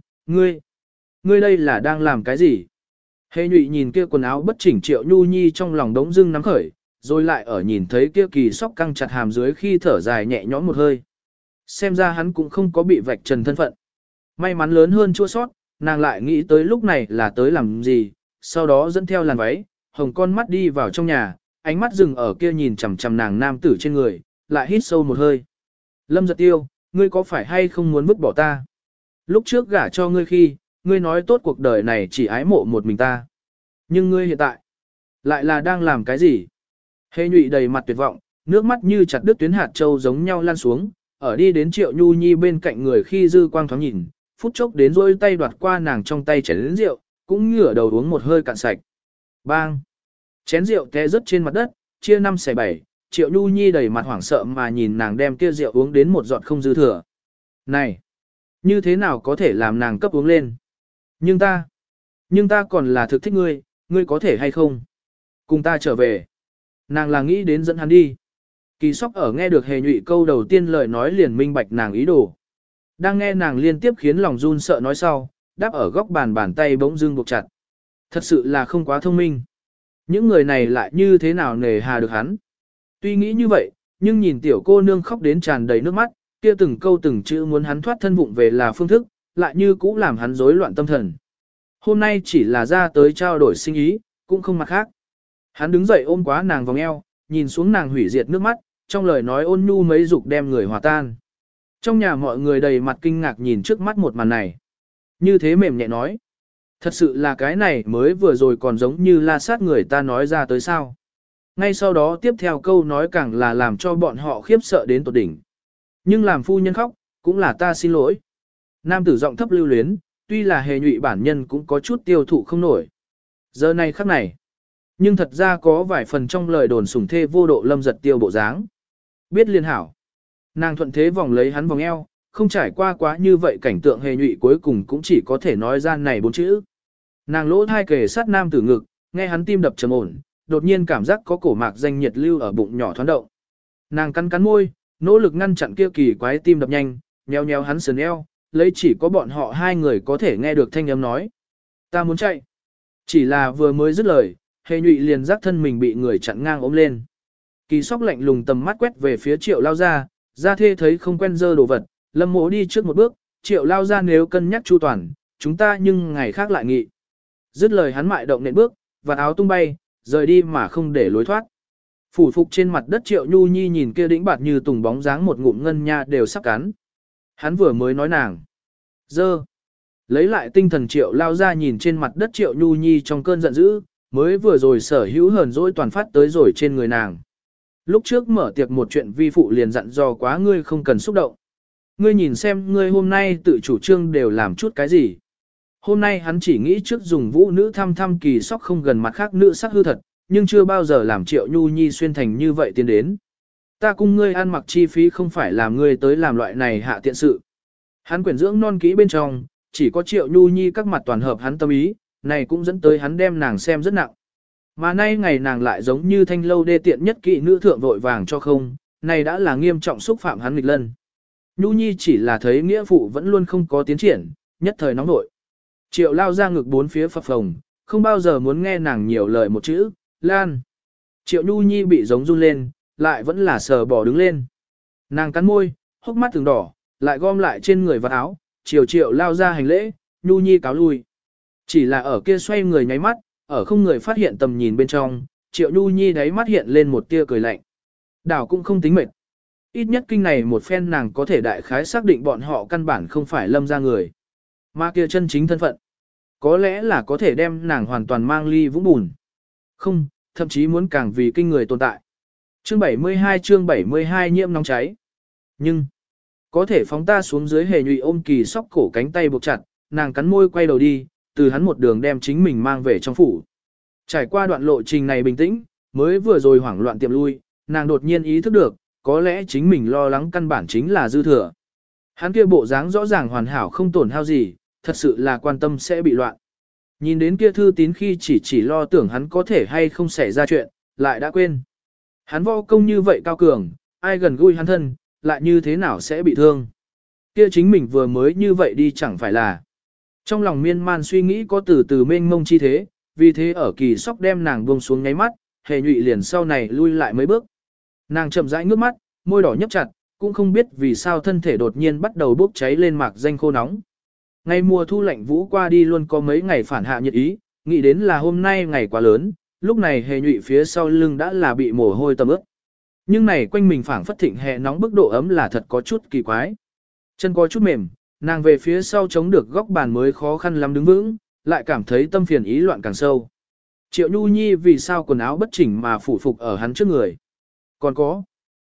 ngươi đây là đang làm cái gì? Hề Nhụy nhìn kia quần áo bất chỉnh Triệu Nhu Nhi trong lòng đống dưng nắm khởi, rồi lại ở nhìn thấy kia Kỳ Sóc căng chặt hàm dưới khi thở dài nhẹ nhõm một hơi. Xem ra hắn cũng không có bị vạch trần thân phận. May mắn lớn hơn chua sót, nàng lại nghĩ tới lúc này là tới làm gì, sau đó dẫn theo làn váy, hồng con mắt đi vào trong nhà, ánh mắt dừng ở kia nhìn chằm chằm nàng nam tử trên người, lại hít sâu một hơi. Lâm Giật Tiêu, ngươi có phải hay không muốn vứt bỏ ta? Lúc trước gả cho ngươi khi, ngươi nói tốt cuộc đời này chỉ ái mộ một mình ta. Nhưng ngươi hiện tại, lại là đang làm cái gì? Hề Nhụy đầy mặt tuyệt vọng, nước mắt như chặt đứt tuyến hạt châu giống nhau lan xuống, ở đi đến Triệu Nhu Nhi bên cạnh người khi dư quang thoáng nhìn, phút chốc đến rôi tay đoạt qua nàng trong tay chén rượu, cũng ngửa đầu uống một hơi cạn sạch. Bang! Chén rượu té rớt trên mặt đất, chia 5 xẻ 7, Triệu Nhu Nhi đầy mặt hoảng sợ mà nhìn nàng đem kia rượu uống đến một giọt không dư thừa. Này! Như thế nào có thể làm nàng cấp uống lên? Nhưng ta còn là thực thích ngươi, ngươi có thể hay không? Cùng ta trở về. Nàng là nghĩ đến dẫn hắn đi. Kỳ Sóc ở nghe được Hề Nhụy câu đầu tiên lời nói liền minh bạch nàng ý đồ. Đang nghe nàng liên tiếp khiến lòng run sợ nói sau, đáp ở góc bàn tay bỗng dưng buộc chặt. Thật sự là không quá thông minh. Những người này lại như thế nào nề hà được hắn. Tuy nghĩ như vậy, nhưng nhìn tiểu cô nương khóc đến tràn đầy nước mắt, kia từng câu từng chữ muốn hắn thoát thân vụng về là phương thức, lại như cũ làm hắn rối loạn tâm thần. Hôm nay chỉ là ra tới trao đổi sinh ý, cũng không mặt khác. Hắn đứng dậy ôm quá nàng vòng eo, nhìn xuống nàng hủy diệt nước mắt, trong lời nói ôn nhu mấy dục đem người hòa tan. Trong nhà mọi người đầy mặt kinh ngạc nhìn trước mắt một màn này. Như thế mềm nhẹ nói. Thật sự là cái này mới vừa rồi còn giống như la sát người ta nói ra tới sao. Ngay sau đó tiếp theo câu nói càng là làm cho bọn họ khiếp sợ đến tột đỉnh. Nhưng làm phu nhân khóc, cũng là ta xin lỗi. Nam tử giọng thấp lưu luyến, tuy là Hề Nhụy bản nhân cũng có chút tiêu thụ không nổi. Giờ này khắc này. Nhưng thật ra có vài phần trong lời đồn sủng thê vô độ lâm giật tiêu bộ dáng. Biết liên hảo. Nàng thuận thế vòng lấy hắn vòng eo, không trải qua quá như vậy cảnh tượng Hề Nhụy cuối cùng cũng chỉ có thể nói ra này 4 chữ. Nàng lỗ thai kề sát nam tử ngực, nghe hắn tim đập trầm ổn, đột nhiên cảm giác có cổ mạc danh nhiệt lưu ở bụng nhỏ thoáng động. Nàng cắn cắn môi, nỗ lực ngăn chặn kia kỳ quái tim đập nhanh, nheo nheo hắn sườn eo, lấy chỉ có bọn họ hai người có thể nghe được thanh âm nói. Ta muốn chạy. Chỉ là vừa mới dứt lời, Hề Nhụy liền giác thân mình bị người chặn ngang ôm lên. Kỳ Sóc lạnh lùng tầm mắt quét về phía Triệu lao ra thê thấy không quen dơ đồ vật, Lâm Mộ đi trước một bước, Triệu lao ra nếu cân nhắc chu toàn, chúng ta nhưng ngày khác lại nghị. Dứt lời hắn mại động nện bước, vạt áo tung bay, rời đi mà không để lối thoát. Phủ phục trên mặt đất Triệu Nhu Nhi nhìn kia đĩnh bạt như tùng bóng dáng một ngụm ngân nha đều sắp cắn. Hắn vừa mới nói nàng. Dơ. Lấy lại tinh thần Triệu lao ra nhìn trên mặt đất Triệu Nhu Nhi trong cơn giận dữ, mới vừa rồi sở hữu hờn dỗi toàn phát tới rồi trên người nàng. Lúc trước mở tiệc một chuyện vi phụ liền dặn dò quá ngươi không cần xúc động. Ngươi nhìn xem ngươi hôm nay tự chủ trương đều làm chút cái gì. Hôm nay hắn chỉ nghĩ trước dùng vũ nữ thăm Kỳ Sóc không gần mặt khác nữ sắc hư thật, nhưng chưa bao giờ làm Triệu Nhu Nhi xuyên thành như vậy tiến đến. Ta cùng ngươi ăn mặc chi phí không phải làm ngươi tới làm loại này hạ tiện sự. Hắn quyển dưỡng non kỹ bên trong, chỉ có Triệu Nhu Nhi các mặt toàn hợp hắn tâm ý, này cũng dẫn tới hắn đem nàng xem rất nặng. Mà nay ngày nàng lại giống như thanh lâu đê tiện nhất kỵ nữ thượng vội vàng cho không, này đã là nghiêm trọng xúc phạm hắn nghịch lân. Nhu Nhi chỉ là thấy nghĩa phụ vẫn luôn không có tiến triển, nhất thời nóng nội. Triệu lao ra ngực bốn phía phập phồng, không bao giờ muốn nghe nàng nhiều lời một chữ, Lan. Triệu Nhu Nhi bị giống run lên, lại vẫn là sờ bỏ đứng lên. Nàng cắn môi, hốc mắt từng đỏ, lại gom lại trên người vật áo, Triệu lao ra hành lễ, Nhu Nhi cáo lui. Chỉ là ở kia xoay người nháy mắt, ở không người phát hiện tầm nhìn bên trong, Triệu Nhu Nhi đáy mắt hiện lên một tia cười lạnh. Đảo cũng không tính mệt. Ít nhất kinh này một phen nàng có thể đại khái xác định bọn họ căn bản không phải lâm ra người. Mà kia chân chính thân phận. Có lẽ là có thể đem nàng hoàn toàn mang ly vũng bùn. Không, thậm chí muốn càng vì kinh người tồn tại. Chương 72 nhiễm nóng cháy. Nhưng, có thể phóng ta xuống dưới Hề Nhụy ôm Kỳ Sóc cổ cánh tay buộc chặt, nàng cắn môi quay đầu đi, từ hắn một đường đem chính mình mang về trong phủ. Trải qua đoạn lộ trình này bình tĩnh, mới vừa rồi hoảng loạn tiệm lui, nàng đột nhiên ý thức được, có lẽ chính mình lo lắng căn bản chính là dư thừa. Hắn kia bộ dáng rõ ràng hoàn hảo không tổn hao gì, thật sự là quan tâm sẽ bị loạn. Nhìn đến kia thư tín khi chỉ lo tưởng hắn có thể hay không xảy ra chuyện, lại đã quên. Hắn võ công như vậy cao cường, ai gần gũi hắn thân, lại như thế nào sẽ bị thương. Kia chính mình vừa mới như vậy đi chẳng phải là. Trong lòng miên man suy nghĩ có từ từ mênh mông chi thế, vì thế ở Kỳ Sóc đem nàng buông xuống nháy mắt, Hề Nhụy liền sau này lui lại mấy bước. Nàng chậm rãi ngước mắt, môi đỏ nhấp chặt, cũng không biết vì sao thân thể đột nhiên bắt đầu bốc cháy lên mạc danh khô nóng. Ngày mùa thu lạnh vũ qua đi luôn có mấy ngày phản hạ nhiệt ý, nghĩ đến là hôm nay ngày quá lớn, lúc này Hề Nhụy phía sau lưng đã là bị mồ hôi tầm ướt. Nhưng này quanh mình phảng phất thịnh hè nóng bức độ ấm là thật có chút kỳ quái. Chân có chút mềm, nàng về phía sau chống được góc bàn mới khó khăn lắm đứng vững, lại cảm thấy tâm phiền ý loạn càng sâu. Triệu Nhu Nhi vì sao quần áo bất chỉnh mà phủ phục ở hắn trước người. Còn có,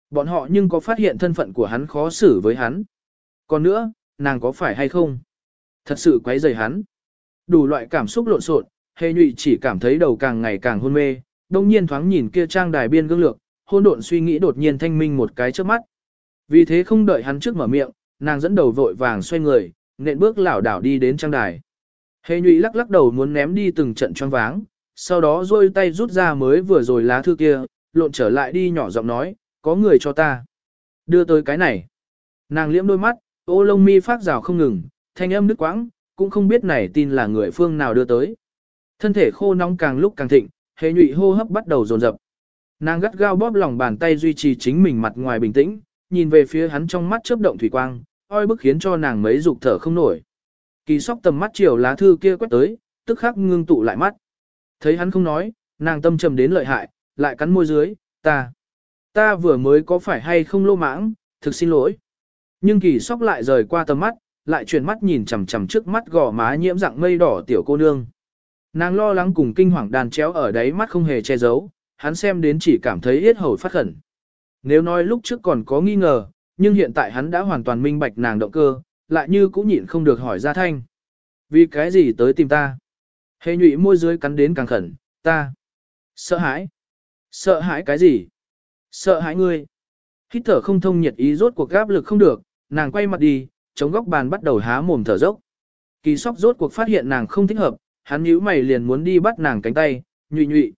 Bọn họ nhưng có phát hiện thân phận của hắn khó xử với hắn. Còn nữa, nàng có phải hay không? Thật sự quấy rầy hắn. Đủ loại cảm xúc lộn xộn, Hề Nhụy chỉ cảm thấy đầu càng ngày càng hôn mê, đông nhiên thoáng nhìn kia trang đài biên gương lược, hôn độn suy nghĩ đột nhiên thanh minh một cái trước mắt. Vì thế không đợi hắn trước mở miệng, nàng dẫn đầu vội vàng xoay người, nện bước lảo đảo đi đến trang đài. Hề Nhụy lắc lắc đầu muốn ném đi từng trận choáng váng, sau đó duỗi tay rút ra mới vừa rồi lá thư kia, lộn trở lại đi nhỏ giọng nói, có người cho ta. Đưa tới cái này. Nàng liễm đôi mắt, ô lông mi phát rào không ngừng, thanh âm nứt quãng, cũng không biết này tin là người phương nào đưa tới. Thân thể khô nóng càng lúc càng thịnh, Hề Nhụy hô hấp bắt đầu dồn dập. Nàng gắt gao bóp lòng bàn tay duy trì chính mình mặt ngoài bình tĩnh, nhìn về phía hắn trong mắt chớp động thủy quang, oi bức khiến cho nàng mấy dục thở không nổi. Kỳ Sóc tầm mắt chiều lá thư kia quét tới, tức khắc ngưng tụ lại mắt. Thấy hắn không nói, nàng tâm trầm đến lợi hại, lại cắn môi dưới, ta vừa mới có phải hay không lô mãng, thực xin lỗi. Nhưng Kỳ Sóc lại rời qua tầm mắt, lại chuyển mắt nhìn chằm chằm trước mắt gò má nhiễm dạng mây đỏ tiểu cô nương. Nàng lo lắng cùng kinh hoàng đàn chéo ở đáy mắt không hề che giấu, hắn xem đến chỉ cảm thấy yết hầu phát khẩn. Nếu nói lúc trước còn có nghi ngờ, nhưng hiện tại hắn đã hoàn toàn minh bạch nàng động cơ, lại như cũng nhịn không được hỏi ra thanh. Vì cái gì tới tìm ta? Hề Nhụy môi dưới cắn đến càng khẩn, ta sợ hãi. Sợ hãi cái gì? Sợ hãi ngươi. Hít thở không thông nhiệt ý rốt cuộc áp lực không được, nàng quay mặt đi, chống góc bàn bắt đầu há mồm thở dốc. Kỳ Sóc rốt cuộc phát hiện nàng không thích hợp, hắn nhíu mày liền muốn đi bắt nàng cánh tay, Nhụy Nhụy.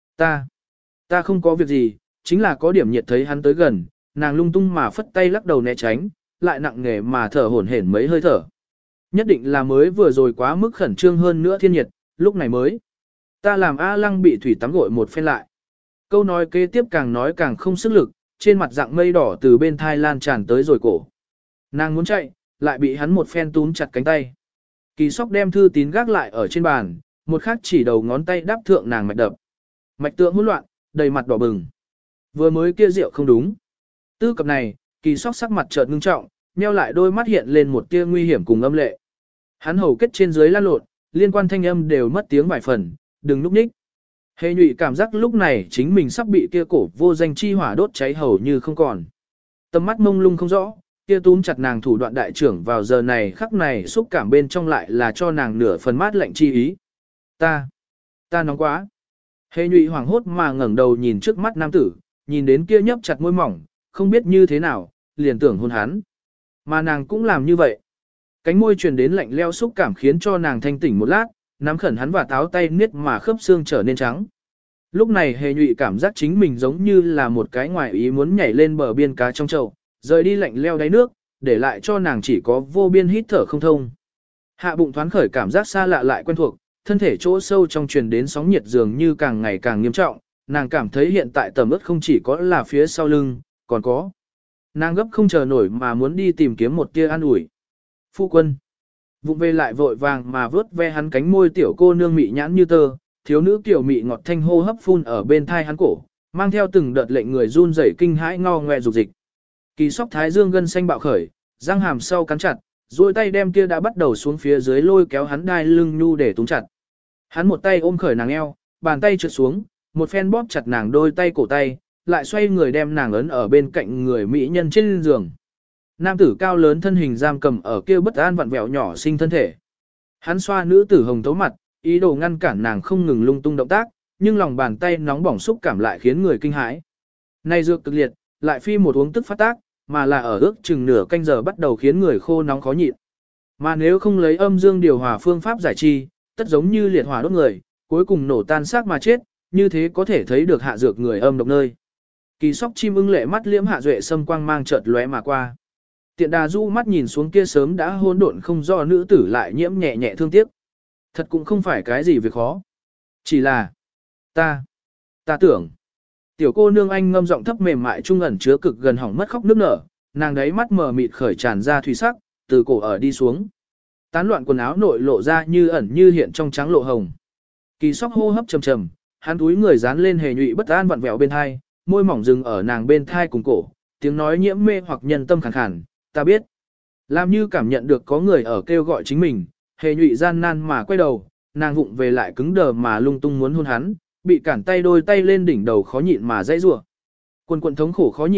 Ta không có việc gì, chính là có điểm nhiệt thấy hắn tới gần, nàng lung tung mà phất tay lắc đầu né tránh, lại nặng nề mà thở hổn hển mấy hơi thở. Nhất định là mới vừa rồi quá mức khẩn trương hơn nữa thiên nhiệt, lúc này mới. Ta làm A Lăng bị thủy tắm gội một phen lại. Câu nói kế tiếp càng nói càng không sức lực, trên mặt dạng mây đỏ từ bên thai lan tràn tới rồi cổ. Nàng muốn chạy, lại bị hắn một phen túm chặt cánh tay. Kỳ Sóc đem thư tín gác lại ở trên bàn, một khắc chỉ đầu ngón tay đáp thượng nàng mạch đập. Mạch tượng hỗn loạn, đầy mặt đỏ bừng. Vừa mới kia rượu không đúng. Tư cập này, Kỳ Sóc sắc mặt chợt ngưng trọng, nheo lại đôi mắt hiện lên một tia nguy hiểm cùng âm lệ. Hắn hầu kết trên dưới lan lộn, liên quan thanh âm đều mất tiếng vài phần, đừng núp ních. Hề Nhụy cảm giác lúc này chính mình sắp bị kia cổ vô danh chi hỏa đốt cháy hầu như không còn. Tầm mắt mông lung không rõ, kia túm chặt nàng thủ đoạn đại trưởng vào giờ này khắc này xúc cảm bên trong lại là cho nàng nửa phần mát lạnh chi ý. Ta nóng quá. Hề Nhụy hoảng hốt mà ngẩng đầu nhìn trước mắt nam tử, nhìn đến kia nhấp chặt môi mỏng, không biết như thế nào, liền tưởng hôn hắn. Mà nàng cũng làm như vậy. Cánh môi truyền đến lạnh leo xúc cảm khiến cho nàng thanh tỉnh một lát, nắm khẩn hắn và táo tay niết mà khớp xương trở nên trắng. Lúc này Hề Nhụy cảm giác chính mình giống như là một cái ngoài ý muốn nhảy lên bờ biên cá trong chậu, rời đi lạnh leo đáy nước, để lại cho nàng chỉ có vô biên hít thở không thông. Hạ bụng thoáng khởi cảm giác xa lạ lại quen thuộc, thân thể chỗ sâu trong truyền đến sóng nhiệt dường như càng ngày càng nghiêm trọng, nàng cảm thấy hiện tại tầm ướt không chỉ có là phía sau lưng, còn có. Nàng gấp không chờ nổi mà muốn đi tìm kiếm một tia an ủi. Phu quân. Vụng về lại vội vàng mà vớt ve hắn cánh môi tiểu cô nương mị nhãn như tơ, thiếu nữ tiểu mị ngọt thanh hô hấp phun ở bên thai hắn cổ, mang theo từng đợt lệnh người run rẩy kinh hãi ngo ngoe dục dịch. Kỳ Sóc thái dương gân xanh bạo khởi, răng hàm sau cắn chặt, duỗi tay đem kia đã bắt đầu xuống phía dưới lôi kéo hắn đai lưng nhu để túm chặt. Hắn một tay ôm khởi nàng eo, bàn tay trượt xuống, một phen bóp chặt nàng đôi tay cổ tay, lại xoay người đem nàng ấn ở bên cạnh người mỹ nhân trên giường. Nam tử cao lớn thân hình giam cầm ở kia bất an vặn vẹo nhỏ sinh thân thể. Hắn xoa nữ tử hồng thấu mặt, ý đồ ngăn cản nàng không ngừng lung tung động tác, nhưng lòng bàn tay nóng bỏng xúc cảm lại khiến người kinh hãi. Này dược cực liệt, lại phi một uống tức phát tác, mà là ở ước chừng nửa canh giờ bắt đầu khiến người khô nóng khó nhịn. Mà nếu không lấy âm dương điều hòa phương pháp giải chi, tất giống như liệt hỏa đốt người, cuối cùng nổ tan xác mà chết, như thế có thể thấy được hạ dược người âm độc nơi. Kỳ Sóc chim ưng lệ mắt liễm hạ duệ sâm quang mang chợt lóe mà qua. Tiện đà du mắt nhìn xuống kia sớm đã hỗn độn không do nữ tử lại nhiễm nhẹ nhẹ thương tiếc. Thật cũng không phải cái gì việc khó. Chỉ là, ta tưởng. Tiểu cô nương anh ngâm giọng thấp mềm mại trung ẩn chứa cực gần hỏng mất khóc nức nở, nàng đấy mắt mờ mịt khởi tràn ra thủy sắc, từ cổ ở đi xuống. Tán loạn quần áo nội lộ ra như ẩn như hiện trong trắng lộ hồng. Kỳ Sóc hô hấp trầm trầm, hắn túi người dán lên Hề Nhụy bất an vặn vẹo bên thai, môi mỏng dừng ở nàng bên thai cùng cổ, tiếng nói nhiễm mê hoặc nhân tâm khàn khàn, ta biết. Làm như cảm nhận được có người ở kêu gọi chính mình, Hề Nhụy gian nan mà quay đầu, nàng vụng về lại cứng đờ mà lung tung muốn hôn hắn, bị cản tay đôi tay lên đỉnh đầu khó nhịn mà dãy rủa. Quần quần thống khổ khó nhịn,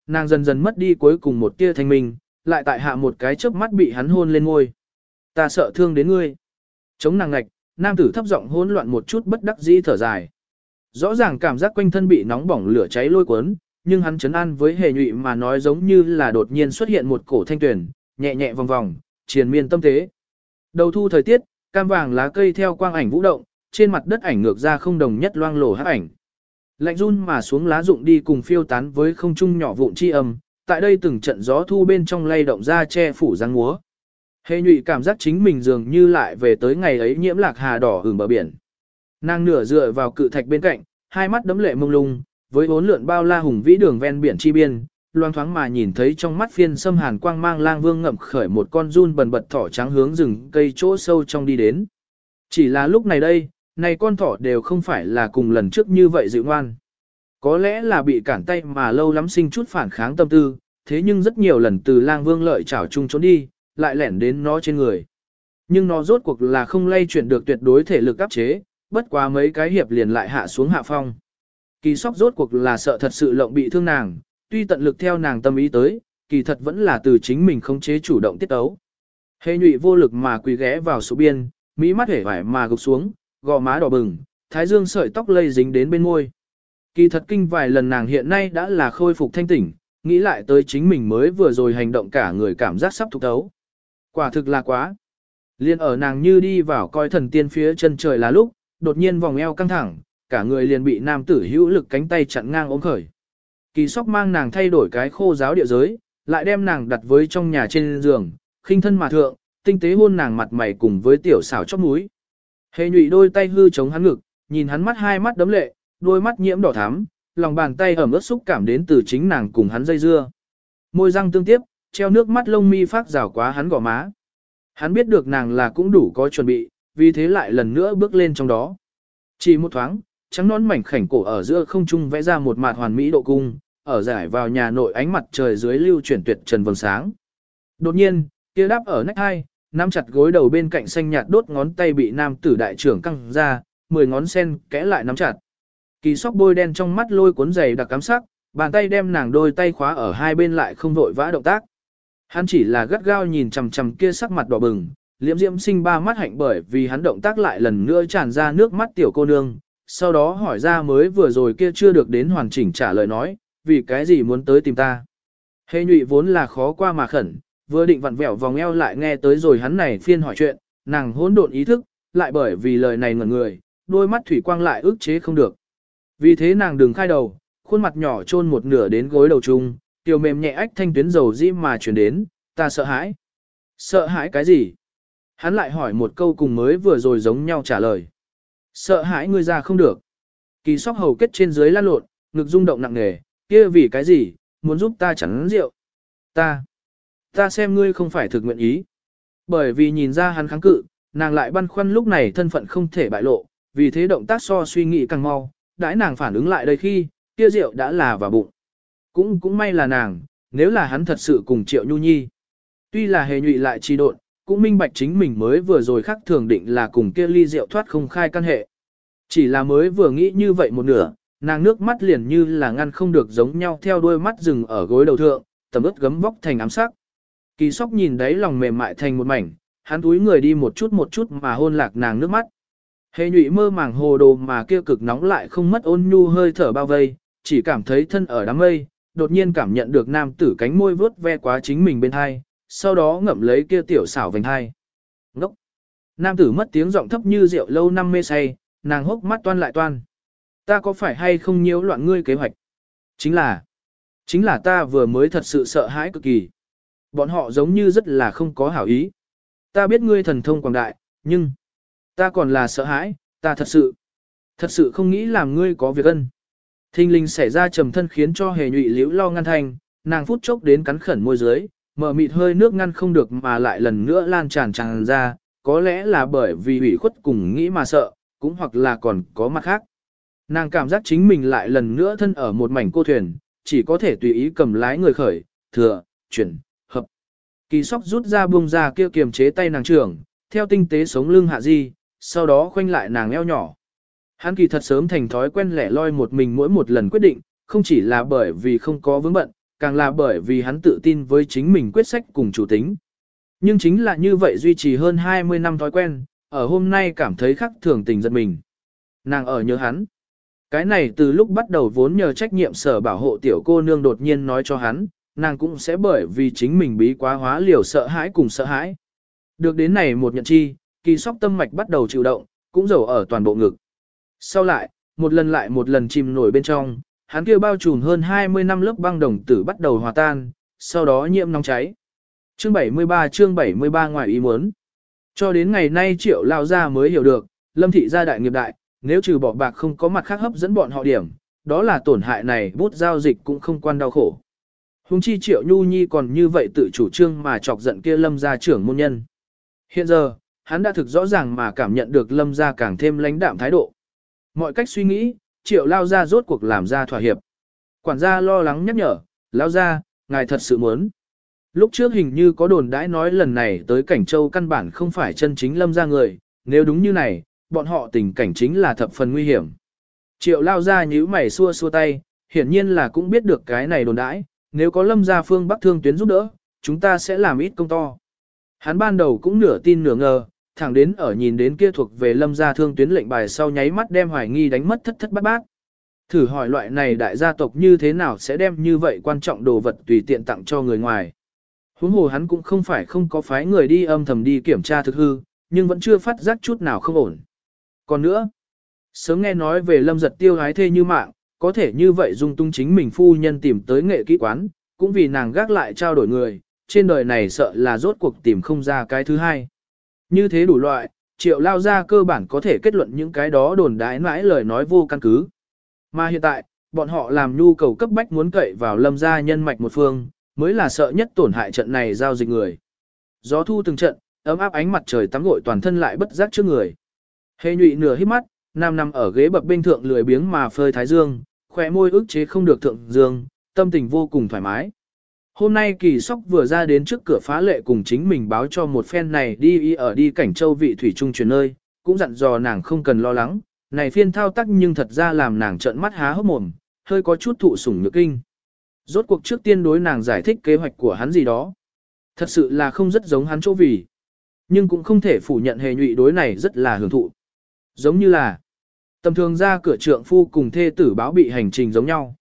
nàng dần dần mất đi cuối cùng một tia thanh minh, lại tại hạ một cái chớp mắt bị hắn hôn lên ngôi. Ta sợ thương đến ngươi. Chống nàng ngạch, nam tử thấp giọng hỗn loạn một chút bất đắc dĩ thở dài. Rõ ràng cảm giác quanh thân bị nóng bỏng lửa cháy lôi cuốn, nhưng hắn trấn an với hề nhụy mà nói giống như là đột nhiên xuất hiện một cổ thanh tuyển, nhẹ nhẹ vòng vòng, triền miên tâm thế. Đầu thu thời tiết, cam vàng lá cây theo quang ảnh vũ động, trên mặt đất ảnh ngược ra không đồng nhất loang lổ hắc ảnh. Lạnh run mà xuống lá rụng đi cùng phiêu tán với không trung nhỏ vụn chi âm, tại đây từng trận gió thu bên trong lay động ra che phủ giang múa. Hề nhụy cảm giác chính mình dường như lại về tới ngày ấy nhiễm lạc hà đỏ hưởng bờ biển. Nàng nửa dựa vào cự thạch bên cạnh, hai mắt đấm lệ mông lung, với bốn lượn bao la hùng vĩ đường ven biển chi biên, loang thoáng mà nhìn thấy trong mắt phiên xâm hàn quang mang lang vương ngậm khởi một con run bần bật thỏ trắng hướng rừng cây chỗ sâu trong đi đến. Chỉ là lúc này đây, này con thỏ đều không phải là cùng lần trước như vậy dịu ngoan. Có lẽ là bị cản tay mà lâu lắm sinh chút phản kháng tâm tư, thế nhưng rất nhiều lần từ lang vương lợi chảo chung trốn đi, lại lẻn đến nó trên người. Nhưng nó rốt cuộc là không lay chuyển được tuyệt đối thể lực áp chế, bất quá mấy cái hiệp liền lại hạ xuống hạ phong. Kỳ sóc rốt cuộc là sợ thật sự lộng bị thương nàng, tuy tận lực theo nàng tâm ý tới, kỳ thật vẫn là từ chính mình khống chế chủ động tiết ấu. Hề nhụy vô lực mà quỳ ghé vào số biên, mỹ mắt hể vải mà gục xuống, gò má đỏ bừng, thái dương sợi tóc lây dính đến bên môi. Kỳ thật kinh vài lần nàng hiện nay đã là khôi phục thanh tỉnh, nghĩ lại tới chính mình mới vừa rồi hành động cả người cảm giác sắp thục thấu. Quả thực là quá. Liên ở nàng như đi vào coi thần tiên phía chân trời là lúc, đột nhiên vòng eo căng thẳng, cả người liền bị nam tử hữu lực cánh tay chặn ngang ôm khởi. Kỳ sóc mang nàng thay đổi cái khô giáo địa giới, lại đem nàng đặt với trong nhà trên giường, khinh thân mà thượng, tinh tế hôn nàng mặt mày cùng với tiểu xảo chóp mũi. Hề nhụy đôi tay hư chống hắn ngực, nhìn hắn mắt hai mắt đấm lệ, đôi mắt nhiễm đỏ thắm, lòng bàn tay ẩm ướt xúc cảm đến từ chính nàng cùng hắn dây dưa. Môi răng tương tiếp, treo nước mắt lông mi phát rào quá hắn gò má. Hắn biết được nàng là cũng đủ có chuẩn bị, vì thế lại lần nữa bước lên trong đó. Chỉ một thoáng, trắng nón mảnh khảnh cổ ở giữa không trung vẽ ra một mạt hoàn mỹ độ cung, ở giải vào nhà nội ánh mặt trời dưới lưu chuyển tuyệt trần vầng sáng. Đột nhiên, kia đáp ở nách hai, nắm chặt gối đầu bên cạnh xanh nhạt đốt ngón tay bị nam tử đại trưởng căng ra, 10 ngón sen kẽ lại nắm chặt. Kỳ sóc bôi đen trong mắt lôi cuốn dày đặc cám sắc, bàn tay đem nàng đôi tay khóa ở hai bên lại không vội vã động tác. Hắn chỉ là gắt gao nhìn chằm chằm kia sắc mặt đỏ bừng, liễm diễm sinh ba mắt hạnh bởi vì hắn động tác lại lần nữa tràn ra nước mắt tiểu cô nương, sau đó hỏi ra mới vừa rồi kia chưa được đến hoàn chỉnh trả lời nói, vì cái gì muốn tới tìm ta. Hề nhụy vốn là khó qua mà khẩn, vừa định vặn vẹo vòng eo lại nghe tới rồi hắn này phiên hỏi chuyện, nàng hỗn độn ý thức, lại bởi vì lời này ngẩn người, đôi mắt thủy quang lại ức chế không được. Vì thế nàng đừng khai đầu, khuôn mặt nhỏ chôn một nửa đến gối đầu chung, tiểu mềm nhẹ ách thanh tuyến dầu dĩ mà truyền đến, ta sợ hãi. Sợ hãi cái gì? Hắn lại hỏi một câu cùng mới vừa rồi giống nhau trả lời. Sợ hãi ngươi ra không được. Kỳ sóc hầu kết trên dưới lăn lộn, ngực rung động nặng nề, kia vì cái gì, muốn giúp ta chắn rượu. Ta xem ngươi không phải thực nguyện ý. Bởi vì nhìn ra hắn kháng cự, nàng lại băn khoăn lúc này thân phận không thể bại lộ, vì thế động tác so suy nghĩ càng mau, đãi nàng phản ứng lại đây khi, kia rượu đã là vào bụng. Cũng may là nàng, nếu là hắn thật sự cùng Triệu Nhu Nhi. Tuy là hề nhụy lại trì độn, cũng minh bạch chính mình mới vừa rồi khắc thường định là cùng kia ly rượu thoát không khai căn hệ. Chỉ là mới vừa nghĩ như vậy một nửa, nàng nước mắt liền như là ngăn không được giống nhau theo đôi mắt rừng ở gối đầu thượng, tầm ướt gấm vóc thành ám sắc. Kỳ sóc nhìn đấy lòng mềm mại thành một mảnh, hắn túi người đi một chút mà hôn lạc nàng nước mắt. Hề nhụy mơ màng hồ đồ mà kia cực nóng lại không mất ôn nhu hơi thở bao vây, chỉ cảm thấy thân ở đám mây, đột nhiên cảm nhận được nam tử cánh môi vướt ve quá chính mình bên hai, sau đó ngậm lấy kia tiểu xảo vành hai. Ngốc! Nam tử mất tiếng giọng thấp như rượu lâu năm mê say, nàng hốc mắt toan lại toan. Ta có phải hay không nhiễu loạn ngươi kế hoạch? Chính là ta vừa mới thật sự sợ hãi cực kỳ. Bọn họ giống như rất là không có hảo ý. Ta biết ngươi thần thông quảng đại, nhưng ta còn là sợ hãi, ta thật sự không nghĩ làm ngươi có việc ân. Thinh linh xảy ra trầm thân khiến cho hề nhụy liễu lo ngăn thanh, nàng phút chốc đến cắn khẩn môi dưới, mở mịt hơi nước ngăn không được mà lại lần nữa lan tràn ra, có lẽ là bởi vì ủy khuất cùng nghĩ mà sợ, cũng hoặc là còn có mặt khác. Nàng cảm giác chính mình lại lần nữa thân ở một mảnh cô thuyền, chỉ có thể tùy ý cầm lái người khởi, thừa, chuyển, hợp. Kỳ sóc rút ra buông ra kia kiềm chế tay nàng trưởng, theo tinh tế sống lưng hạ di, sau đó khoanh lại nàng eo nhỏ. Hắn kỳ thật sớm thành thói quen lẻ loi một mình mỗi một lần quyết định, không chỉ là bởi vì không có vướng bận, càng là bởi vì hắn tự tin với chính mình quyết sách cùng chủ tính. Nhưng chính là như vậy duy trì hơn 20 năm thói quen, ở hôm nay cảm thấy khắc thường tình giật mình. Nàng ở nhớ hắn. Cái này từ lúc bắt đầu vốn nhờ trách nhiệm sở bảo hộ tiểu cô nương đột nhiên nói cho hắn, nàng cũng sẽ bởi vì chính mình bí quá hóa liều sợ hãi cùng sợ hãi. Được đến này một nhận chi, Kỳ Sóc tâm mạch bắt đầu chịu động, cũng dầu ở toàn bộ ngực. Sau lại một lần chìm nổi bên trong, hắn kia bao trùm hơn 20 năm lớp băng đồng tử bắt đầu hòa tan, sau đó nhiễm nóng cháy. Chương 73 ngoài ý muốn. Cho đến ngày nay Triệu lao ra mới hiểu được, Lâm thị gia đại nghiệp đại, nếu trừ bỏ bạc không có mặt khác hấp dẫn bọn họ điểm, đó là tổn hại này bút giao dịch cũng không quan đau khổ. Hùng chi Triệu Nhu Nhi còn như vậy tự chủ trương mà chọc giận kia Lâm gia trưởng môn nhân. Hiện giờ, hắn đã thực rõ ràng mà cảm nhận được Lâm gia càng thêm lãnh đạm thái độ. Mọi cách suy nghĩ, Triệu lao ra rốt cuộc làm ra thỏa hiệp. Quản gia lo lắng nhắc nhở, lao ra, ngài thật sự muốn. Lúc trước hình như có đồn đãi nói lần này tới Cảnh Châu căn bản không phải chân chính Lâm gia người, nếu đúng như này, bọn họ tình cảnh chính là thập phần nguy hiểm. Triệu lao ra nhíu mày xua xua tay, hiển nhiên là cũng biết được cái này đồn đãi, nếu có Lâm gia phương Bắc thương tuyến giúp đỡ, chúng ta sẽ làm ít công to. Hắn ban đầu cũng nửa tin nửa ngờ, thẳng đến ở nhìn đến kia thuộc về Lâm gia thương tuyến lệnh bài sau nháy mắt đem hoài nghi đánh mất thất thất bát bát. Thử hỏi loại này đại gia tộc như thế nào sẽ đem như vậy quan trọng đồ vật tùy tiện tặng cho người ngoài. Huống hồ hắn cũng không phải không có phái người đi âm thầm đi kiểm tra thực hư, nhưng vẫn chưa phát giác chút nào không ổn. Còn nữa, sớm nghe nói về Lâm Giật tiêu hái thê như mạng, có thể như vậy dung tung chính mình phu nhân tìm tới nghệ kỹ quán, cũng vì nàng gác lại trao đổi người, trên đời này sợ là rốt cuộc tìm không ra cái thứ hai. Như thế đủ loại, Triệu lao ra cơ bản có thể kết luận những cái đó đồn đãi mãi lời nói vô căn cứ. Mà hiện tại, bọn họ làm nhu cầu cấp bách muốn cậy vào Lâm gia nhân mạch một phương, mới là sợ nhất tổn hại trận này giao dịch người. Gió thu từng trận, ấm áp ánh mặt trời tắm gội toàn thân lại bất giác trước người. Hề Nhụy nửa hít mắt, nằm ở ghế bập bên thượng lười biếng mà phơi thái dương, khóe môi ức chế không được thượng dương, tâm tình vô cùng thoải mái. Hôm nay Kỳ Sóc vừa ra đến trước cửa phá lệ cùng chính mình báo cho một phen này đi Cảnh Châu vị thủy trung chuyển nơi, cũng dặn dò nàng không cần lo lắng, này phiên thao tác nhưng thật ra làm nàng trợn mắt há hốc mồm, hơi có chút thụ sủng nhược kinh. Rốt cuộc trước tiên đối nàng giải thích kế hoạch của hắn gì đó. Thật sự là không rất giống hắn chỗ vì. Nhưng cũng không thể phủ nhận Hề Nhụy đối này rất là hưởng thụ. Giống như là tầm thường ra cửa trượng phu cùng thê tử báo bị hành trình giống nhau.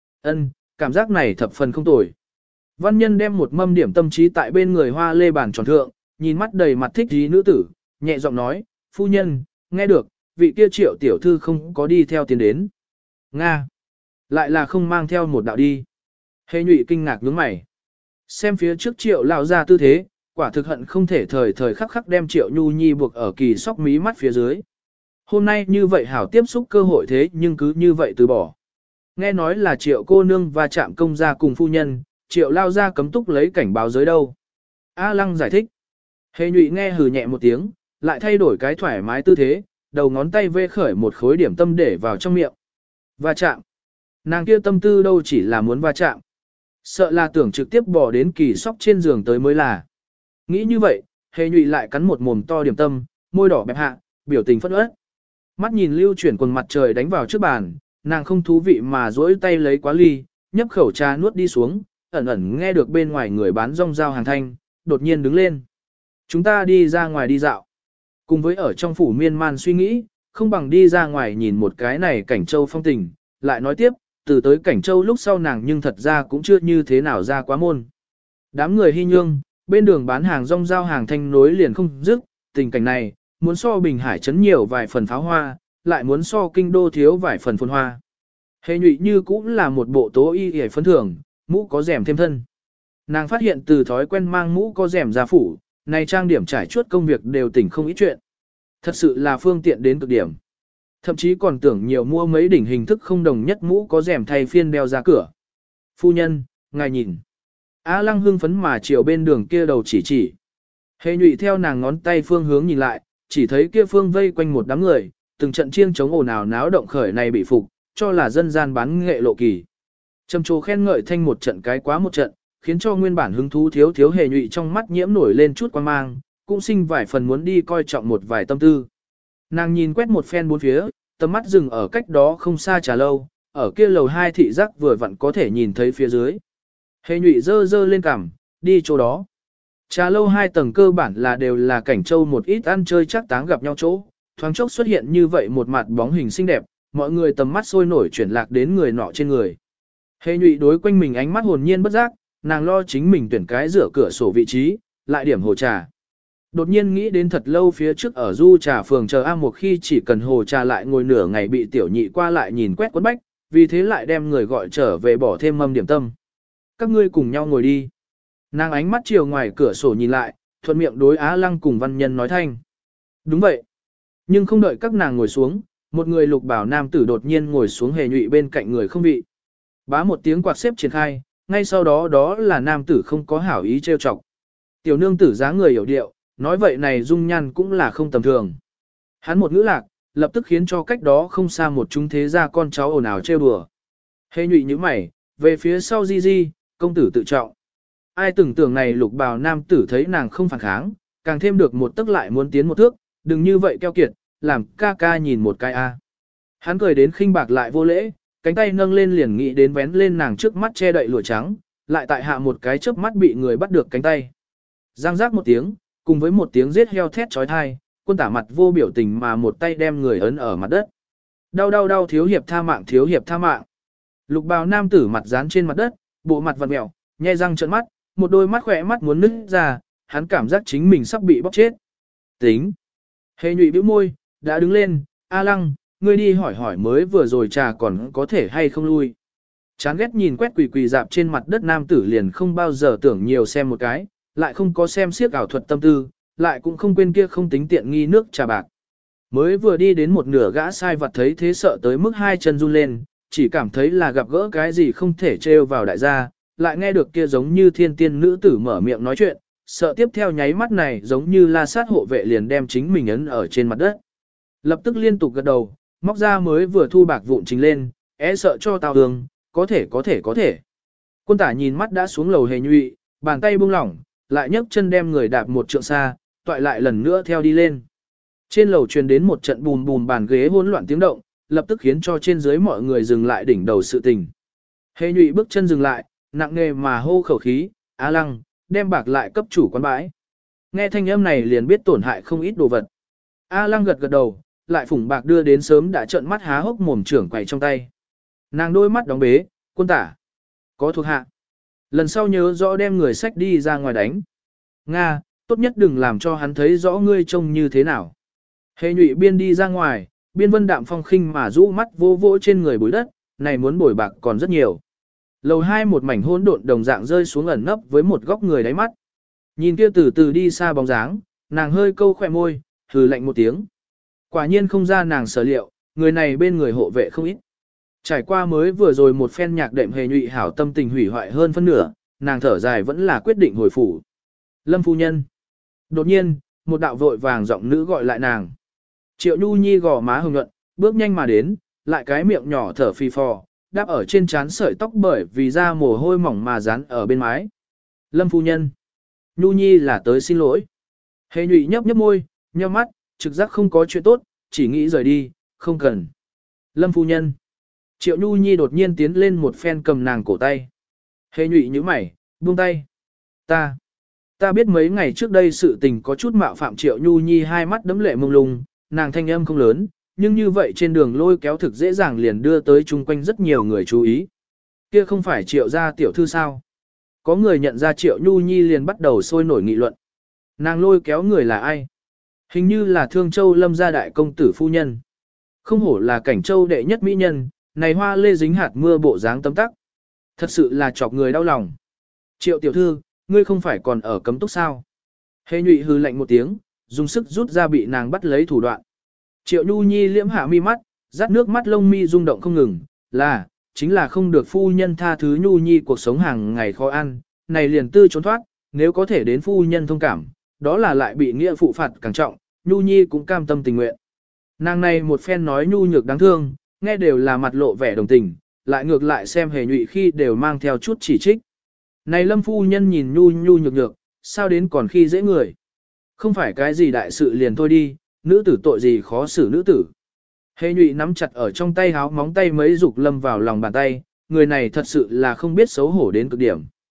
Cảm giác này thập phần không tồi. Văn nhân đem một mâm điểm tâm trí tại bên người hoa lê bàn tròn thượng, nhìn mắt đầy mặt thích dí nữ tử, nhẹ giọng nói, phu nhân, nghe được, vị kia Triệu tiểu thư không có đi theo tiến đến. Nga! Lại là không mang theo một đạo đi. Hề Nhụy kinh ngạc nhướng mày. Xem phía trước Triệu lao ra tư thế, quả thực hận không thể thời thời khắc khắc đem Triệu Nhu Nhi buộc ở Kỳ Sóc mí mắt phía dưới. Hôm nay như vậy hảo tiếp xúc cơ hội thế nhưng cứ như vậy từ bỏ. Nghe nói là Triệu cô nương và chạm công gia cùng phu nhân, Triệu lao ra cấm túc lấy cảnh báo giới đâu. A Lăng giải thích. Hề Nhụy nghe hừ nhẹ một tiếng, lại thay đổi cái thoải mái tư thế, đầu ngón tay vê khởi một khối điểm tâm để vào trong miệng. Va chạm. Nàng kia tâm tư đâu chỉ là muốn va chạm. Sợ là tưởng trực tiếp bỏ đến Kỳ Sóc trên giường tới mới là. Nghĩ như vậy, Hề Nhụy lại cắn một mồm to điểm tâm, môi đỏ bẹp hạ, biểu tình phẫn uất. Mắt nhìn lưu chuyển quần mặt trời đánh vào trước bàn, nàng không thú vị mà duỗi tay lấy quá ly, nhấp khẩu trà nuốt đi xuống, ẩn ẩn nghe được bên ngoài người bán rong rao hàng thanh, đột nhiên đứng lên. Chúng ta đi ra ngoài đi dạo. Cùng với ở trong phủ miên man suy nghĩ, không bằng đi ra ngoài nhìn một cái này Cảnh Châu phong tình, lại nói tiếp, từ tới Cảnh Châu lúc sau nàng nhưng thật ra cũng chưa như thế nào ra quá môn. Đám người hy nhương, bên đường bán hàng rong rao hàng thanh nối liền không dứt, tình cảnh này, muốn so Bình Hải trấn nhiều vài phần pháo hoa, lại muốn so kinh đô thiếu vài phần phồn hoa. Hề Nhụy như cũng là một bộ tố y hề phấn thường, mũ có rèm thêm thân. Nàng phát hiện từ thói quen mang mũ có rèm ra phủ, này trang điểm trải chuốt công việc đều tỉnh không ít chuyện. Thật sự là phương tiện đến cực điểm. Thậm chí còn tưởng nhiều mua mấy đỉnh hình thức không đồng nhất mũ có rèm thay phiên đeo ra cửa. Phu nhân, ngài nhìn. A Lăng hưng phấn mà chiều bên đường kia đầu chỉ. Hề Nhụy theo nàng ngón tay phương hướng nhìn lại, chỉ thấy kia phương vây quanh một đám người, từng trận chiêng chống ồn ào náo động khởi này bị phục, cho là dân gian bán nghệ lộ kỳ. Trầm trồ khen ngợi thanh một trận cái quá một trận, khiến cho nguyên bản hứng thú thiếu Hề Nhụy trong mắt nhiễm nổi lên chút quan mang, cũng sinh vài phần muốn đi coi trọng một vài tâm tư. Nàng nhìn quét một phen bốn phía, tầm mắt dừng ở cách đó không xa trà lâu, ở kia lầu 2 thị giác vừa vặn có thể nhìn thấy phía dưới. Hề nhụy dơ dơ lên cằm, đi chỗ đó. Trà lâu 2 tầng cơ bản là đều là cảnh châu một ít ăn chơi chắc táng gặp nhau chỗ, thoáng chốc xuất hiện như vậy một mặt bóng hình xinh đẹp, mọi người tầm mắt sôi nổi chuyển lạc đến người nọ trên người. Hề nhụy đối quanh mình ánh mắt hồn nhiên bất giác, nàng lo chính mình tuyển cái rửa cửa sổ vị trí, lại điểm hồ trà. Đột nhiên nghĩ đến thật lâu phía trước ở du trà phường chờ A một khi chỉ cần hồ trà lại ngồi nửa ngày bị tiểu nhị qua lại nhìn quét quấn bách, vì thế lại đem người gọi trở về bỏ thêm mâm điểm tâm. Các ngươi cùng nhau ngồi đi. Nàng ánh mắt chiều ngoài cửa sổ nhìn lại, thuận miệng đối Á Lăng cùng văn nhân nói thanh. Đúng vậy. Nhưng không đợi các nàng ngồi xuống, một người lục bảo nam tử đột nhiên ngồi xuống hề nhụy bên cạnh người không vị. Bá một tiếng quạt xếp triển khai, ngay sau đó đó là nam tử không có hảo ý trêu chọc. Tiểu nương tử dáng người hiểu điệu, nói vậy này dung nhan cũng là không tầm thường. Hắn một ngữ lạc, lập tức khiến cho cách đó không xa một chúng thế gia con cháu ồn ào trêu đùa. Hề nhụy như mày, về phía sau di di, công tử tự trọng. Ai tưởng tưởng này lục bào nam tử thấy nàng không phản kháng, càng thêm được một tức lại muốn tiến một thước, đừng như vậy keo kiệt, làm ca ca nhìn một cái a. Hắn cười đến khinh bạc lại vô lễ, cánh tay nâng lên liền nghĩ đến vén lên nàng trước mắt che đậy lụa trắng, lại tại hạ một cái chớp mắt bị người bắt được cánh tay. Giang giác một tiếng, cùng với một tiếng giết heo thét chói tai, quân tả mặt vô biểu tình mà một tay đem người ấn ở mặt đất. Đau đau đau, thiếu hiệp tha mạng, thiếu hiệp tha mạng. Lục bào nam tử mặt dán trên mặt đất, bộ mặt vặn mẹo, nhe răng trợn mắt, một đôi mắt khỏe mắt muốn nứt ra, hắn cảm giác chính mình sắp bị bóc chết. Tính. Hề nhụy bĩu môi, đã đứng lên, A Lăng, ngươi đi hỏi hỏi mới vừa rồi trà còn có thể hay không lui. Chán ghét nhìn quét quỳ quỳ dạp trên mặt đất nam tử liền không bao giờ tưởng nhiều xem một cái, lại không có xem siếc ảo thuật tâm tư, lại cũng không quên kia không tính tiện nghi nước trà bạc. Mới vừa đi đến một nửa gã sai vật thấy thế sợ tới mức hai chân run lên, chỉ cảm thấy là gặp gỡ cái gì không thể trêu vào đại gia, lại nghe được kia giống như thiên tiên nữ tử mở miệng nói chuyện, sợ tiếp theo nháy mắt này giống như la sát hộ vệ liền đem chính mình ấn ở trên mặt đất. Lập tức liên tục gật đầu, móc ra mới vừa thu bạc vụn trình lên, sợ cho tao hương, có thể. Quân tả nhìn mắt đã xuống lầu hề nhụy, bàn tay buông lỏng, lại nhấc chân đem người đạp một trượng xa, toại lại lần nữa theo đi lên. Trên lầu truyền đến một trận bùm bùm bàn ghế hỗn loạn tiếng động, lập tức khiến cho trên dưới mọi người dừng lại đỉnh đầu sự tình. Hề nhụy bước chân dừng lại, nặng nề mà hô khẩu khí, A Lăng, đem bạc lại cấp chủ quán bãi. Nghe thanh âm này liền biết tổn hại không ít đồ vật. A Lăng gật gật đầu, lại phủng bạc đưa đến sớm đã trợn mắt há hốc mồm trưởng quầy trong tay. Nàng đôi mắt đóng bế, quân tả. Có thuộc hạ. Lần sau nhớ rõ đem người sách đi ra ngoài đánh. Nga, tốt nhất đừng làm cho hắn thấy rõ ngươi trông như thế nào. Hề nhụy biên đi ra ngoài, biên vân đạm phong khinh mà rũ mắt vô vỗ trên người bối đất, này muốn bồi bạc còn rất nhiều. Lầu 2 một mảnh hỗn độn đồng dạng rơi xuống ẩn nấp với một góc người đáy mắt. Nhìn kia từ từ đi xa bóng dáng, nàng hơi câu khỏe môi, hừ lạnh một tiếng. Quả nhiên không ra nàng sở liệu, người này bên người hộ vệ không ít. Trải qua mới vừa rồi một phen nhạc đệm hề nhụy hảo tâm tình hủy hoại hơn phân nửa, nàng thở dài vẫn là quyết định hồi phủ. Lâm phu nhân. Đột nhiên, một đạo vội vàng giọng nữ gọi lại nàng. Triệu Nhu Nhi gò má hồng nhuận, bước nhanh mà đến, lại cái miệng nhỏ thở phì phò, đáp ở trên trán sợi tóc bởi vì da mồ hôi mỏng mà dán ở bên mái. Lâm phu nhân. Nhu Nhi là tới xin lỗi. Hề nhụy nhấp nhấp môi, nheo mắt, trực giác không có chuyện tốt, chỉ nghĩ rời đi, không cần. Lâm phu nhân. Triệu Nhu Nhi đột nhiên tiến lên một phen cầm nàng cổ tay. Hề nhụy như mày, buông tay. Ta biết mấy ngày trước đây sự tình có chút mạo phạm Triệu Nhu Nhi hai mắt đấm lệ mông lung, nàng thanh âm không lớn, nhưng như vậy trên đường lôi kéo thực dễ dàng liền đưa tới chung quanh rất nhiều người chú ý. Kia không phải Triệu gia tiểu thư sao? Có người nhận ra Triệu Nhu Nhi liền bắt đầu sôi nổi nghị luận. Nàng lôi kéo người là ai? Hình như là Thương Châu Lâm gia đại công tử phu nhân. Không hổ là Cảnh Châu đệ nhất mỹ nhân, này hoa lê dính hạt mưa bộ dáng tấm tắc. Thật sự là chọc người đau lòng. Triệu tiểu thư, ngươi không phải còn ở cấm túc sao? Hề nhụy hừ lạnh một tiếng, dùng sức rút ra bị nàng bắt lấy thủ đoạn. Triệu Nhu Nhi liễm hạ mi mắt, dắt nước mắt lông mi rung động không ngừng, chính là không được phu nhân tha thứ Nhu Nhi cuộc sống hàng ngày khó ăn, này liền tư trốn thoát, nếu có thể đến phu nhân thông cảm, đó là lại bị nghĩa phụ phạt càng trọng, Nhu Nhi cũng cam tâm tình nguyện. Nàng này một phen nói nhu nhược đáng thương, nghe đều là mặt lộ vẻ đồng tình, lại ngược lại xem hề nhụy khi đều mang theo chút chỉ trích. Này Lâm phu nhân nhìn nhu nhược nhược, sao đến còn khi dễ người. Không phải cái gì đại sự liền thôi đi, nữ tử tội gì khó xử nữ tử. Hề nhụy nắm chặt ở trong tay háo móng tay mấy dục Lâm vào lòng bàn tay, người này thật sự là không biết xấu hổ đến cực điểm.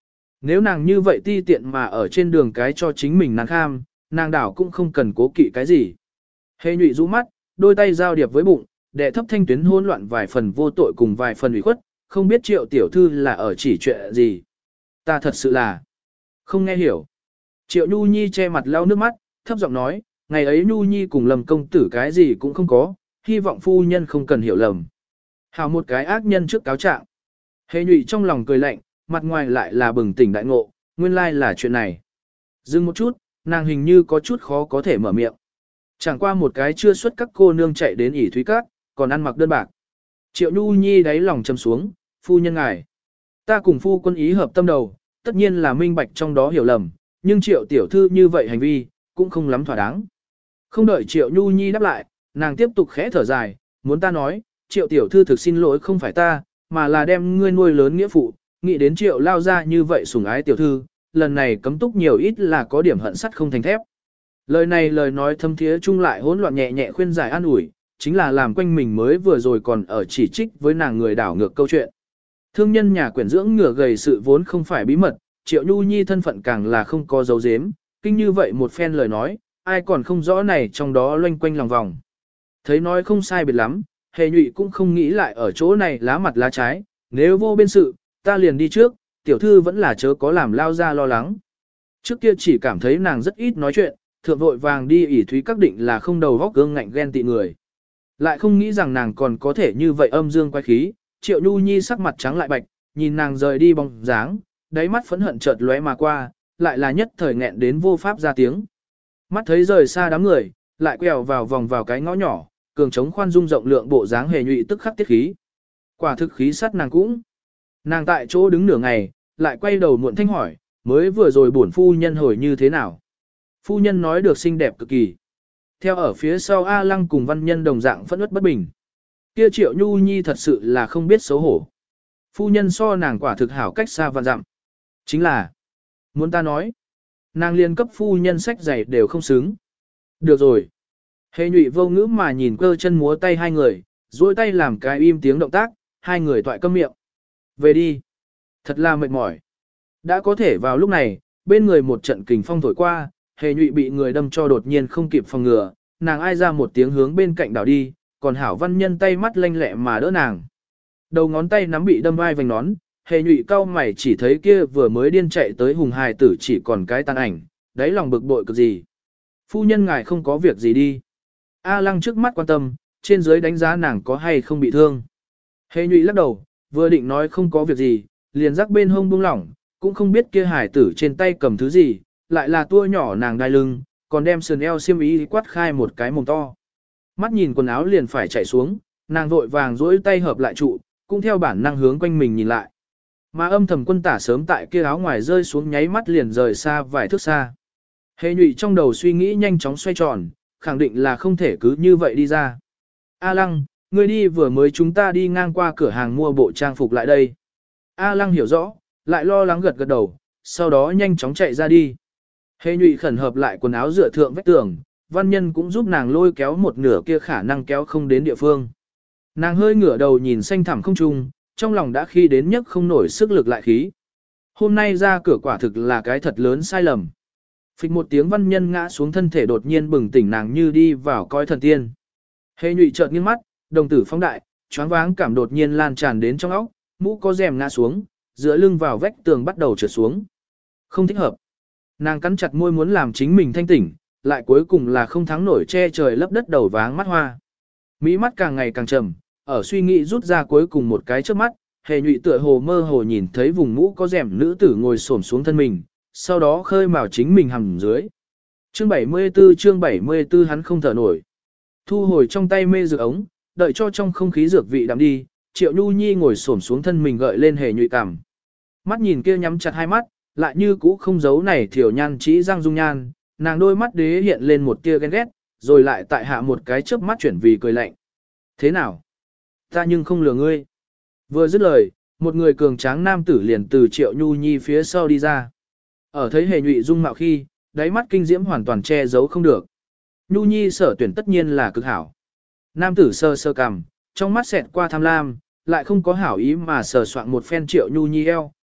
Nếu nàng như vậy ti tiện mà ở trên đường cái cho chính mình nàng kham, nàng đảo cũng không cần cố kỵ cái gì. Hề nhụy rũ mắt, đôi tay giao điệp với bụng, đệ thấp thanh tuyến hỗn loạn vài phần vô tội cùng vài phần ủy khuất, không biết Triệu tiểu thư là ở chỉ chuyện gì. Ta thật sự là không nghe hiểu. Triệu Nhu Nhi che mặt lau nước mắt, thấp giọng nói, ngày ấy Nhu Nhi cùng Lâm công tử cái gì cũng không có, hy vọng phu nhân không cần hiểu lầm. Hào một cái ác nhân trước cáo trạng. Hề nhụy trong lòng cười lạnh, mặt ngoài lại là bừng tỉnh đại ngộ, nguyên lai là chuyện này. Dừng một chút, nàng hình như có chút khó có thể mở miệng. Chẳng qua một cái chưa xuất các cô nương chạy đến ỉ thúy cát, còn ăn mặc đơn bạc. Triệu Nhu Nhi đáy lòng châm xuống, phu nhân ngài. Ta cùng phu quân ý hợp tâm đầu, tất nhiên là minh bạch trong đó hiểu lầm, nhưng Triệu tiểu thư như vậy hành vi, cũng không lắm thỏa đáng. Không đợi Triệu Nhu Nhi đáp lại, nàng tiếp tục khẽ thở dài, muốn ta nói, Triệu tiểu thư thực xin lỗi không phải ta, mà là đem ngươi nuôi lớn nghĩa phụ, nghĩ đến Triệu lao ra như vậy sủng ái tiểu thư, lần này cấm túc nhiều ít là có điểm hận sắt không thành thép. Lời này lời nói thâm thiế chung lại hỗn loạn nhẹ nhẹ khuyên giải an ủi, chính là làm quanh mình mới vừa rồi còn ở chỉ trích với nàng người đảo ngược câu chuyện. Thương nhân nhà quyển dưỡng ngửa gầy sự vốn không phải bí mật, Triệu Nhu Nhi thân phận càng là không có dấu dếm, kinh như vậy một phen lời nói, ai còn không rõ này trong đó loanh quanh lòng vòng. Thấy nói không sai biệt lắm, Hề nhụy cũng không nghĩ lại ở chỗ này lá mặt lá trái, nếu vô bên sự, ta liền đi trước, tiểu thư vẫn là chớ có làm lao ra lo lắng. Trước kia chỉ cảm thấy nàng rất ít nói chuyện, thượng vội vàng đi ỉ thúy các định là không đầu vóc gương ngạnh ghen tị người. Lại không nghĩ rằng nàng còn có thể như vậy âm dương quay khí, Triệu Nhu Nhi sắc mặt trắng lại bạch, nhìn nàng rời đi bóng dáng, đáy mắt phẫn hận chợt lóe mà qua, lại là nhất thời nghẹn đến vô pháp ra tiếng. Mắt thấy rời xa đám người, lại quẹo vào vòng vào cái ngõ nhỏ, cường trống khoan dung rộng lượng bộ dáng Hề nhụy tức khắc tiết khí. Quả thực khí sắt nàng cũng. Nàng tại chỗ đứng nửa ngày, lại quay đầu muộn thanh hỏi, mới vừa rồi bổn phu nhân hồi như thế nào? Phu nhân nói được xinh đẹp cực kỳ. Theo ở phía sau A Lăng cùng văn nhân đồng dạng phẫn uất bất bình. Kia Triệu Nhu Nhi thật sự là không biết xấu hổ. Phu nhân so nàng quả thực hảo cách xa vạn dặm. Chính là, muốn ta nói, nàng liên cấp phu nhân sách giày đều không xứng. Được rồi. Hề nhụy vô ngữ mà nhìn cơ chân múa tay hai người, duỗi tay làm cái im tiếng động tác, hai người toại câm miệng. Về đi. Thật là mệt mỏi. Đã có thể vào lúc này, bên người một trận kình phong thổi qua, Hề nhụy bị người đâm cho đột nhiên không kịp phòng ngừa, nàng ai ra một tiếng hướng bên cạnh đảo đi, còn hảo văn nhân tay mắt lanh lẹ mà đỡ nàng. Đầu ngón tay nắm bị đâm vai vành nón, Hề nhụy cau mày chỉ thấy kia vừa mới điên chạy tới hùng hài tử chỉ còn cái tàn ảnh, đáy lòng bực bội cực gì. Phu nhân ngài không có việc gì đi. A Lăng trước mắt quan tâm, trên dưới đánh giá nàng có hay không bị thương. Hề nhụy lắc đầu, vừa định nói không có việc gì, liền rắc bên hông buông lỏng, cũng không biết kia hải tử trên tay cầm thứ gì, lại là tua nhỏ nàng đai lưng, còn đem sườn eo xiêm y quát khai một cái mồm to. Mắt nhìn quần áo liền phải chạy xuống, nàng vội vàng duỗi tay hợp lại trụ, cũng theo bản năng hướng quanh mình nhìn lại. Mà âm thầm Quân Tả sớm tại kia áo ngoài rơi xuống nháy mắt liền rời xa vài thước xa. Hề nhụy trong đầu suy nghĩ nhanh chóng xoay tròn, khẳng định là không thể cứ như vậy đi ra. A Lăng, ngươi đi vừa mới chúng ta đi ngang qua cửa hàng mua bộ trang phục lại đây. A Lăng hiểu rõ, lại lo lắng gật gật đầu, sau đó nhanh chóng chạy ra đi. Hề nhụy khẩn hợp lại quần áo dựa thượng vách tường, văn nhân cũng giúp nàng lôi kéo một nửa kia khả năng kéo không đến địa phương. Nàng hơi ngửa đầu nhìn xanh thẳm không trung, trong lòng đã khi đến nhất không nổi sức lực lại khí. Hôm nay ra cửa quả thực là cái thật lớn sai lầm. Phịch một tiếng văn nhân ngã xuống thân thể đột nhiên bừng tỉnh nàng như đi vào coi thần tiên. Hề nhụy chợt nghiêng mắt, đồng tử phóng đại, choáng váng cảm đột nhiên lan tràn đến trong óc, mũ có rèm ngã xuống, dựa lưng vào vách tường bắt đầu trượt xuống. Không thích hợp. Nàng cắn chặt môi muốn làm chính mình thanh tỉnh, lại cuối cùng là không thắng nổi che trời lấp đất đầu váng mắt hoa. Mỹ mắt càng ngày càng trầm, ở suy nghĩ rút ra cuối cùng một cái trước mắt, Hề nhụy tựa hồ mơ hồ nhìn thấy vùng mũ có rèm nữ tử ngồi xổm xuống thân mình, sau đó khơi mào chính mình hầm dưới. Chương 74 hắn không thở nổi. Thu hồi trong tay mê dược ống, đợi cho trong không khí dược vị đậm đi, Triệu Nhu Nhi ngồi xổm xuống thân mình gợi lên Hề nhụy cằm. Mắt nhìn kia nhắm chặt hai mắt, lại như cũ không giấu này thiểu nhan chỉ răng dung nhan, nàng đôi mắt đế hiện lên một tia ghen ghét, rồi lại tại hạ một cái chớp mắt chuyển vì cười lạnh. Thế nào? Ta nhưng không lừa ngươi. Vừa dứt lời, một người cường tráng nam tử liền từ Triệu Nhu Nhi phía sau đi ra. Ở thấy Hề nhụy dung mạo khi, đáy mắt kinh diễm hoàn toàn che giấu không được. Nhu Nhi sở tuyển tất nhiên là cực hảo. Nam tử sơ sơ cằm, trong mắt xẹt qua tham lam, lại không có hảo ý mà sờ soạn một phen Triệu Nhu Nhi eo,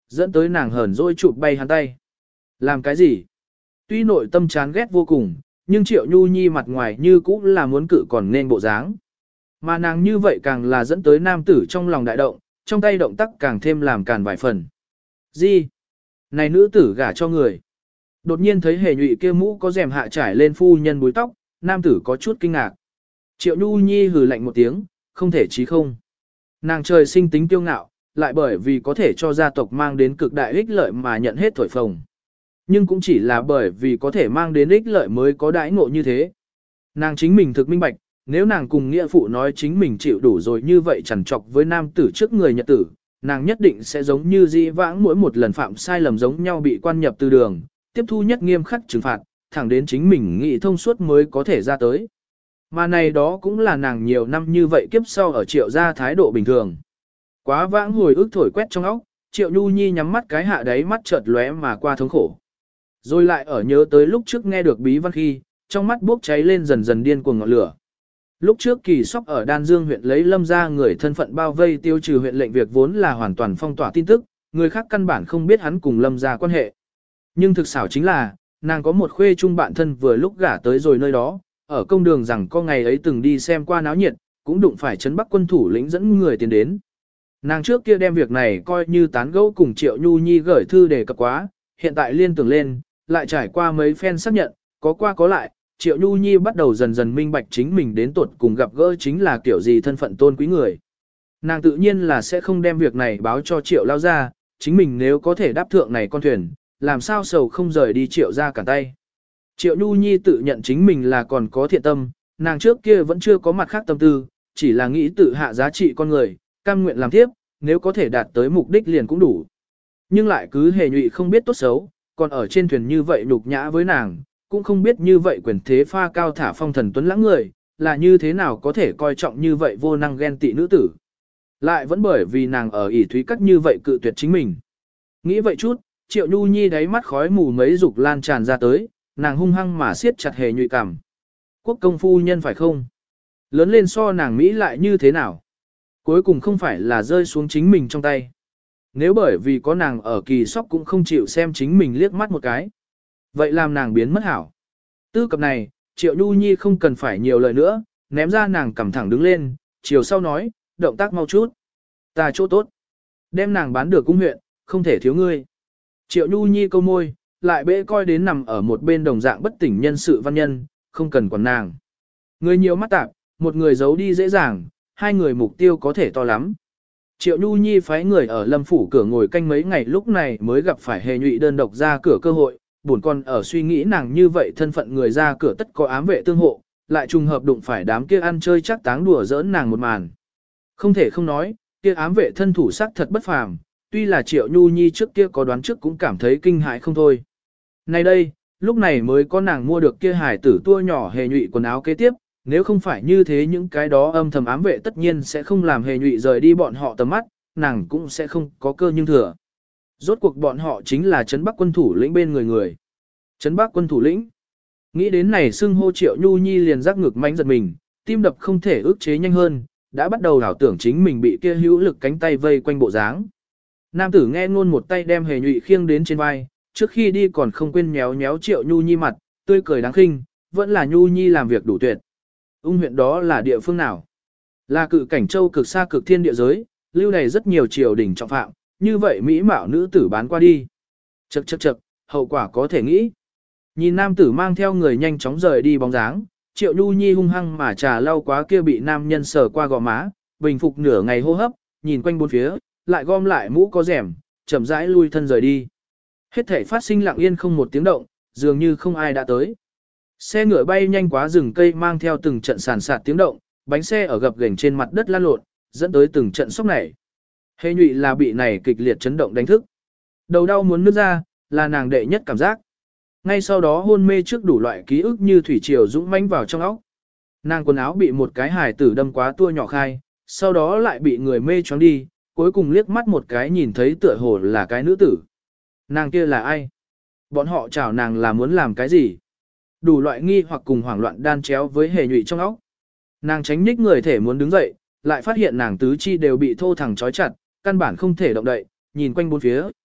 dẫn tới nàng hờn dỗi chụp bay hắn tay. Làm cái gì? Tuy nội tâm chán ghét vô cùng, nhưng Triệu Nhu Nhi mặt ngoài như cũ là muốn cự còn nên bộ dáng. Mà nàng như vậy càng là dẫn tới nam tử trong lòng đại động, trong tay động tác càng thêm làm càn vài phần. Gì? Này nữ tử gả cho người. Đột nhiên thấy Hề Nhụy kia mũ có rèm hạ trải lên phu nhân búi tóc, nam tử có chút kinh ngạc. Triệu Nhu Nhi hừ lạnh một tiếng, không thể chí không. Nàng trời sinh tính kiêu ngạo, lại bởi vì có thể cho gia tộc mang đến cực đại ích lợi mà nhận hết thổi phồng. Nhưng cũng chỉ là bởi vì có thể mang đến ích lợi mới có đãi ngộ như thế. Nàng chính mình thực minh bạch, nếu nàng cùng nghĩa phụ nói chính mình chịu đủ rồi như vậy chẳng chọc với nam tử trước người nhật tử, nàng nhất định sẽ giống như dĩ vãng mỗi một lần phạm sai lầm giống nhau bị quan nhập từ đường, tiếp thu nhất nghiêm khắc trừng phạt, thẳng đến chính mình nghĩ thông suốt mới có thể ra tới. Mà này đó cũng là nàng nhiều năm như vậy kiếp sau ở Triệu gia thái độ bình thường. Quá vãng hồi ức thổi quét trong óc, Triệu Nhu Nhi nhắm mắt cái hạ đáy mắt chợt lóe mà qua thống khổ. Rồi lại ở nhớ tới lúc trước nghe được bí văn khi, trong mắt bốc cháy lên dần dần điên cuồng ngọn lửa. Lúc trước Kỳ Sóc ở Đan Dương huyện lấy Lâm gia người thân phận bao vây tiêu trừ huyện lệnh việc vốn là hoàn toàn phong tỏa tin tức, người khác căn bản không biết hắn cùng Lâm gia quan hệ. Nhưng thực xảo chính là, nàng có một khuê chung bạn thân vừa lúc gả tới rồi nơi đó, ở công đường rằng có ngày ấy từng đi xem qua náo nhiệt, cũng đụng phải trấn Bắc quân thủ lĩnh dẫn người tiến đến. Nàng trước kia đem việc này coi như tán gẫu cùng Triệu Nhu Nhi gửi thư đề cập quá, hiện tại liên tưởng lên, lại trải qua mấy phen xác nhận, có qua có lại, Triệu Nhu Nhi bắt đầu dần dần minh bạch chính mình đến tuột cùng gặp gỡ chính là kiểu gì thân phận tôn quý người. Nàng tự nhiên là sẽ không đem việc này báo cho Triệu lao ra, chính mình nếu có thể đáp thượng này con thuyền, làm sao sầu không rời đi Triệu ra cả tay. Triệu Nhu Nhi tự nhận chính mình là còn có thiện tâm, nàng trước kia vẫn chưa có mặt khác tâm tư, chỉ là nghĩ tự hạ giá trị con người, cam nguyện làm tiếp, nếu có thể đạt tới mục đích liền cũng đủ. Nhưng lại cứ Hề Nhụy không biết tốt xấu, còn ở trên thuyền như vậy nhục nhã với nàng, cũng không biết như vậy quyền thế pha cao thả phong thần tuấn lãng người, là như thế nào có thể coi trọng như vậy vô năng ghen tị nữ tử. Lại vẫn bởi vì nàng ở ỷ thúy cắt như vậy cự tuyệt chính mình. Nghĩ vậy chút, Triệu Nhu Nhi đáy mắt khói mù mấy dục lan tràn ra tới, nàng hung hăng mà siết chặt Hề Nhụy cằm. Quốc công phu nhân phải không? Lớn lên so nàng Mỹ lại như thế nào? Cuối cùng không phải là rơi xuống chính mình trong tay. Nếu bởi vì có nàng ở Kỳ Sóc cũng không chịu xem chính mình liếc mắt một cái. Vậy làm nàng biến mất hảo. Tư cập này, Triệu Nhu Nhi không cần phải nhiều lời nữa, ném ra nàng cầm thẳng đứng lên, chiều sau nói, động tác mau chút. Ta chỗ tốt. Đem nàng bán được cung huyện, không thể thiếu ngươi. Triệu Nhu Nhi câu môi, lại bệ coi đến nằm ở một bên đồng dạng bất tỉnh nhân sự văn nhân, không cần quản nàng. Người nhiều mắt tạp, một người giấu đi dễ dàng, hai người mục tiêu có thể to lắm. Triệu Nhu Nhi phái người ở Lâm phủ cửa ngồi canh mấy ngày lúc này mới gặp phải Hề Nhụy đơn độc ra cửa cơ hội, buồn con ở suy nghĩ nàng như vậy thân phận người ra cửa tất có ám vệ tương hộ, lại trùng hợp đụng phải đám kia ăn chơi chắc táng đùa giỡn nàng một màn. Không thể không nói, kia ám vệ thân thủ sắc thật bất phàm, tuy là Triệu Nhu Nhi trước kia có đoán trước cũng cảm thấy kinh hãi không thôi. Nay đây, lúc này mới có nàng mua được kia hải tử tua nhỏ Hề Nhụy quần áo kế tiếp, nếu không phải như thế những cái đó âm thầm ám vệ tất nhiên sẽ không làm Hề Nhụy rời đi bọn họ tầm mắt, nàng cũng sẽ không có cơ nhưng thừa. Rốt cuộc bọn họ chính là Trấn Bắc quân thủ lĩnh bên người. Trấn Bắc quân thủ lĩnh. Nghĩ đến này xưng hô Triệu Nhu Nhi liền giác ngực mãnh giật mình, tim đập không thể ức chế nhanh hơn, đã bắt đầu đảo tưởng chính mình bị kia hữu lực cánh tay vây quanh bộ dáng. Nam tử nghe ngôn một tay đem Hề Nhụy khiêng đến trên vai, trước khi đi còn không quên nhéo nhéo Triệu Nhu Nhi mặt, tươi cười đáng khinh, vẫn là Nhu Nhi làm việc đủ tuyệt. Ung huyện đó là địa phương nào? Là Cự Cảnh Châu cực xa cực thiên địa giới, lưu này rất nhiều triều đình trọng phạm, như vậy mỹ mạo nữ tử bán qua đi. Chậc, hậu quả có thể nghĩ. Nhìn nam tử mang theo người nhanh chóng rời đi bóng dáng, Triệu Nhu Nhi hung hăng mà trà lau quá kia bị nam nhân sờ qua gò má, bình phục nửa ngày hô hấp, nhìn quanh bốn phía, lại gom lại mũ có rèm, chậm rãi lui thân rời đi. Hết thảy phát sinh lặng yên không một tiếng động, dường như không ai đã tới. Xe ngựa bay nhanh quá rừng cây mang theo từng trận sàn sạt tiếng động, bánh xe ở gập ghềnh trên mặt đất lăn lộn, dẫn tới từng trận sốc nảy. Hề Nhụy là bị này kịch liệt chấn động đánh thức. Đầu đau muốn nứt ra, là nàng đệ nhất cảm giác. Ngay sau đó hôn mê trước đủ loại ký ức như thủy triều dũng mãnh vào trong óc. Nàng quần áo bị một cái hài tử đâm quá tua nhỏ khai, sau đó lại bị người mê choáng đi, cuối cùng liếc mắt một cái nhìn thấy tựa hồ là cái nữ tử. Nàng kia là ai? Bọn họ chào nàng là muốn làm cái gì? Đủ loại nghi hoặc cùng hoảng loạn đan chéo với Hề Nhụy trong óc. Nàng tránh nhích người thể muốn đứng dậy, lại phát hiện nàng tứ chi đều bị thô thẳng trói chặt, căn bản không thể động đậy, nhìn quanh bốn phía,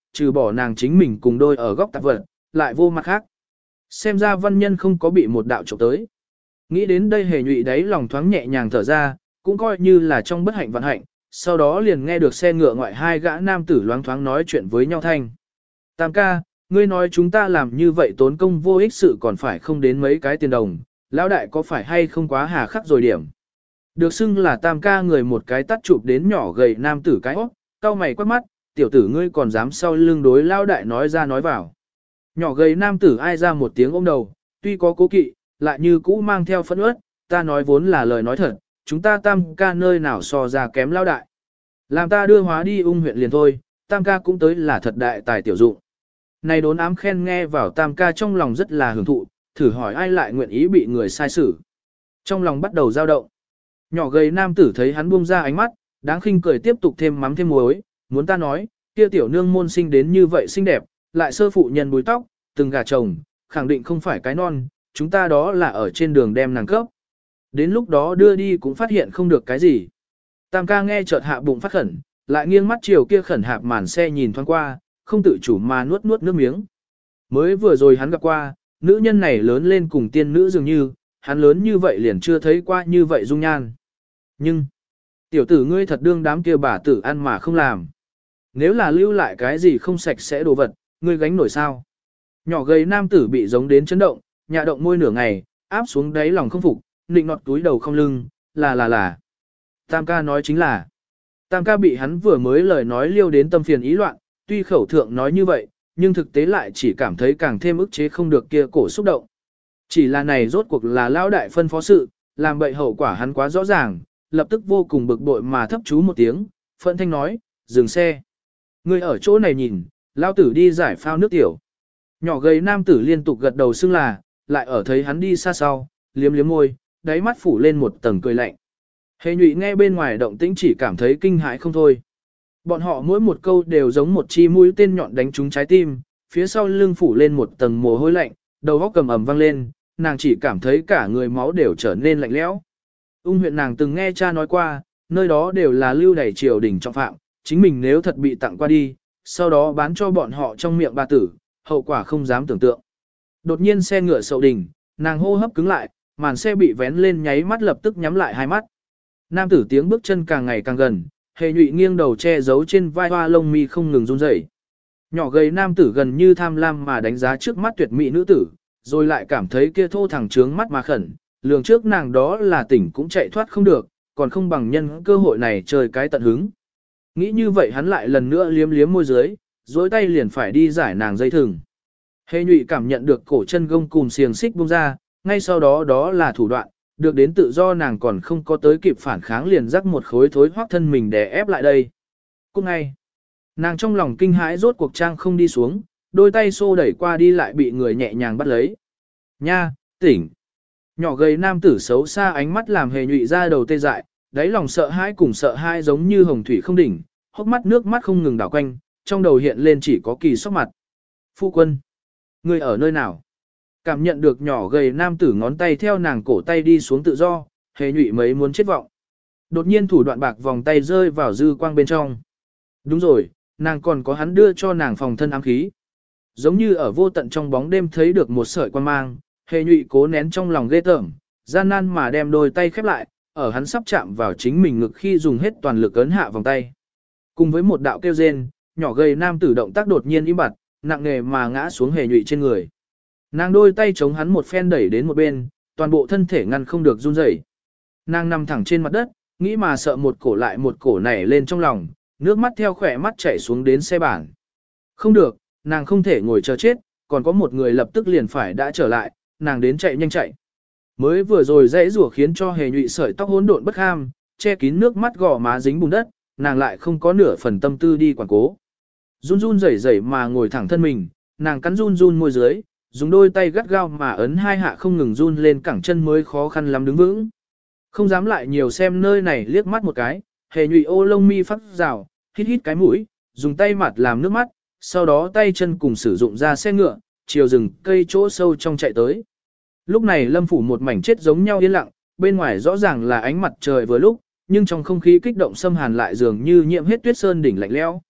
trừ bỏ nàng chính mình cùng đôi ở góc tạp vật, lại vô mặt khác. Xem ra văn nhân không có bị một đạo trộm tới. Nghĩ đến đây hề nhụy đáy lòng thoáng nhẹ nhàng thở ra, cũng coi như là trong bất hạnh vận hạnh, sau đó liền nghe được xe ngựa ngoại hai gã nam tử loáng thoáng nói chuyện với nhau thanh. Tam ca, ngươi nói chúng ta làm như vậy tốn công vô ích sự còn phải không đến mấy cái tiền đồng, lão đại có phải hay không quá hà khắc rồi điểm. Được xưng là tam ca người một cái tắt chụp đến nhỏ gầy nam tử cái hót, cau mày quát mắt, tiểu tử ngươi còn dám sau lưng đối lão đại nói ra nói vào. Nhỏ gầy nam tử ai ra một tiếng ôm đầu, tuy có cố kỵ, lại như cũ mang theo phẫn uất, ta nói vốn là lời nói thật, chúng ta tam ca nơi nào so ra kém lão đại. Làm ta đưa hóa đi ung huyện liền thôi, tam ca cũng tới là thật đại tài tiểu dụng. Này đốn ám khen nghe vào tam ca trong lòng rất là hưởng thụ, thử hỏi ai lại nguyện ý bị người sai xử. Trong lòng bắt đầu dao động. Nhỏ gầy nam tử thấy hắn buông ra ánh mắt, đáng khinh cười tiếp tục thêm mắm thêm muối, muốn ta nói, kia tiểu nương môn sinh đến như vậy xinh đẹp, lại sơ phụ nhân búi tóc, từng gà chồng, khẳng định không phải cái non, chúng ta đó là ở trên đường đem nàng cấp. Đến lúc đó đưa đi cũng phát hiện không được cái gì. Tam ca nghe chợt hạ bụng phát khẩn, lại nghiêng mắt chiều kia khẩn hạp màn xe nhìn thoáng qua, không tự chủ mà nuốt nuốt nước miếng. Mới vừa rồi hắn gặp qua, nữ nhân này lớn lên cùng tiên nữ dường như, hắn lớn như vậy liền chưa thấy qua như vậy dung nhan. Nhưng, tiểu tử ngươi thật đương đám kia bà tử ăn mà không làm. Nếu là lưu lại cái gì không sạch sẽ đồ vật, ngươi gánh nổi sao? Nhỏ gầy nam tử bị giống đến chấn động, nhạ động môi nửa ngày, áp xuống đáy lòng không phục, nịnh nọt túi đầu không lưng, là. Tam ca nói chính là. Tam ca bị hắn vừa mới lời nói liêu đến tâm phiền ý loạn, tuy khẩu thượng nói như vậy, nhưng thực tế lại chỉ cảm thấy càng thêm ức chế không được kia cổ xúc động. Chỉ là này rốt cuộc là lão đại phân phó sự, làm bậy hậu quả hắn quá rõ ràng, lập tức vô cùng bực bội mà thấp chú một tiếng, phẫn thanh nói, dừng xe. Người ở chỗ này nhìn, lão tử đi giải phao nước tiểu. Nhỏ gầy nam tử liên tục gật đầu xưng là, lại ở thấy hắn đi xa sau, liếm liếm môi, đáy mắt phủ lên một tầng cười lạnh. Hề nhụy nghe bên ngoài động tĩnh chỉ cảm thấy kinh hãi không thôi. Bọn họ mỗi một câu đều giống một chi mũi tên nhọn đánh trúng trái tim, phía sau lưng phủ lên một tầng mồ hôi lạnh, đầu óc cầm ầm vang lên, nàng chỉ cảm thấy cả người máu đều trở nên lạnh lẽo. Ung huyện nàng từng nghe cha nói qua, nơi đó đều là lưu đày triều đình trọng phạm, chính mình nếu thật bị tặng qua đi, sau đó bán cho bọn họ trong miệng bà tử, hậu quả không dám tưởng tượng. Đột nhiên xe ngựa sậu đình, nàng hô hấp cứng lại, màn xe bị vén lên nháy mắt lập tức nhắm lại hai mắt. Nam tử tiếng bước chân càng ngày càng gần, hề nhụy nghiêng đầu che giấu trên vai hoa lông mi không ngừng run rẩy. Nhỏ gầy nam tử gần như tham lam mà đánh giá trước mắt tuyệt mỹ nữ tử, rồi lại cảm thấy kia thô thẳng trướng mắt mà khẩn, lường trước nàng đó là tỉnh cũng chạy thoát không được, còn không bằng nhân cơ hội này chơi cái tận hứng. Nghĩ như vậy hắn lại lần nữa liếm liếm môi dưới, dối tay liền phải đi giải nàng dây thừng. Hề nhụy cảm nhận được cổ chân gông cùm xiềng xích buông ra, ngay sau đó đó là thủ đoạn, được đến tự do nàng còn không có tới kịp phản kháng liền rắc một khối thối hoác thân mình để ép lại đây. Cũng ngay, nàng trong lòng kinh hãi rốt cuộc trang không đi xuống, đôi tay xô đẩy qua đi lại bị người nhẹ nhàng bắt lấy. Nha, tỉnh. Nhỏ gầy nam tử xấu xa ánh mắt làm hề nhụy ra đầu tê dại, đáy lòng sợ hãi cùng sợ hãi giống như hồng thủy không đỉnh, hốc mắt nước mắt không ngừng đảo quanh, trong đầu hiện lên chỉ có kỳ sóc mặt. Phu quân, ngươi ở nơi nào? Cảm nhận được nhỏ gầy nam tử ngón tay theo nàng cổ tay đi xuống tự do, hề nhụy mấy muốn chết vọng. Đột nhiên thủ đoạn bạc vòng tay rơi vào dư quang bên trong. Đúng rồi, nàng còn có hắn đưa cho nàng phòng thân ám khí. Giống như ở vô tận trong bóng đêm thấy được một sợi quan mang, hề nhụy cố nén trong lòng ghê tởm, gian nan mà đem đôi tay khép lại, ở hắn sắp chạm vào chính mình ngực khi dùng hết toàn lực ấn hạ vòng tay. Cùng với một đạo kêu rên, nhỏ gầy nam tử động tác đột nhiên im bặt, nặng nề mà ngã xuống hề nhụy trên người. Nàng đôi tay chống hắn một phen đẩy đến một bên, toàn bộ thân thể ngăn không được run rẩy. Nàng nằm thẳng trên mặt đất, nghĩ mà sợ một cổ lại một cổ nảy lên trong lòng, nước mắt theo khỏe mắt chảy xuống đến xe bản. Không được, nàng không thể ngồi chờ chết, còn có một người lập tức liền phải đã trở lại, nàng đến chạy nhanh chạy. Mới vừa rồi dãy rủa khiến cho hề nhụy sợi tóc hỗn độn bất ham, che kín nước mắt gò má dính bùn đất, nàng lại không có nửa phần tâm tư đi quản cố. Run run rẩy rẩy mà ngồi thẳng thân mình, nàng cắn run run môi dưới, dùng đôi tay gắt gao mà ấn hai hạ không ngừng run lên cẳng chân mới khó khăn lắm đứng vững. Không dám lại nhiều xem nơi này liếc mắt một cái, hề nhụy ô lông mi phát rào, hít hít cái mũi, dùng tay mặt làm nước mắt, sau đó tay chân cùng sử dụng ra xe ngựa, chiều rừng cây chỗ sâu trong chạy tới. Lúc này lâm phủ một mảnh chết giống nhau yên lặng, bên ngoài rõ ràng là ánh mặt trời vừa lúc, nhưng trong không khí kích động xâm hàn lại dường như nhiễm hết tuyết sơn đỉnh lạnh lẽo.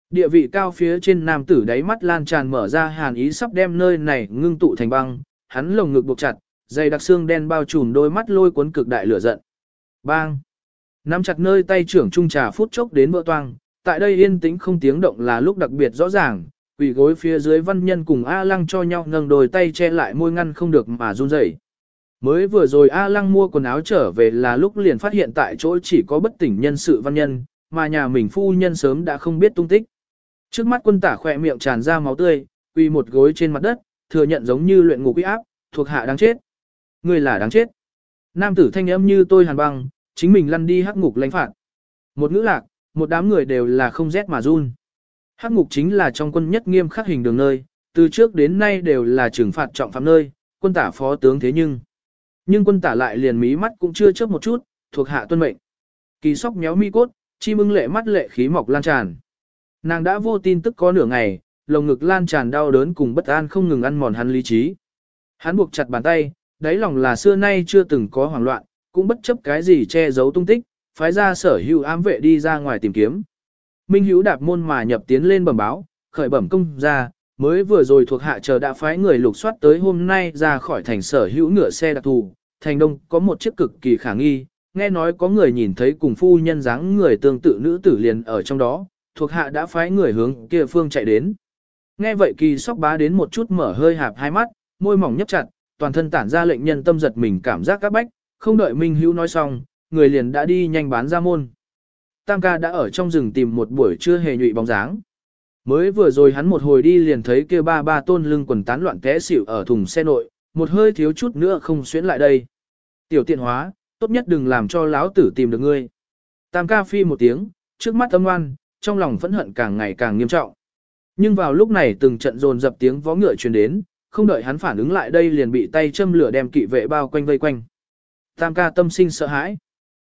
Địa vị cao phía trên nam tử đáy mắt lan tràn mở ra hàn ý sắp đem nơi này ngưng tụ thành băng, hắn lồng ngực buộc chặt, dày đặc xương đen bao trùm đôi mắt lôi cuốn cực đại lửa giận. Bang! Nắm chặt nơi tay trưởng trung trà phút chốc đến vỡ toang, tại đây yên tĩnh không tiếng động là lúc đặc biệt rõ ràng, quỳ gối phía dưới văn nhân cùng A Lăng cho nhau nâng đôi tay che lại môi ngăn không được mà run rẩy. Mới vừa rồi A Lăng mua quần áo trở về là lúc liền phát hiện tại chỗ chỉ có bất tỉnh nhân sự văn nhân, mà nhà mình phu nhân sớm đã không biết tung tích. Trước mắt Quân Tả khỏe miệng tràn ra máu tươi, quỳ một gối trên mặt đất, thừa nhận giống như luyện ngục uy áp, thuộc hạ đáng chết. Người là đáng chết. Nam tử thanh âm như tôi hàn băng, chính mình lăn đi hắc ngục lãnh phạt. Một ngữ lạc, một đám người đều là không rét mà run. Hắc ngục chính là trong quân nhất nghiêm khắc hình đường nơi, từ trước đến nay đều là trừng phạt trọng phạm nơi, Quân Tả phó tướng thế nhưng Quân Tả lại liền mí mắt cũng chưa chớp một chút, thuộc hạ tuân mệnh. Kỳ Sóc méo mi cốt, chim ưng lệ mắt lệ khí mọc lan tràn. Nàng đã vô tin tức có nửa ngày, lồng ngực lan tràn đau đớn cùng bất an không ngừng ăn mòn hắn lý trí. Hắn buộc chặt bàn tay, đáy lòng là xưa nay chưa từng có hoảng loạn, cũng bất chấp cái gì che giấu tung tích, phái ra sở hữu ám vệ đi ra ngoài tìm kiếm. Minh Hữu đạp môn mà nhập tiến lên bẩm báo, khởi bẩm công ra, mới vừa rồi thuộc hạ chờ đã phái người lục soát tới hôm nay ra khỏi thành sở hữu ngựa xe đặc thù, thành đông có một chiếc cực kỳ khả nghi, nghe nói có người nhìn thấy cùng phu nhân dáng người tương tự nữ tử liền ở trong đó, thuộc hạ đã phái người hướng kia phương chạy đến. Nghe vậy Kỳ Sóc bá đến một chút mở hơi hạp hai mắt, môi mỏng nhấp chặt, toàn thân tản ra lệnh nhân tâm giật mình cảm giác các bách, không đợi Minh Hữu nói xong, người liền đã đi nhanh bán ra môn. Tam ca đã ở trong rừng tìm một buổi trưa hề nhụy bóng dáng. Mới vừa rồi hắn một hồi đi liền thấy kia ba tôn lưng quần tán loạn té xỉu ở thùng xe nội, một hơi thiếu chút nữa không xuyến lại đây. Tiểu tiện hóa, tốt nhất đừng làm cho lão tử tìm được ngươi. Tam ca phi một tiếng, trước mắt âm ngoan, trong lòng phẫn hận càng ngày càng nghiêm trọng. Nhưng vào lúc này từng trận dồn dập tiếng vó ngựa truyền đến, không đợi hắn phản ứng lại đây liền bị tay châm lửa đem kỵ vệ bao quanh vây quanh. Tam ca tâm sinh sợ hãi.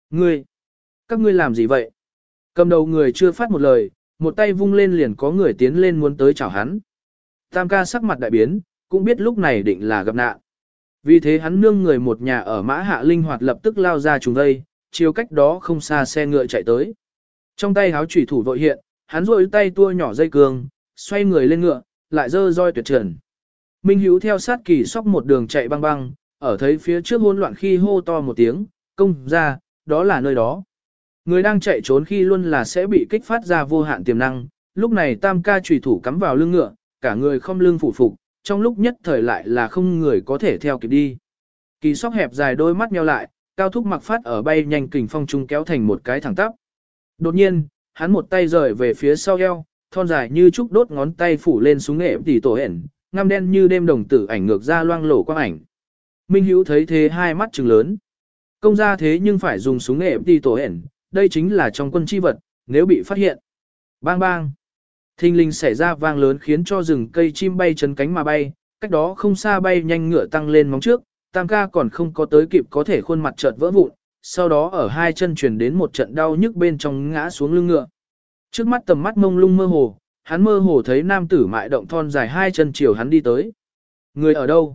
Các ngươi làm gì vậy? Cầm đầu người chưa phát một lời, một tay vung lên liền có người tiến lên muốn tới chào hắn. Tam ca sắc mặt đại biến, cũng biết lúc này định là gặp nạn. Vì thế hắn nương người một nhà ở mã hạ linh hoạt lập tức lao ra trùng vây, chiều cách đó không xa xe ngựa chạy tới. Trong tay háo chủy thủ vội hiện, hắn rôi tay tua nhỏ dây cương, xoay người lên ngựa, lại dơ roi tuyệt trần. Minh Hữu theo sát Kỳ Sóc một đường chạy băng băng, ở thấy phía trước hỗn loạn khi hô to một tiếng, công ra, đó là nơi đó. Người đang chạy trốn khi luôn là sẽ bị kích phát ra vô hạn tiềm năng, lúc này tam ca chủy thủ cắm vào lưng ngựa, cả người không lưng phủ phục, trong lúc nhất thời lại là không người có thể theo kịp đi. Kỳ Sóc hẹp dài đôi mắt nheo lại, cao thúc mặc phát ở bay nhanh kình phong trung kéo thành một cái thẳng tắp. Đột nhiên, hắn một tay rời về phía sau eo, thon dài như trúc đốt ngón tay phủ lên súng nghệ tỉ tổ hển, ngăm đen như đêm đồng tử ảnh ngược ra loang lổ quang ảnh. Minh Hữu thấy thế hai mắt trừng lớn. Công ra thế nhưng phải dùng súng nghệ tỉ tổ hển, đây chính là trong quân chi vật, nếu bị phát hiện. Bang bang. Thình lình xảy ra vang lớn khiến cho rừng cây chim bay chấn cánh mà bay, cách đó không xa bay nhanh ngựa tăng lên móng trước, tam ca còn không có tới kịp có thể khuôn mặt chợt vỡ vụn, sau đó ở hai chân truyền đến một trận đau nhức bên trong ngã xuống lưng ngựa. Trước mắt tầm mắt mông lung mơ hồ, hắn mơ hồ thấy nam tử mại động thon dài hai chân chiều hắn đi tới. Người ở đâu?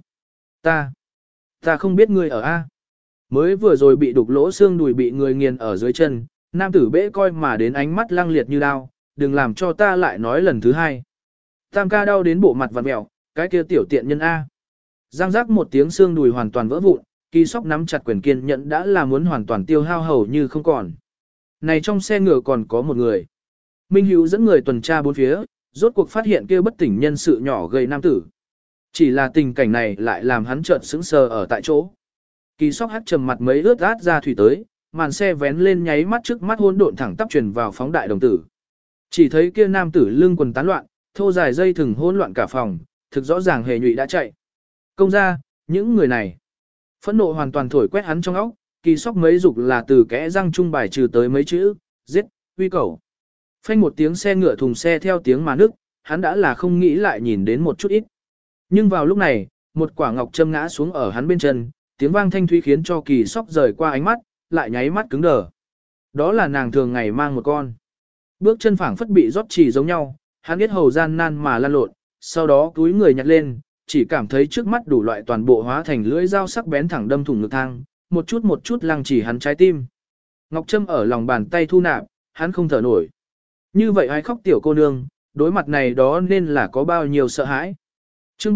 Ta không biết người ở A. Mới vừa rồi bị đục lỗ xương đùi bị người nghiền ở dưới chân, nam tử bẽ coi mà đến ánh mắt lăng liệt như đao, đừng làm cho ta lại nói lần thứ hai. Tam ca đau đến bộ mặt vặn mẹo, cái kia tiểu tiện nhân A. Giang giác một tiếng xương đùi hoàn toàn vỡ vụn, Kỳ Sóc nắm chặt quyền kiên nhẫn đã là muốn hoàn toàn tiêu hao hầu như không còn. Này trong xe ngựa còn có một người. Minh Hữu dẫn người tuần tra bốn phía, rốt cuộc phát hiện kia bất tỉnh nhân sự nhỏ gầy nam tử. Chỉ là tình cảnh này lại làm hắn chợt sững sờ ở tại chỗ. Kỳ Sóc hắt trầm mặt mấy ướt át ra thủy tới, màn xe vén lên nháy mắt trước mắt hỗn độn thẳng tắp truyền vào phóng đại đồng tử. Chỉ thấy kia nam tử lưng quần tán loạn, thô dài dây thừng hỗn loạn cả phòng, thực rõ ràng hề nhụy đã chạy. Công ra, những người này. Phẫn nộ hoàn toàn thổi quét hắn trong óc, Kỳ Sóc mấy dục là từ kẽ răng trung bài trừ tới mấy chữ, giết, uy cầu. Phanh một tiếng xe ngựa thùng xe theo tiếng mà nước, hắn đã là không nghĩ lại nhìn đến một chút ít. Nhưng vào lúc này, một quả ngọc châm ngã xuống ở hắn bên chân, tiếng vang thanh thúy khiến cho Kỳ Sóc rời qua ánh mắt, lại nháy mắt cứng đờ. Đó là nàng thường ngày mang một con. Bước chân phảng phất bị rót chỉ giống nhau, hắn biết hầu gian nan mà lăn lộn, sau đó túi người nhặt lên, chỉ cảm thấy trước mắt đủ loại toàn bộ hóa thành lưỡi dao sắc bén thẳng đâm thủng ngực thang, một chút lăng chỉ hắn trái tim. Ngọc Trâm ở lòng bàn tay thu nạp, hắn không thở nổi. Như vậy ai khóc tiểu cô nương, đối mặt này đó nên là có bao nhiêu sợ hãi. Chương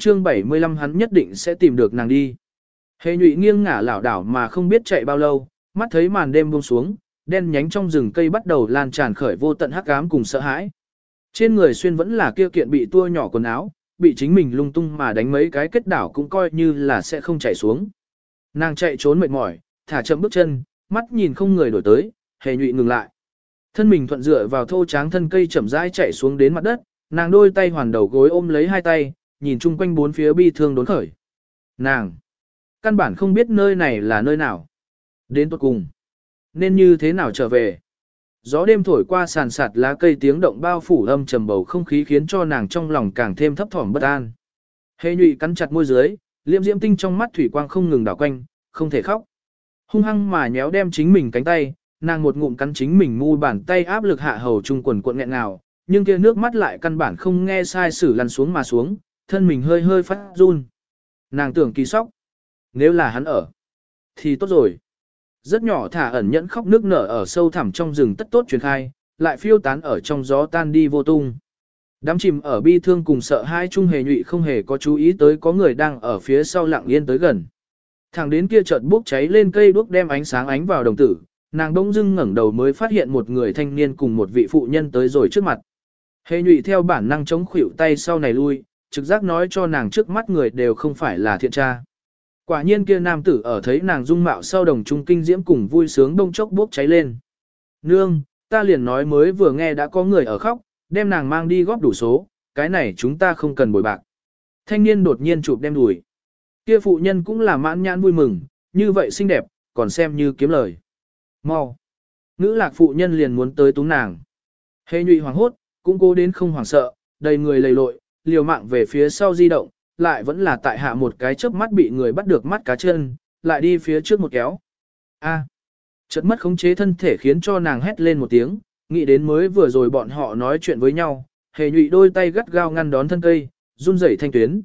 75 hắn nhất định sẽ tìm được nàng đi. Hề nhụy nghiêng ngả lảo đảo mà không biết chạy bao lâu, mắt thấy màn đêm buông xuống, đen nhánh trong rừng cây bắt đầu lan tràn khởi vô tận hắc ám cùng sợ hãi. Trên người xuyên vẫn là kia kiện bị tua nhỏ quần áo, bị chính mình lung tung mà đánh mấy cái kết đảo cũng coi như là sẽ không chảy xuống. Nàng chạy trốn mệt mỏi, thả chậm bước chân, mắt nhìn không người đổi tới, hề nhụy ngừng lại. Thân mình thuận dựa vào thô tráng thân cây chậm rãi chạy xuống đến mặt đất, nàng đôi tay hoàn đầu gối ôm lấy hai tay, nhìn chung quanh bốn phía bi thương đốn khởi. Nàng căn bản không biết nơi này là nơi nào. Đến tuột cùng, nên như thế nào trở về. Gió đêm thổi qua sàn sạt lá cây tiếng động bao phủ âm trầm bầu không khí khiến cho nàng trong lòng càng thêm thấp thỏm bất an. Hề nhụy cắn chặt môi dưới, liêm diễm tinh trong mắt thủy quang không ngừng đảo quanh, không thể khóc. Hung hăng mà nhéo đem chính mình cánh tay, nàng một ngụm cắn chính mình mu bàn tay áp lực hạ hầu trung quần cuộn nghẹn ngào, nhưng kia nước mắt lại căn bản không nghe sai sử lăn xuống mà xuống, thân mình hơi hơi phát run. Nàng tưởng kỳ sóc. Nếu là hắn ở, thì tốt rồi. Rất nhỏ thả ẩn nhẫn khóc nước nở ở sâu thẳm trong rừng tất tốt truyền khai, lại phiêu tán ở trong gió tan đi vô tung. Đám chìm ở bi thương cùng sợ hai chung hề nhụy không hề có chú ý tới có người đang ở phía sau lặng yên tới gần. Thẳng đến kia chợt bốc cháy lên cây đuốc đem ánh sáng ánh vào đồng tử, nàng đông dưng ngẩng đầu mới phát hiện một người thanh niên cùng một vị phụ nhân tới rồi trước mặt. Hề nhụy theo bản năng chống khuỷu tay sau này lui, trực giác nói cho nàng trước mắt người đều không phải là thiện tra. Quả nhiên kia nam tử ở thấy nàng dung mạo sau đồng trung kinh diễm cùng vui sướng đông chốc bốc cháy lên. Nương, ta liền nói mới vừa nghe đã có người ở khóc, đem nàng mang đi góp đủ số, cái này chúng ta không cần bồi bạc. Thanh niên đột nhiên chụp đem đùi. Kia phụ nhân cũng là mãn nhãn vui mừng, như vậy xinh đẹp, còn xem như kiếm lời. Mau. Ngữ lạc phụ nhân liền muốn tới túng nàng. Hề nhụy hoảng hốt, cũng cố đến không hoảng sợ, đầy người lầy lội, liều mạng về phía sau di động, lại vẫn là tại hạ một cái chớp mắt bị người bắt được mắt cá chân, lại đi phía trước một kéo. A. Chợt mất khống chế thân thể khiến cho nàng hét lên một tiếng, nghĩ đến mới vừa rồi bọn họ nói chuyện với nhau, hề nhụy đôi tay gắt gao ngăn đón thân cây, run rẩy thanh tuyến,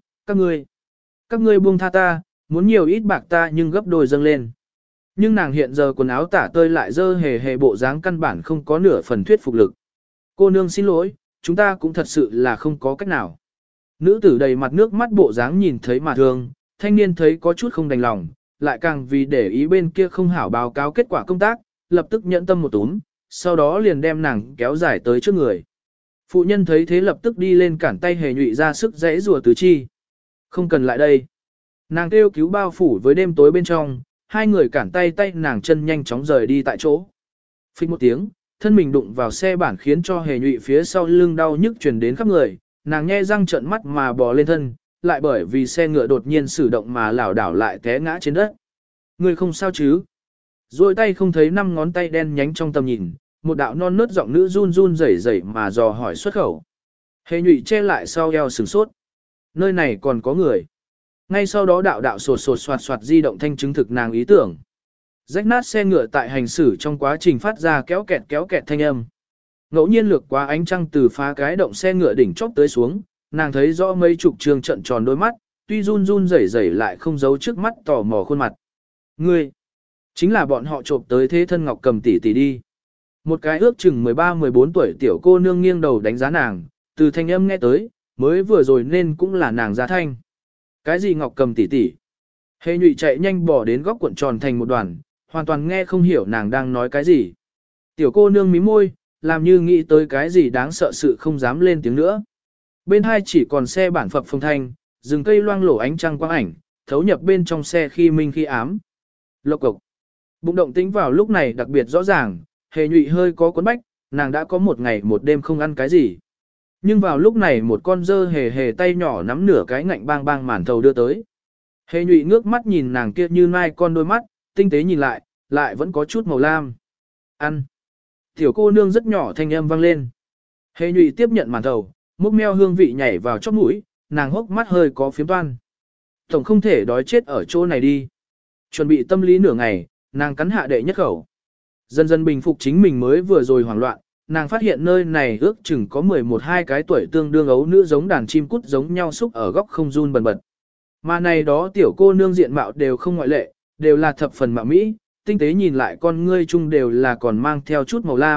các ngươi buông tha ta, muốn nhiều ít bạc ta nhưng gấp đôi dâng lên. Nhưng nàng hiện giờ quần áo tả tơi lại dơ hề hề bộ dáng căn bản không có nửa phần thuyết phục lực. Cô nương xin lỗi, chúng ta cũng thật sự là không có cách nào. Nữ tử đầy mặt nước mắt bộ dáng nhìn thấy mà thương, thanh niên thấy có chút không đành lòng, lại càng vì để ý bên kia không hảo báo cáo kết quả công tác, lập tức nhẫn tâm một túm, sau đó liền đem nàng kéo dài tới trước người. Phụ nhân thấy thế lập tức đi lên cản tay hề nhụy ra sức dãy rùa tứ chi. Không cần lại đây. Nàng kêu cứu bao phủ với đêm tối bên trong, hai người cản tay nàng chân nhanh chóng rời đi tại chỗ. Phích một tiếng, thân mình đụng vào xe bản khiến cho hề nhụy phía sau lưng đau nhức truyền đến khắp người, nàng nhe răng trợn mắt mà bò lên thân, lại bởi vì xe ngựa đột nhiên sử động mà lảo đảo lại té ngã trên đất. Người không sao chứ? Rồi tay không thấy năm ngón tay đen nhánh trong tầm nhìn, một đạo non nớt giọng nữ run run rẩy rẩy mà dò hỏi xuất khẩu. Hề nhụy che lại sau eo sừng sốt. Nơi này còn có người. Ngay sau đó đạo sột soạt di động thanh chứng thực nàng ý tưởng. Rách nát xe ngựa tại hành xử trong quá trình phát ra kéo kẹt thanh âm. Ngẫu nhiên lược qua ánh trăng từ phá cái động xe ngựa đỉnh chóp tới xuống, nàng thấy rõ mấy chục trường trận tròn đôi mắt, tuy run run rẩy rẩy lại không giấu trước mắt tò mò khuôn mặt. Ngươi, chính là bọn họ trộm tới thế thân Ngọc Cầm tỷ tỷ đi. Một cái ước chừng 13-14 tuổi tiểu cô nương nghiêng đầu đánh giá nàng, từ thanh âm nghe tới, mới vừa rồi nên cũng là nàng ra thanh. Cái gì Ngọc Cầm tỷ tỷ? Hề nhụy chạy nhanh bỏ đến góc cuộn tròn thành một đoàn, hoàn toàn nghe không hiểu nàng đang nói cái gì. Tiểu cô nương mím môi, làm như nghĩ tới cái gì đáng sợ sự không dám lên tiếng nữa. Bên hai chỉ còn xe bản phập phồng thanh, rừng cây loang lổ ánh trăng quang ảnh, thấu nhập bên trong xe khi minh khi ám. Lộc cộc. Bụng động tĩnh vào lúc này đặc biệt rõ ràng, hề nhụy hơi có cuốn bách, nàng đã có một ngày một đêm không ăn cái gì. Nhưng vào lúc này một con dơ hề hề tay nhỏ nắm nửa cái ngạnh bang bang màn thầu đưa tới. Hề nhụy ngước mắt nhìn nàng kia như mai con đôi mắt, tinh tế nhìn lại vẫn có chút màu lam. Ăn. Tiểu cô nương rất nhỏ thanh âm vang lên. Hề nhụy tiếp nhận màn thầu, múc meo hương vị nhảy vào chóp mũi, nàng hốc mắt hơi có phiếm toan. Tổng không thể đói chết ở chỗ này đi. Chuẩn bị tâm lý nửa ngày, nàng cắn hạ đệ nhất khẩu. Dần dần bình phục chính mình mới vừa rồi hoảng loạn, nàng phát hiện nơi này ước chừng có 11-12 cái tuổi tương đương ấu nữ giống đàn chim cút giống nhau xúc ở góc không run bần bật. Mà này đó tiểu cô nương diện mạo đều không ngoại lệ, đều là thập phần mạo mỹ, tinh tế nhìn lại con ngươi chung đều là còn mang theo chút màu lam,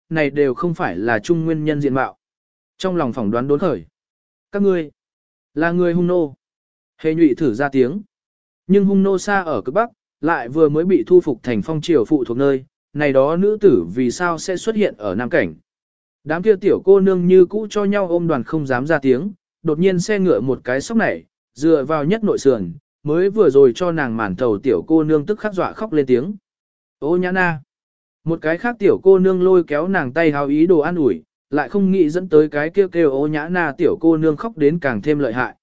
này đều không phải là chung nguyên nhân diện mạo. Trong lòng phỏng đoán đốn khởi. Các ngươi, là người hung nô. Hề nhụy thử ra tiếng. Nhưng hung nô xa ở cực Bắc, lại vừa mới bị thu phục thành phong triều phụ thuộc nơi, này đó nữ tử vì sao sẽ xuất hiện ở Nam Cảnh. Đám kia tiểu cô nương như cũ cho nhau ôm đoàn không dám ra tiếng, đột nhiên xe ngựa một cái sốc nảy, dựa vào nhất nội sườn, mới vừa rồi cho nàng màn thầu tiểu cô nương tức khắc dọa khóc lên tiếng. Ô nhã na. Một cái khác tiểu cô nương lôi kéo nàng tay hào ý đồ an ủi, lại không nghĩ dẫn tới cái kêu ô nhã na tiểu cô nương khóc đến càng thêm lợi hại.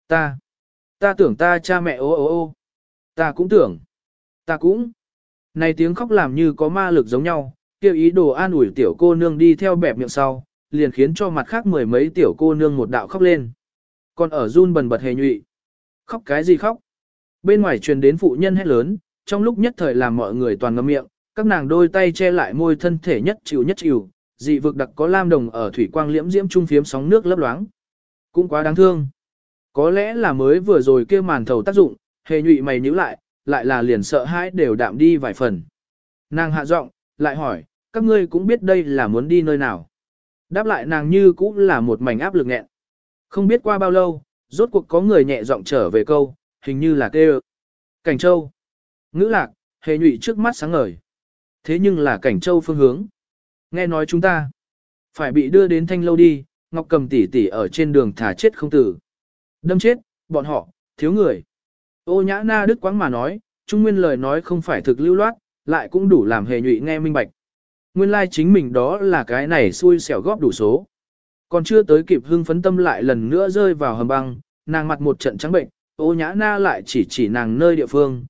Ta tưởng ta cha mẹ ô, ta cũng tưởng, ta cũng. Này tiếng khóc làm như có ma lực giống nhau, kêu ý đồ an ủi tiểu cô nương đi theo bẹp miệng sau, liền khiến cho mặt khác mười mấy tiểu cô nương một đạo khóc lên. Còn ở run bần bật hề nhụy. Khóc cái gì khóc? Bên ngoài truyền đến phụ nhân hét lớn, trong lúc nhất thời làm mọi người toàn ngậm miệng, các nàng đôi tay che lại môi thân thể nhất chịu, dị vực đặc có lam đồng ở thủy quang liễm diễm trung phiếm sóng nước lấp loáng. Cũng quá đáng thương. Có lẽ là mới vừa rồi kia màn thầu tác dụng, hề nhụy mày nhíu lại là liền sợ hãi đều đạm đi vài phần. Nàng hạ giọng, lại hỏi, các ngươi cũng biết đây là muốn đi nơi nào. Đáp lại nàng như cũng là một mảnh áp lực nghẹn. Không biết qua bao lâu, rốt cuộc có người nhẹ giọng trở về câu, hình như là kêu. Cảnh Châu. Ngữ lạc, hề nhụy trước mắt sáng ngời. Thế nhưng là Cảnh Châu phương hướng. Nghe nói chúng ta phải bị đưa đến Thanh Lâu đi, Ngọc Cầm tỷ tỷ ở trên đường thả chết không tử. Đâm chết, bọn họ, thiếu người. Ô nhã na đức quáng mà nói, Trung Nguyên lời nói không phải thực lưu loát, lại cũng đủ làm hề nhụy nghe minh bạch. Nguyên lai chính mình đó là cái này xui xẻo góp đủ số. Còn chưa tới kịp hưng phấn tâm lại lần nữa rơi vào hầm băng, nàng mặt một trận trắng bệnh, ô nhã na lại chỉ nàng nơi địa phương,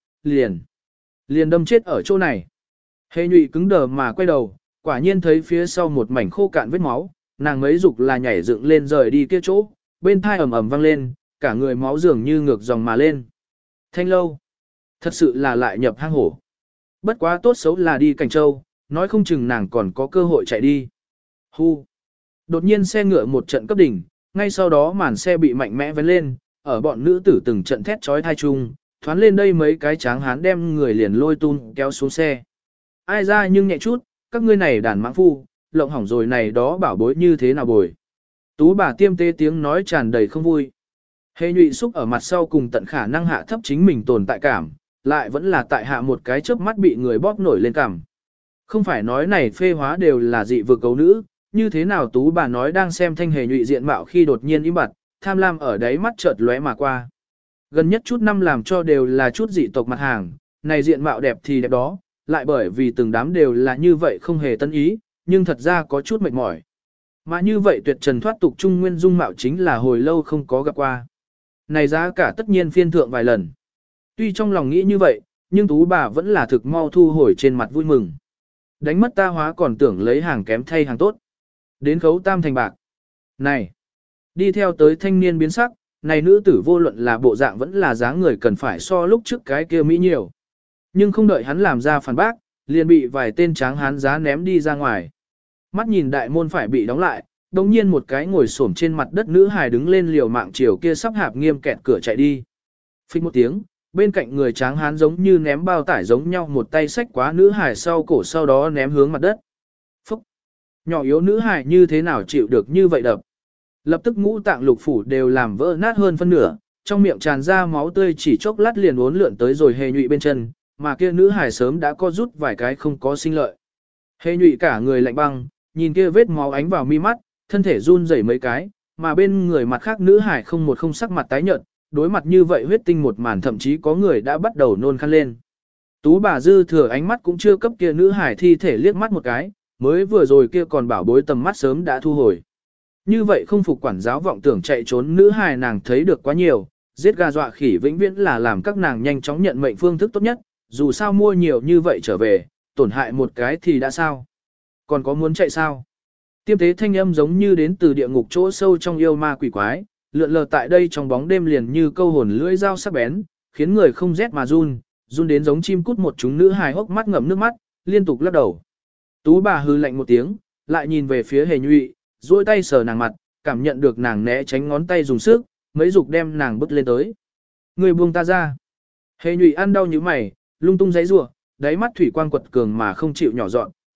liền đâm chết ở chỗ này. Hề nhụy cứng đờ mà quay đầu, quả nhiên thấy phía sau một mảnh khô cạn vết máu, nàng mấy dục là nhảy dựng lên rời đi kia chỗ, bên thai ầm ầm vang lên, cả người máu dường như ngược dòng mà lên. Thanh Lâu, thật sự là lại nhập hang hổ. Bất quá tốt xấu là đi Cảnh Châu, nói không chừng nàng còn có cơ hội chạy đi. Hu. Đột nhiên xe ngựa một trận cấp đỉnh, ngay sau đó màn xe bị mạnh mẽ vén lên, ở bọn nữ tử từng trận thét chói tai chung, thoán lên đây mấy cái tráng hán đem người liền lôi tun kéo xuống xe. Ai ra nhưng nhẹ chút, các ngươi này đàn mãng phu, lộng hỏng rồi này đó bảo bối như thế nào bồi. Tú bà tiêm tê tiếng nói tràn đầy không vui. Hề nhụy xúc ở mặt sau cùng tận khả năng hạ thấp chính mình tồn tại cảm, lại vẫn là tại hạ một cái chớp mắt bị người bóp nổi lên cảm. Không phải nói này phê hóa đều là dị vực cấu nữ, như thế nào tú bà nói đang xem thanh hề nhụy diện mạo khi đột nhiên im bặt, tham lam ở đáy mắt chợt lóe mà qua. Gần nhất chút năm làm cho đều là chút dị tộc mặt hàng, này diện mạo đẹp thì đẹp đó, lại bởi vì từng đám đều là như vậy không hề tân ý, nhưng thật ra có chút mệt mỏi. Mà như vậy tuyệt trần thoát tục trung nguyên dung mạo chính là hồi lâu không có gặp qua. Này giá cả tất nhiên phiên thượng vài lần. Tuy trong lòng nghĩ như vậy, nhưng tú bà vẫn là thực mau thu hồi trên mặt vui mừng. Đánh mất ta hóa còn tưởng lấy hàng kém thay hàng tốt. Đến khấu tam thành bạc. Này! Đi theo tới thanh niên biến sắc, này nữ tử vô luận là bộ dạng vẫn là dáng người cần phải so lúc trước cái kia mỹ nhiều. Nhưng không đợi hắn làm ra phản bác, liền bị vài tên tráng hán giá ném đi ra ngoài. Mắt nhìn đại môn phải bị đóng lại, đồng nhiên một cái ngồi xổm trên mặt đất nữ hài đứng lên liều mạng chiều kia sắp hạp nghiêm kẹt cửa chạy đi. Phích một tiếng, bên cạnh người tráng hán giống như ném bao tải giống nhau một tay xách quá nữ hài sau cổ sau đó ném hướng mặt đất. Phúc! Nhỏ yếu nữ hài như thế nào chịu được như vậy đập. Lập tức ngũ tạng lục phủ đều làm vỡ nát hơn phân nửa, trong miệng tràn ra máu tươi chỉ chốc lát liền uốn lượn tới rồi hề nhụy bên chân, mà kia nữ hài sớm đã co rút vài cái không có sinh lợi. Hề nhụy cả người lạnh băng, nhìn kia vết máu ánh vào mi mắt, thân thể run rẩy mấy cái, mà bên người mặt khác nữ hài không sắc mặt tái nhợt, đối mặt như vậy huyết tinh một màn thậm chí có người đã bắt đầu nôn khăn lên. Tú bà dư thừa ánh mắt cũng chưa cấp kia nữ hài thi thể liếc mắt một cái, mới vừa rồi kia còn bảo bối tầm mắt sớm đã thu hồi. Như vậy không phục quản giáo vọng tưởng chạy trốn nữ hài nàng thấy được quá nhiều, giết gà dọa khỉ vĩnh viễn là làm các nàng nhanh chóng nhận mệnh phương thức tốt nhất, dù sao mua nhiều như vậy trở về, tổn hại một cái thì đã sao. Còn có muốn chạy sao? Tiêm tế thanh âm giống như đến từ địa ngục chỗ sâu trong yêu ma quỷ quái, lượn lờ tại đây trong bóng đêm liền như câu hồn lưỡi dao sắc bén, khiến người không rét mà run đến giống chim cút một chúng nữ hài hốc mắt ngậm nước mắt, liên tục lắc đầu. Tú bà hư lạnh một tiếng, lại nhìn về phía hề nhụy, duỗi tay sờ nàng mặt, cảm nhận được nàng né tránh ngón tay dùng sức, mấy dục đem nàng bứt lên tới. Người buông ta ra. Hề nhụy ăn đau như mày, lung tung giấy rủa, đáy mắt thủy quang quật cường mà không chịu nhỏ dọn,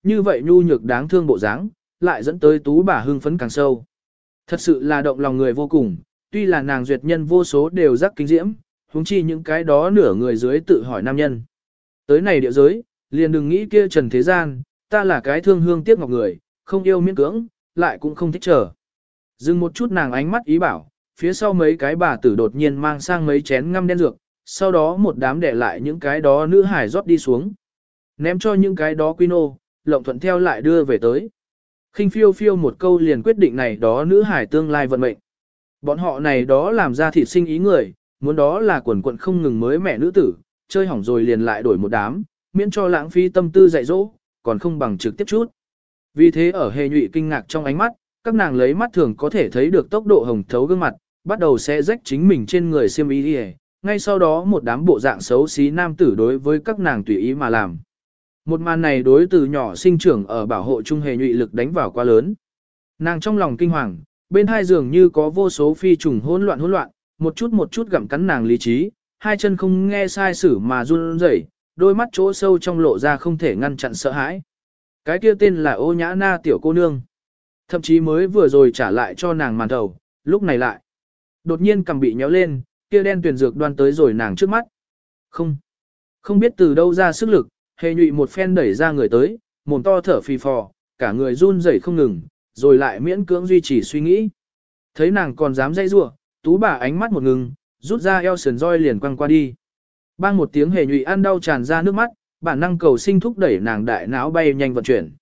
như vậy nhu nhược đáng thương bộ dáng, lại dẫn tới tú bà hưng phấn càng sâu. Thật sự là động lòng người vô cùng, tuy là nàng duyệt nhân vô số đều rắc kinh diễm, huống chi những cái đó nửa người dưới tự hỏi nam nhân. Tới này địa giới, liền đừng nghĩ kia trần thế gian, ta là cái thương hương tiếc ngọc người, không yêu miễn cưỡng, lại cũng không thích chờ. Dừng một chút nàng ánh mắt ý bảo, phía sau mấy cái bà tử đột nhiên mang sang mấy chén ngăm đen dược, sau đó một đám để lại những cái đó nữ hải rót đi xuống. Ném cho những cái đó quy nô, lộng thuận theo lại đưa về tới. Khinh phiêu phiêu một câu liền quyết định này đó nữ hải tương lai vận mệnh. Bọn họ này đó làm ra thịt sinh ý người, muốn đó là quần quận không ngừng mới mẹ nữ tử, chơi hỏng rồi liền lại đổi một đám, miễn cho lãng phí tâm tư dạy dỗ, còn không bằng trực tiếp chút. Vì thế ở hề nhụy kinh ngạc trong ánh mắt, các nàng lấy mắt thường có thể thấy được tốc độ hồng thấu gương mặt, bắt đầu sẽ rách chính mình trên người xiêm y đi. Ngay sau đó một đám bộ dạng xấu xí nam tử đối với các nàng tùy ý mà làm. Một màn này đối từ nhỏ sinh trưởng ở bảo hộ trung hề nhụy lực đánh vào quá lớn. Nàng trong lòng kinh hoàng, bên hai giường như có vô số phi trùng hỗn loạn, một chút gặm cắn nàng lý trí, hai chân không nghe sai sử mà run rẩy, đôi mắt chỗ sâu trong lộ ra không thể ngăn chặn sợ hãi. Cái kia tên là Ô Nhã Na tiểu cô nương. Thậm chí mới vừa rồi trả lại cho nàng màn thầu, lúc này lại. Đột nhiên cầm bị nhéo lên, kia đen tuyển dược đoan tới rồi nàng trước mắt. Không biết từ đâu ra sức lực, hề nhụy một phen đẩy ra người tới, mồm to thở phì phò, cả người run rẩy không ngừng, rồi lại miễn cưỡng duy trì suy nghĩ. Thấy nàng còn dám dây rủa, tú bà ánh mắt một ngừng, rút ra eo sườn roi liền quăng qua đi. Bang một tiếng hề nhụy ăn đau tràn ra nước mắt, bản năng cầu sinh thúc đẩy nàng đại não bay nhanh vận chuyển.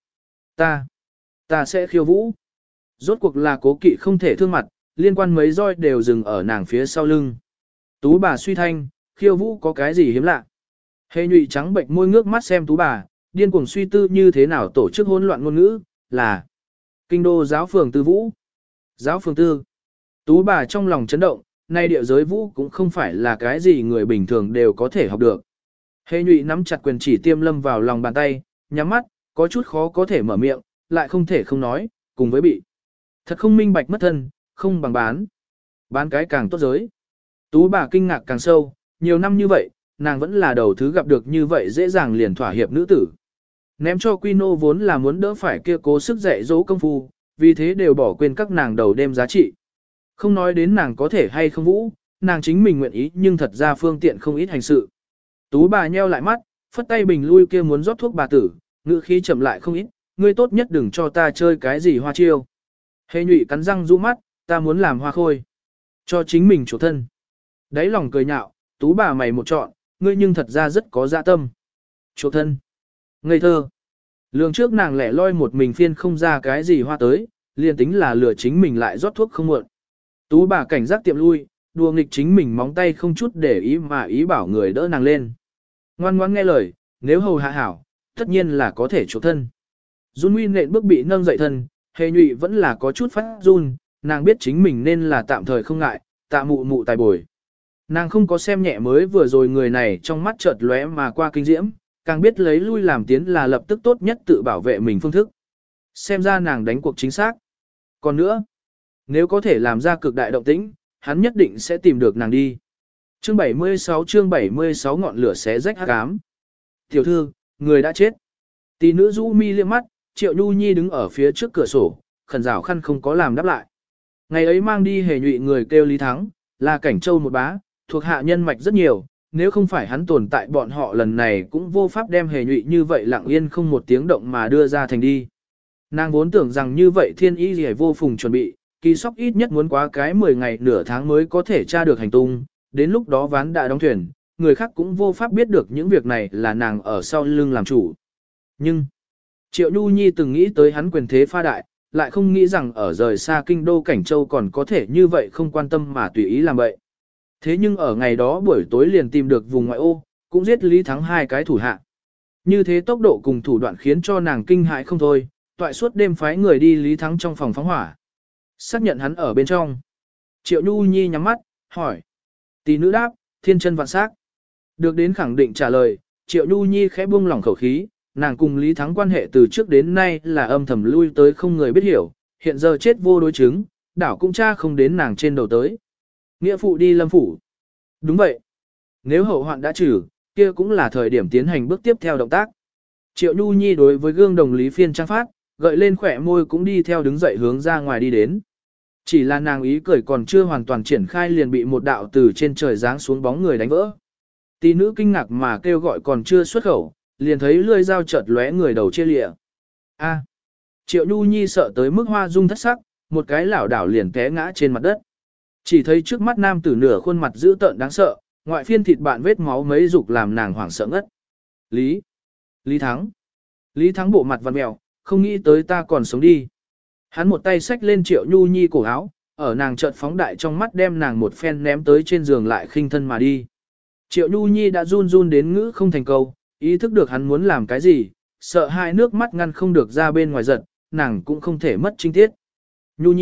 Ta sẽ khiêu vũ. Rốt cuộc là cố kỵ không thể thương mặt, liên quan mấy roi đều dừng ở nàng phía sau lưng. Tú bà suy thanh, khiêu vũ có cái gì hiếm lạ. Hề nhụy trắng bệnh môi ngước mắt xem tú bà, điên cuồng suy tư như thế nào tổ chức hỗn loạn ngôn ngữ, là kinh đô giáo phường tư vũ. Giáo phường tư. Tú bà trong lòng chấn động, nay địa giới vũ cũng không phải là cái gì người bình thường đều có thể học được. Hề nhụy nắm chặt quyền chỉ tiêm lâm vào lòng bàn tay, nhắm mắt, có chút khó có thể mở miệng, lại không thể không nói, cùng với bị. Thật không minh bạch mất thân, không bằng bán. Bán cái càng tốt giới. Tú bà kinh ngạc càng sâu, nhiều năm như vậy, nàng vẫn là đầu thứ gặp được như vậy dễ dàng liền thỏa hiệp nữ tử. Ném cho Quy Nô vốn là muốn đỡ phải kia cố sức dạy dỗ công phu, vì thế đều bỏ quên các nàng đầu đêm giá trị. Không nói đến nàng có thể hay không vũ, nàng chính mình nguyện ý nhưng thật ra phương tiện không ít hành sự. Tú bà nheo lại mắt, phất tay bình lui kia muốn rót thuốc bà tử, ngữ khí chậm lại không ít, ngươi tốt nhất đừng cho ta chơi cái gì hoa chiêu. Hề nhụy cắn răng rũ mắt, ta muốn làm hoa khôi. Cho chính mình chủ thân. Đấy lòng cười nhạo, tú bà mày một chọn, ngươi nhưng thật ra rất có dạ tâm. Chủ thân. Ngây thơ. Lường trước nàng lẻ loi một mình phiên không ra cái gì hoa tới, liền tính là lừa chính mình lại rót thuốc không muộn. Tú bà cảnh giác tiệm lui, đùa nghịch chính mình móng tay không chút để ý mà ý bảo người đỡ nàng lên. Ngoan ngoãn nghe lời, nếu hầu hạ hảo, tất nhiên là có thể chủ thân. Run Nguy nện bước bị nâng dậy thân, hề nhụy vẫn là có chút phát run, nàng biết chính mình nên là tạm thời không ngại, tạ mụ mụ tài bồi. Nàng không có xem nhẹ mới vừa rồi người này trong mắt chợt lóe mà qua kinh diễm, càng biết lấy lui làm tiến là lập tức tốt nhất tự bảo vệ mình phương thức. Xem ra nàng đánh cuộc chính xác. Còn nữa, nếu có thể làm ra cực đại động tĩnh, hắn nhất định sẽ tìm được nàng đi. Chương 76 ngọn lửa xé rách hắc ám. Tiểu thư, người đã chết. Tỷ nữ rũ mi liếc mắt, Triệu Nhu Nhi đứng ở phía trước cửa sổ, khẩn rảo khăn không có làm đáp lại. Ngày ấy mang đi hề nhụy người kêu Lý Thắng, là cảnh châu một bá, thuộc hạ nhân mạch rất nhiều, nếu không phải hắn tồn tại bọn họ lần này cũng vô pháp đem hề nhụy như vậy lặng yên không một tiếng động mà đưa ra thành đi. Nàng vốn tưởng rằng như vậy thiên y gì vô phùng chuẩn bị, kỳ sóc ít nhất muốn quá cái 10 ngày nửa tháng mới có thể tra được hành tung, đến lúc đó ván đã đóng thuyền, người khác cũng vô pháp biết được những việc này là nàng ở sau lưng làm chủ. Nhưng, Triệu Nhu Nhi từng nghĩ tới hắn quyền thế pha đại, lại không nghĩ rằng ở rời xa kinh đô Cảnh Châu còn có thể như vậy không quan tâm mà tùy ý làm vậy. Thế nhưng ở ngày đó buổi tối liền tìm được vùng ngoại ô, cũng giết Lý Thắng hai cái thủ hạ. Như thế tốc độ cùng thủ đoạn khiến cho nàng kinh hãi không thôi, toại suốt đêm phái người đi Lý Thắng trong phòng phóng hỏa. Xác nhận hắn ở bên trong. Triệu Nhu Nhi nhắm mắt, hỏi. Tỷ nữ đáp, thiên chân vạn sắc. Được đến khẳng định trả lời, Triệu Nhu Nhi khẽ buông lỏng khẩu khí, nàng cùng Lý Thắng quan hệ từ trước đến nay là âm thầm lui tới không người biết hiểu, hiện giờ chết vô đối chứng, đảo cũng cha không đến nàng trên đầu tới. Nghĩa phụ đi Lâm phủ. Đúng vậy. Nếu hậu hoạn đã trừ, kia cũng là thời điểm tiến hành bước tiếp theo động tác. Triệu Nhu Nhi đối với gương đồng Lý Phiên trang phát, gợi lên khỏe môi cũng đi theo đứng dậy hướng ra ngoài đi đến. Chỉ là nàng ý cười còn chưa hoàn toàn triển khai liền bị một đạo từ trên trời giáng xuống bóng người đánh vỡ. Tỷ nữ kinh ngạc mà kêu gọi còn chưa xuất khẩu, liền thấy lưỡi dao chợt lóe người đầu chia lịa. A. Triệu Nhu Nhi sợ tới mức hoa dung thất sắc, một cái lảo đảo liền té ngã trên mặt đất. Chỉ thấy trước mắt nam tử nửa khuôn mặt dữ tợn đáng sợ, ngoại phiên thịt bạn vết máu mấy dục làm nàng hoảng sợ ngất. Lý Thắng. Lý Thắng bộ mặt vặn mèo, không nghĩ tới ta còn sống đi. Hắn một tay xách lên Triệu Nhu Nhi cổ áo, ở nàng chợt phóng đại trong mắt đem nàng một phen ném tới trên giường lại khinh thân mà đi. Triệu Nhu Nhi đã run run đến ngữ không thành câu, ý thức được hắn muốn làm cái gì, sợ hai nước mắt ngăn không được ra bên ngoài giật, nàng cũng không thể mất trinh tiết. Nhu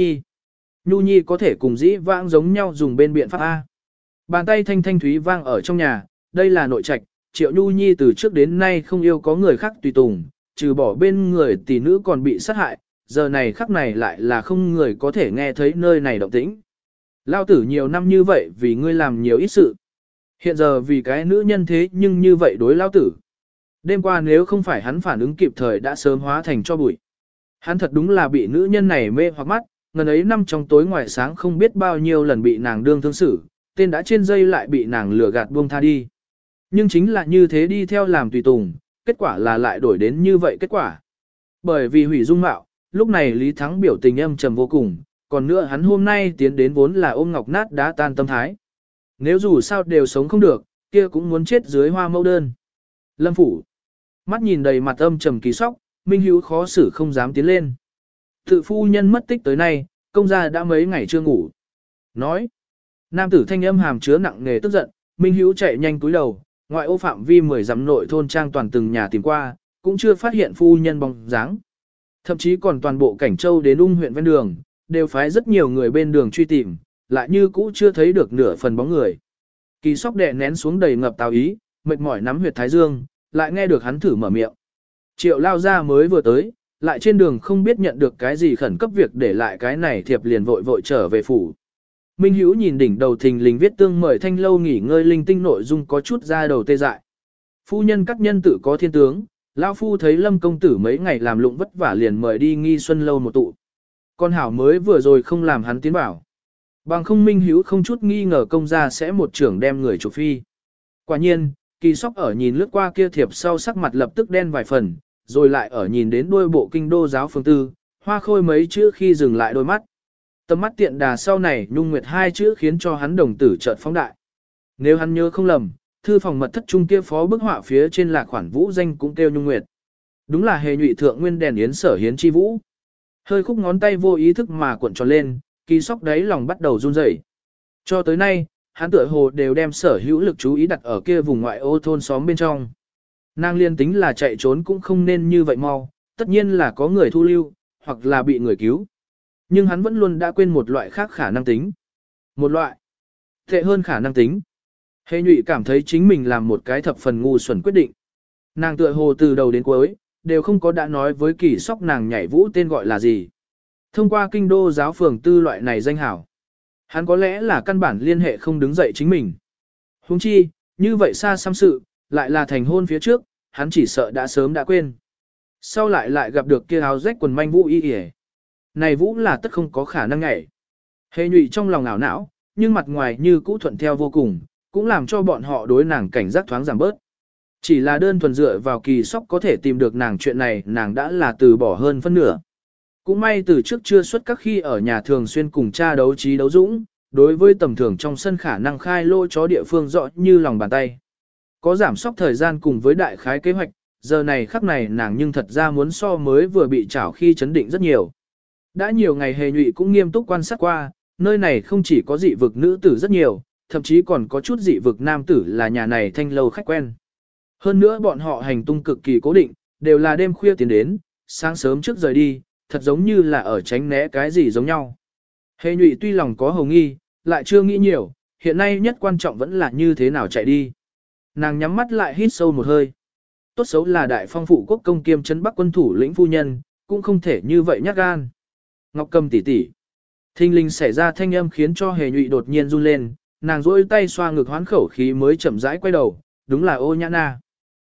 Nhi có thể cùng dĩ vãng giống nhau dùng bên biện pháp A. Bàn tay thanh thanh thúy vang ở trong nhà, đây là nội trạch, Triệu Nhu Nhi từ trước đến nay không yêu có người khác tùy tùng, trừ bỏ bên người tỷ nữ còn bị sát hại, giờ này khắc này lại là không người có thể nghe thấy nơi này động tĩnh. Lao tử nhiều năm như vậy vì ngươi làm nhiều ít sự. Hiện giờ vì cái nữ nhân thế nhưng như vậy đối Lao tử. Đêm qua nếu không phải hắn phản ứng kịp thời đã sớm hóa thành cho bụi. Hắn thật đúng là bị nữ nhân này mê hoặc mắt, ngần ấy năm trong tối ngoài sáng không biết bao nhiêu lần bị nàng đương thương xử, tên đã trên dây lại bị nàng lừa gạt buông tha đi. Nhưng chính là như thế đi theo làm tùy tùng, kết quả là lại đổi đến như vậy kết quả. Bởi vì hủy dung mạo, lúc này Lý Thắng biểu tình âm trầm vô cùng, còn nữa hắn hôm nay tiến đến vốn là ôm ngọc nát đã tan tâm thái. Nếu dù sao đều sống không được, kia cũng muốn chết dưới hoa mẫu đơn. Lâm phủ. Mắt nhìn đầy mặt âm trầm kỳ sóc, Minh Hữu khó xử không dám tiến lên. Tự phu nhân mất tích tới nay, công gia đã mấy ngày chưa ngủ. Nói. Nam tử thanh âm hàm chứa nặng nề tức giận, Minh Hữu chạy nhanh túi đầu, ngoại ô phạm vi 10 dặm nội thôn trang toàn từng nhà tìm qua, cũng chưa phát hiện phu nhân bóng dáng. Thậm chí còn toàn bộ Cảnh Châu đến Ung huyện ven đường, đều phái rất nhiều người bên đường truy tìm, lại như cũ chưa thấy được nửa phần bóng người. Kỳ sóc đè nén xuống đầy ngập tào ý, mệt mỏi nắm huyệt thái dương, lại nghe được hắn thử mở miệng. Triệu lao ra mới vừa tới, lại trên đường không biết nhận được cái gì khẩn cấp việc để lại cái này thiệp liền vội vội trở về phủ. Minh Hữu nhìn đỉnh đầu thình lình viết tương mời thanh lâu nghỉ ngơi linh tinh nội dung có chút ra đầu tê dại. Phu nhân các nhân tự có thiên tướng, lão phu thấy Lâm công tử mấy ngày làm lụng vất vả liền mời đi Nghi Xuân lâu một tụ. Con hảo mới vừa rồi không làm hắn tiến bảo. Bằng không Minh Hữu không chút nghi ngờ công gia sẽ một trưởng đem người chụp phi. Quả nhiên, Kỳ sóc ở nhìn lướt qua kia thiệp sau sắc mặt lập tức đen vài phần, rồi lại ở nhìn đến đôi bộ kinh đô giáo phương tư, hoa khôi mấy chữ khi dừng lại đôi mắt. Tầm mắt tiện đà sau này nhung nguyệt hai chữ khiến cho hắn đồng tử chợt phóng đại. Nếu hắn nhớ không lầm, thư phòng mật thất trung kia phó bức họa phía trên là khoản vũ danh cũng kêu nhung nguyệt. Đúng là hề nhụy thượng nguyên đèn yến sở hiến chi vũ. Hơi khúc ngón tay vô ý thức mà cuộn tròn lên, Kỳ sóc đáy lòng bắt đầu run rẩy. Cho tới nay, hắn tựa hồ đều đem sở hữu lực chú ý đặt ở kia vùng ngoại ô thôn xóm bên trong. Nàng liên tính là chạy trốn cũng không nên như vậy mau, tất nhiên là có người thu lưu, hoặc là bị người cứu. Nhưng hắn vẫn luôn đã quên một loại khác khả năng tính. Một loại tệ hơn khả năng tính. Hề nhụy cảm thấy chính mình làm một cái thập phần ngu xuẩn quyết định. Nàng tựa hồ từ đầu đến cuối, đều không có đã nói với Kỳ sóc nàng nhảy vũ tên gọi là gì. Thông qua kinh đô giáo phường tư loại này danh hảo. Hắn có lẽ là căn bản liên hệ không đứng dậy chính mình. Huống chi, như vậy xa xăm sự, lại là thành hôn phía trước, hắn chỉ sợ đã sớm đã quên. Sau lại gặp được kia áo rách quần manh Vũ y y. Này Vũ là tất không có khả năng nhảy. Hề nhụy trong lòng ảo não, nhưng mặt ngoài như cũ thuận theo vô cùng, cũng làm cho bọn họ đối nàng cảnh giác thoáng giảm bớt. Chỉ là đơn thuần dựa vào Kỳ sóc có thể tìm được nàng chuyện này nàng đã là từ bỏ hơn phân nửa. Cũng may từ trước chưa xuất các khi ở nhà thường xuyên cùng cha đấu trí đấu dũng, đối với tầm thường trong sân khả năng khai lô chó địa phương rõ như lòng bàn tay. Có giảm sóc thời gian cùng với đại khái kế hoạch, giờ này khắc này nàng nhưng thật ra muốn so mới vừa bị trảo khi chấn định rất nhiều. Đã nhiều ngày hề nhụy cũng nghiêm túc quan sát qua, nơi này không chỉ có dị vực nữ tử rất nhiều, thậm chí còn có chút dị vực nam tử là nhà này thanh lâu khách quen. Hơn nữa bọn họ hành tung cực kỳ cố định, đều là đêm khuya tiến đến, sáng sớm trước rời đi, thật giống như là ở tránh né cái gì giống nhau. Hề nhụy tuy lòng có hồng nghi, lại chưa nghĩ nhiều, hiện nay nhất quan trọng vẫn là như thế nào chạy đi. Nàng nhắm mắt lại hít sâu một hơi. Tốt xấu là đại phong phụ quốc công kiêm trấn Bắc quân thủ lĩnh phu nhân, cũng không thể như vậy nhát gan. Ngọc Cầm tỷ tỷ. Thinh linh xảy ra thanh âm khiến cho hề nhụy đột nhiên run lên, nàng rỗi tay xoa ngực hoán khẩu khí mới chậm rãi quay đầu, đúng là Ô Nhã Na.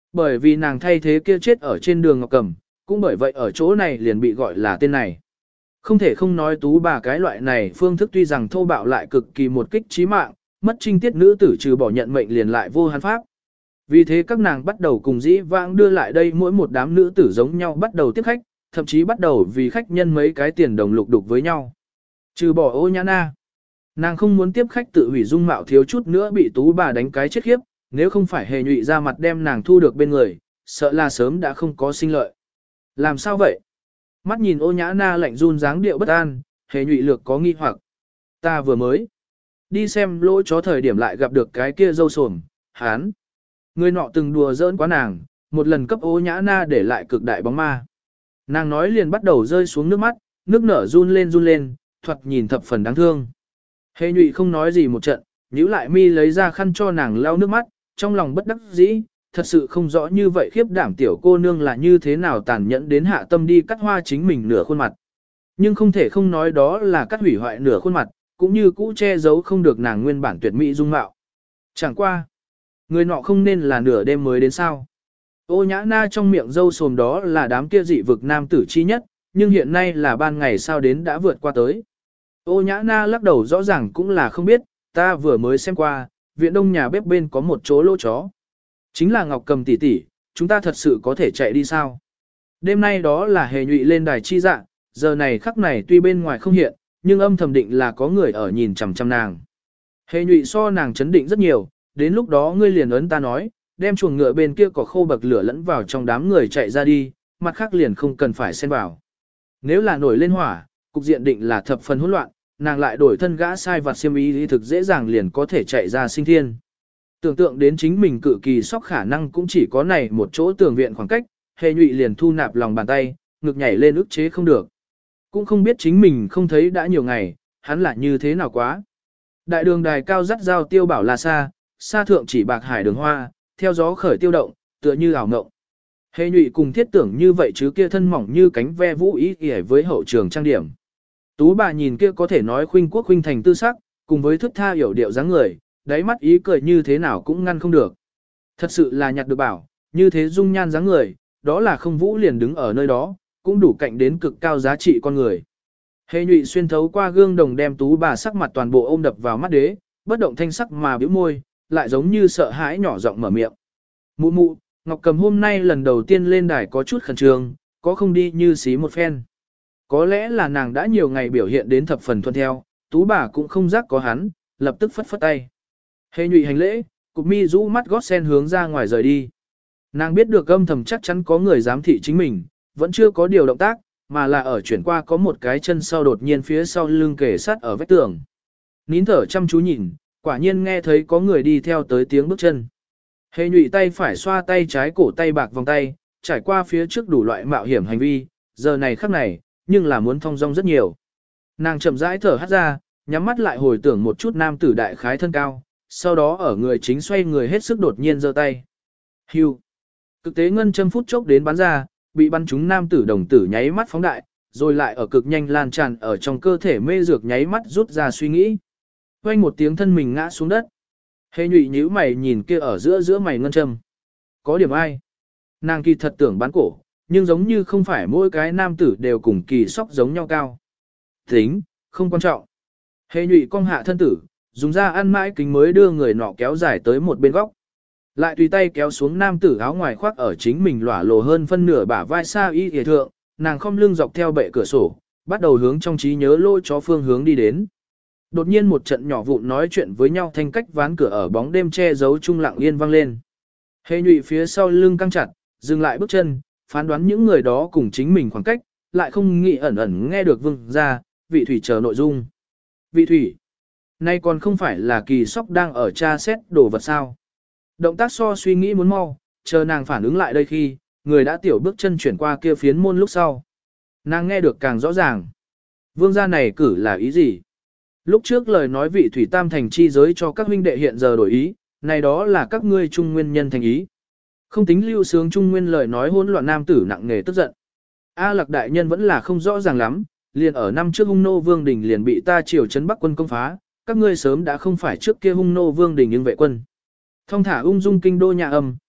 Bởi vì nàng thay thế kia chết ở trên đường Ngọc Cầm, cũng bởi vậy ở chỗ này liền bị gọi là tên này. Không thể không nói Tú bà cái loại này phương thức tuy rằng thô bạo lại cực kỳ một kích chí mạng, mất trinh tiết nữ tử trừ bỏ nhận mệnh liền lại vô hắn pháp. Vì thế các nàng bắt đầu cùng dĩ vãng đưa lại đây mỗi một đám nữ tử giống nhau bắt đầu tiếp khách, thậm chí bắt đầu vì khách nhân mấy cái tiền đồng lục đục với nhau. Trừ bỏ Ô Nhã Na. Nàng không muốn tiếp khách tự hủy dung mạo thiếu chút nữa bị Tú bà đánh cái chết khiếp, nếu không phải Hề Nhụy ra mặt đem nàng thu được bên người, sợ là sớm đã không có sinh lợi. Làm sao vậy? Mắt nhìn Ô Nhã Na lạnh run dáng điệu bất an, Hề Nhụy lược có nghi hoặc. Ta vừa mới đi xem lỗ chó thời điểm lại gặp được cái kia dâu sồm, hán. Người nọ từng đùa giỡn quá nàng, một lần cấp Ô Nhã Na để lại cực đại bóng ma. Nàng nói liền bắt đầu rơi xuống nước mắt, nước nở run lên, thoạt nhìn thập phần đáng thương. Hề Nhụy không nói gì một trận, nhíu lại mi lấy ra khăn cho nàng lau nước mắt, trong lòng bất đắc dĩ, thật sự không rõ như vậy khiếp đảm tiểu cô nương là như thế nào tàn nhẫn đến hạ tâm đi cắt hoa chính mình nửa khuôn mặt. Nhưng không thể không nói đó là cắt hủy hoại nửa khuôn mặt, cũng như cũ che giấu không được nàng nguyên bản tuyệt mỹ dung mạo. Chẳng qua, người nọ không nên là nửa đêm mới đến sao. Ô Nhã Na trong miệng dâu sồm đó là đám kia dị vực nam tử chi nhất, nhưng hiện nay là ban ngày sao đến đã vượt qua tới. Ô Nhã Na lắc đầu rõ ràng cũng là không biết, ta vừa mới xem qua, viện đông nhà bếp bên có một chỗ lỗ chó. Chính là Ngọc Cầm tỷ tỷ, chúng ta thật sự có thể chạy đi sao? Đêm nay đó là Hề Nhụy lên đài chi dạ, giờ này khắc này tuy bên ngoài không hiện, nhưng âm thầm định là có người ở nhìn chằm chằm nàng. Hề Nhụy so nàng chấn định rất nhiều, đến lúc đó ngươi liền ấn ta nói, đem chuồng ngựa bên kia có khô bậc lửa lẫn vào trong đám người chạy ra đi, mặt khác liền không cần phải xen vào. Nếu là nổi lên hỏa, cục diện định là thập phần hỗn loạn, nàng lại đổi thân gã sai vặt xiêm y thì thực dễ dàng liền có thể chạy ra sinh thiên. Tưởng tượng đến chính mình cự kỳ sóc khả năng cũng chỉ có này một chỗ tường viện khoảng cách, Hề Nhụy liền thu nạp lòng bàn tay, ngực nhảy lên ức chế không được. Cũng không biết chính mình không thấy đã nhiều ngày, hắn là như thế nào quá. Đại đường đài cao dắt giao tiêu bảo là xa thượng chỉ bạc hải đường hoa, theo gió khởi tiêu động, tựa như ảo ngộng. Hề Nhụy cùng thiết tưởng như vậy chứ kia thân mỏng như cánh ve vũ ý ỉa với hậu trường trang điểm. Tú bà nhìn kia có thể nói khuynh quốc khuynh thành tư sắc, cùng với thức tha hiểu điệu dáng người, đáy mắt ý cười như thế nào cũng ngăn không được. Thật sự là nhặt được bảo, như thế dung nhan dáng người, đó là không vũ liền đứng ở nơi đó, cũng đủ cạnh đến cực cao giá trị con người. Hề Nhụy xuyên thấu qua gương đồng đem Tú bà sắc mặt toàn bộ ôm đập vào mắt đế, bất động thanh sắc mà bĩu môi, lại giống như sợ hãi nhỏ giọng mở miệng. Mụ mụ, Ngọc Cầm hôm nay lần đầu tiên lên đài có chút khẩn trương, có không đi như xí một phen. Có lẽ là nàng đã nhiều ngày biểu hiện đến thập phần thuận theo, Tú bà cũng không giác có hắn, lập tức phất phất tay. Hề Nhụy hành lễ, cục mi rũ mắt gót sen hướng ra ngoài rời đi. Nàng biết được âm thầm chắc chắn có người giám thị chính mình, vẫn chưa có điều động tác, mà là ở chuyển qua có một cái chân sau đột nhiên phía sau lưng kề sát ở vách tường. Nín thở chăm chú nhìn, quả nhiên nghe thấy có người đi theo tới tiếng bước chân. Hề Nhụy tay phải xoa tay trái cổ tay bạc vòng tay, trải qua phía trước đủ loại mạo hiểm hành vi, giờ này khắc này, nhưng là muốn thong dong rất nhiều. Nàng chậm rãi thở hắt ra, nhắm mắt lại hồi tưởng một chút nam tử đại khái thân cao, sau đó ở người chính xoay người hết sức đột nhiên giơ tay. Hưu. Cực tế ngân châm phút chốc đến bắn ra, bị bắn trúng nam tử đồng tử nháy mắt phóng đại, rồi lại ở cực nhanh lan tràn ở trong cơ thể mê dược nháy mắt rút ra suy nghĩ. Quanh một tiếng thân mình ngã xuống đất. Hề Nhụy nhíu mày nhìn kia ở giữa mày ngân châm. Có điểm ai? Nàng kỳ thật tưởng bán cổ, nhưng giống như không phải mỗi cái nam tử đều cùng kỳ sóc giống nhau cao. Tính, không quan trọng. Hề Nhụy cong hạ thân tử, dùng ra ăn mãi kính mới đưa người nọ kéo dài tới một bên góc. Lại tùy tay kéo xuống nam tử áo ngoài khoác ở chính mình lỏa lồ hơn phân nửa bả vai xa y hề thượng, nàng khom lưng dọc theo bệ cửa sổ, bắt đầu hướng trong trí nhớ lôi chó phương hướng đi đến. Đột nhiên một trận nhỏ vụn nói chuyện với nhau thanh cách ván cửa ở bóng đêm che giấu trung lặng yên vang lên. Hề Nhụy phía sau lưng căng chặt, dừng lại bước chân, phán đoán những người đó cùng chính mình khoảng cách, lại không nghĩ ẩn ẩn nghe được vương ra, vị thủy chờ nội dung. Vị thủy, nay còn không phải là kỳ sóc đang ở tra xét đồ vật sao. Động tác so suy nghĩ muốn mau, chờ nàng phản ứng lại đây khi, người đã tiểu bước chân chuyển qua kia phiến môn lúc sau. Nàng nghe được càng rõ ràng. Vương gia này cử là ý gì? Lúc trước lời nói vị thủy tam thành chi giới cho các huynh đệ hiện giờ đổi ý, này đó là các ngươi trung nguyên nhân thành ý. Không tính lưu sướng trung nguyên lời nói hỗn loạn nam tử nặng nề tức giận. A Lạc đại nhân vẫn là không rõ ràng lắm, liền ở năm trước Hung Nô Vương Đình liền bị ta triều trấn Bắc quân công phá, các ngươi sớm đã không phải trước kia Hung Nô Vương Đình nhưng vệ quân. Thông thả ung dung kinh đô nhà âm,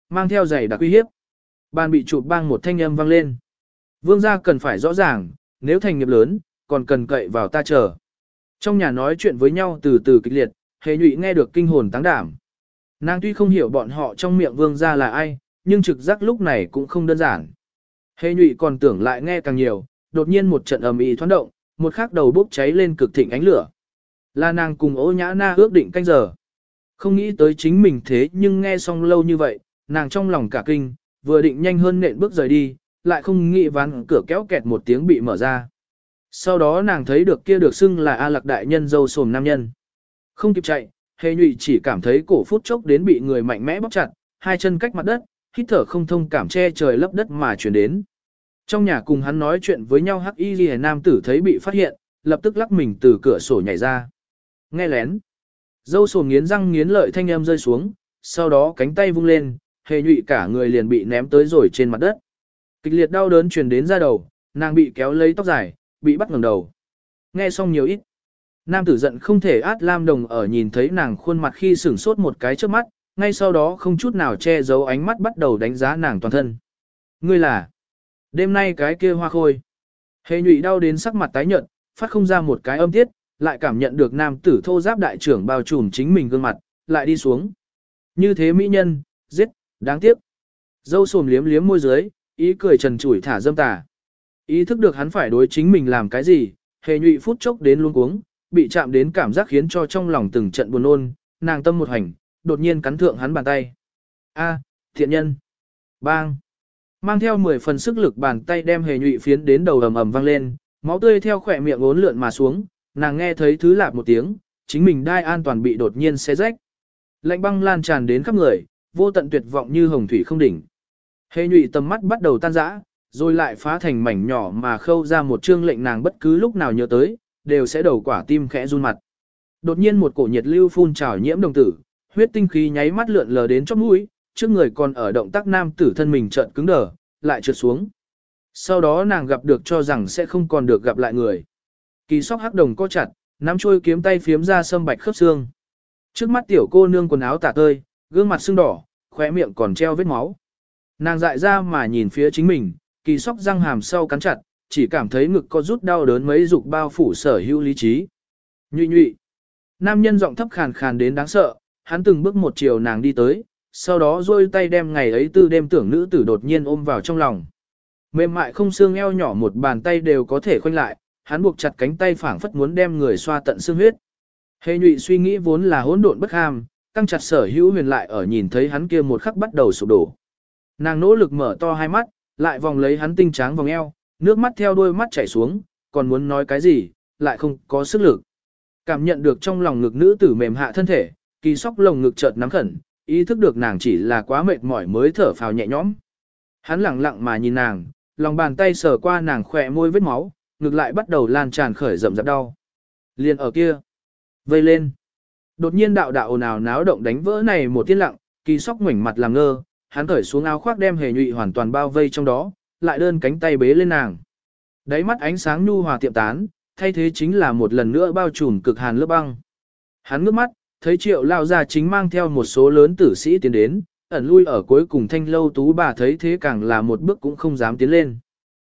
mang theo giày đặc uy hiếp. Bàn bị chụp bang một thanh âm vang lên. Vương gia cần phải rõ ràng, nếu thành nghiệp lớn, còn cần cậy vào ta chờ. Trong nhà nói chuyện với nhau từ từ kịch liệt, Hề Nhụy nghe được kinh hồn táng đảm. Nàng tuy không hiểu bọn họ trong miệng vương gia là ai, nhưng trực giác lúc này cũng không đơn giản. Hề Nhụy còn tưởng lại nghe càng nhiều, đột nhiên một trận ầm ĩ thoáng động, một khắc đầu bốc cháy lên cực thịnh ánh lửa. Là nàng cùng Ô Nhã Na ước định canh giờ. Không nghĩ tới chính mình thế nhưng nghe xong lâu như vậy, nàng trong lòng cả kinh, vừa định nhanh hơn nện bước rời đi, lại không nghĩ ván cửa kéo kẹt một tiếng bị mở ra. Sau đó nàng thấy được kia được xưng là A Lạc đại nhân dâu sồm nam nhân. Không kịp chạy, Hề Nhụy chỉ cảm thấy cổ phút chốc đến bị người mạnh mẽ bóp chặt, hai chân cách mặt đất, hít thở không thông cảm che trời lấp đất mà chuyển đến. Trong nhà cùng hắn nói chuyện với nhau hắc y liễu nam tử thấy bị phát hiện, lập tức lắc mình từ cửa sổ nhảy ra. Nghe lén. Dâu sồm nghiến răng nghiến lợi thanh âm rơi xuống, sau đó cánh tay vung lên, Hề Nhụy cả người liền bị ném tới rồi trên mặt đất. Kịch liệt đau đớn truyền đến da đầu, nàng bị kéo lấy tóc dài, bị bắt ngẩng đầu. Nghe xong nhiều ít. Nam tử giận không thể át Lam Đồng ở nhìn thấy nàng khuôn mặt khi sửng sốt một cái trước mắt, ngay sau đó không chút nào che giấu ánh mắt bắt đầu đánh giá nàng toàn thân. Ngươi là đêm nay cái kia hoa khôi. Hề Nhụy đau đến sắc mặt tái nhợt, phát không ra một cái âm tiết, lại cảm nhận được nam tử thô giáp đại trưởng bao trùm chính mình gương mặt, lại đi xuống. Như thế mỹ nhân, giết, đáng tiếc. Dâu sồm liếm liếm môi dưới, ý cười trần trụi thả dâm tà. Ý thức được hắn phải đối chính mình làm cái gì, Hề Nhụy phút chốc đến luống cuống, bị chạm đến cảm giác khiến cho trong lòng từng trận buồn nôn, nàng tâm một hành, đột nhiên cắn thượng hắn bàn tay. A, thiện nhân. Bang. Mang theo 10 phần sức lực bàn tay đem Hề Nhụy phiến đến đầu ầm ầm vang lên, máu tươi theo khỏe miệng uốn lượn mà xuống, nàng nghe thấy thứ lạp một tiếng, chính mình đai an toàn bị đột nhiên xé rách. Lạnh băng lan tràn đến khắp người, vô tận tuyệt vọng như hồng thủy không đỉnh. Hề Nhụy tầm mắt bắt đầu tan rã, rồi lại phá thành mảnh nhỏ mà khâu ra một chương lệnh nàng bất cứ lúc nào nhớ tới, đều sẽ đầu quả tim khẽ run mặt. Đột nhiên một cổ nhiệt lưu phun trào nhiễm đồng tử, huyết tinh khí nháy mắt lượn lờ đến chóp mũi, trước người còn ở động tác nam tử thân mình chợt cứng đờ, lại trượt xuống. Sau đó nàng gặp được cho rằng sẽ không còn được gặp lại người. Kỳ sóc hắc đồng co chặt, nắm chuôi kiếm tay phiếm ra sâm bạch khớp xương. Trước mắt tiểu cô nương quần áo tả tơi, gương mặt sưng đỏ, khóe miệng còn treo vết máu. Nàng dại ra mà nhìn phía chính mình, kỳ sóc răng hàm sau cắn chặt, chỉ cảm thấy ngực có rút đau đớn mấy dục bao phủ sở hữu lý trí. Nhụy nhụy. Nam nhân giọng thấp khàn khàn đến đáng sợ, hắn từng bước một chiều nàng đi tới, sau đó duỗi tay đem ngày ấy tư đêm tưởng nữ tử đột nhiên ôm vào trong lòng. Mềm mại không xương eo nhỏ một bàn tay đều có thể khoanh lại, hắn buộc chặt cánh tay phảng phất muốn đem người xoa tận xương huyết. Hề Nhụy suy nghĩ vốn là hỗn độn bất ham, căng chặt sở hữu huyền lại ở nhìn thấy hắn kia một khắc bắt đầu sụp đổ. Nàng nỗ lực mở to hai mắt, lại vòng lấy hắn tinh tráng vòng eo, nước mắt theo đôi mắt chảy xuống, còn muốn nói cái gì, lại không có sức lực. Cảm nhận được trong lòng ngực nữ tử mềm hạ thân thể, kỳ sóc lồng ngực chợt nắm khẩn, ý thức được nàng chỉ là quá mệt mỏi mới thở phào nhẹ nhõm. Hắn lặng lặng mà nhìn nàng, lòng bàn tay sờ qua nàng khỏe môi vết máu, ngực lại bắt đầu lan tràn khởi rậm rạp đau. Liền ở kia, vây lên. Đột nhiên đạo đạo ồn ào náo động đánh vỡ này một tiên lặng, kỳ sóc ngoảnh mặt làm ngơ, hắn cởi xuống áo khoác đem Hề Nhụy hoàn toàn bao vây trong đó, lại đơn cánh tay bế lên nàng. Đáy mắt ánh sáng nhu hòa tiệm tán, thay thế chính là một lần nữa bao trùm cực hàn lớp băng. Hắn ngước mắt, thấy Triệu lao ra chính mang theo một số lớn tử sĩ tiến đến, ẩn lui ở cuối cùng Thanh Lâu tú bà thấy thế càng là một bước cũng không dám tiến lên.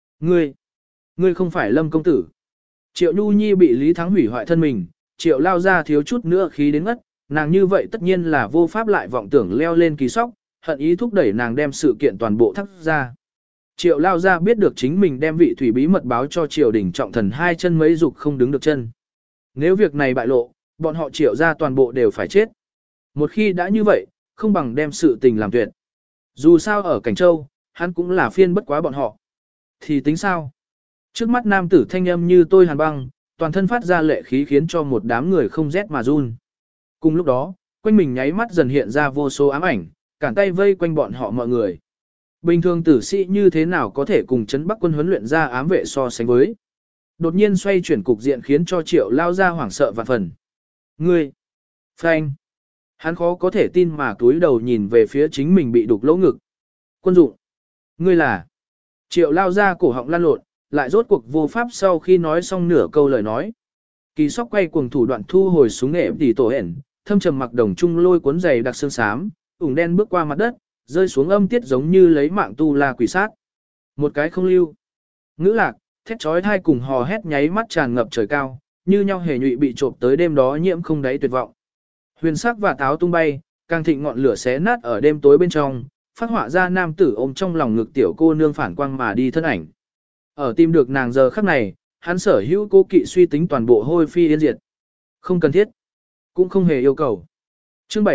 Ngươi không phải Lâm công tử. Triệu Nhu Nhi bị Lý Thắng hủy hoại thân mình, Triệu lao ra thiếu chút nữa khí đến ngất, nàng như vậy tất nhiên là vô pháp lại vọng tưởng leo lên kỳ sóc, hận ý thúc đẩy nàng đem sự kiện toàn bộ thắt ra. Triệu lao ra biết được chính mình đem vị thủy bí mật báo cho triều đình trọng thần hai chân mấy dục không đứng được chân. Nếu việc này bại lộ, bọn họ Triệu ra toàn bộ đều phải chết. Một khi đã như vậy, không bằng đem sự tình làm tuyệt. Dù sao ở Cảnh Châu, hắn cũng là phiên bất quá bọn họ. Thì tính sao? Trước mắt nam tử thanh âm như tôi hàn băng, toàn thân phát ra lệ khí khiến cho một đám người không rét mà run. Cùng lúc đó, quanh mình nháy mắt dần hiện ra vô số ám ảnh, cản tay vây quanh bọn họ mọi người. Bình thường tử sĩ như thế nào có thể cùng chấn Bắc quân huấn luyện ra ám vệ so sánh với. Đột nhiên xoay chuyển cục diện khiến cho Triệu lao ra hoảng sợ vạn phần. Ngươi! Phanh! Hắn khó có thể tin mà túi đầu nhìn về phía chính mình bị đục lỗ ngực. Quân dụng! Ngươi là! Triệu lao ra cổ họng lan lộn, lại rốt cuộc vô pháp sau khi nói xong nửa câu lời nói. Kỳ sóc quay cuồng thủ đoạn thu hồi súng nghệ tỉ tổ hển, thâm trầm mặc đồng trung lôi cuốn giày đặc xương xám, ủng đen bước qua mặt đất, rơi xuống âm tiết giống như lấy mạng tu la quỷ sát. Một cái không lưu. Ngữ lạc, thét chói tai cùng hò hét nháy mắt tràn ngập trời cao, như nhau hề nhụy bị trộm tới đêm đó nhiễm không đáy tuyệt vọng. Huyền sắc và táo tung bay, càng thịnh ngọn lửa xé nát ở đêm tối bên trong, phát họa ra nam tử ôm trong lòng ngực tiểu cô nương phản quang mà đi thân ảnh. Ở tìm được nàng giờ khắc này, hắn sở hữu cố kỵ suy tính toàn bộ hôi phi yên diệt. Không cần thiết, cũng không hề yêu cầu. Chương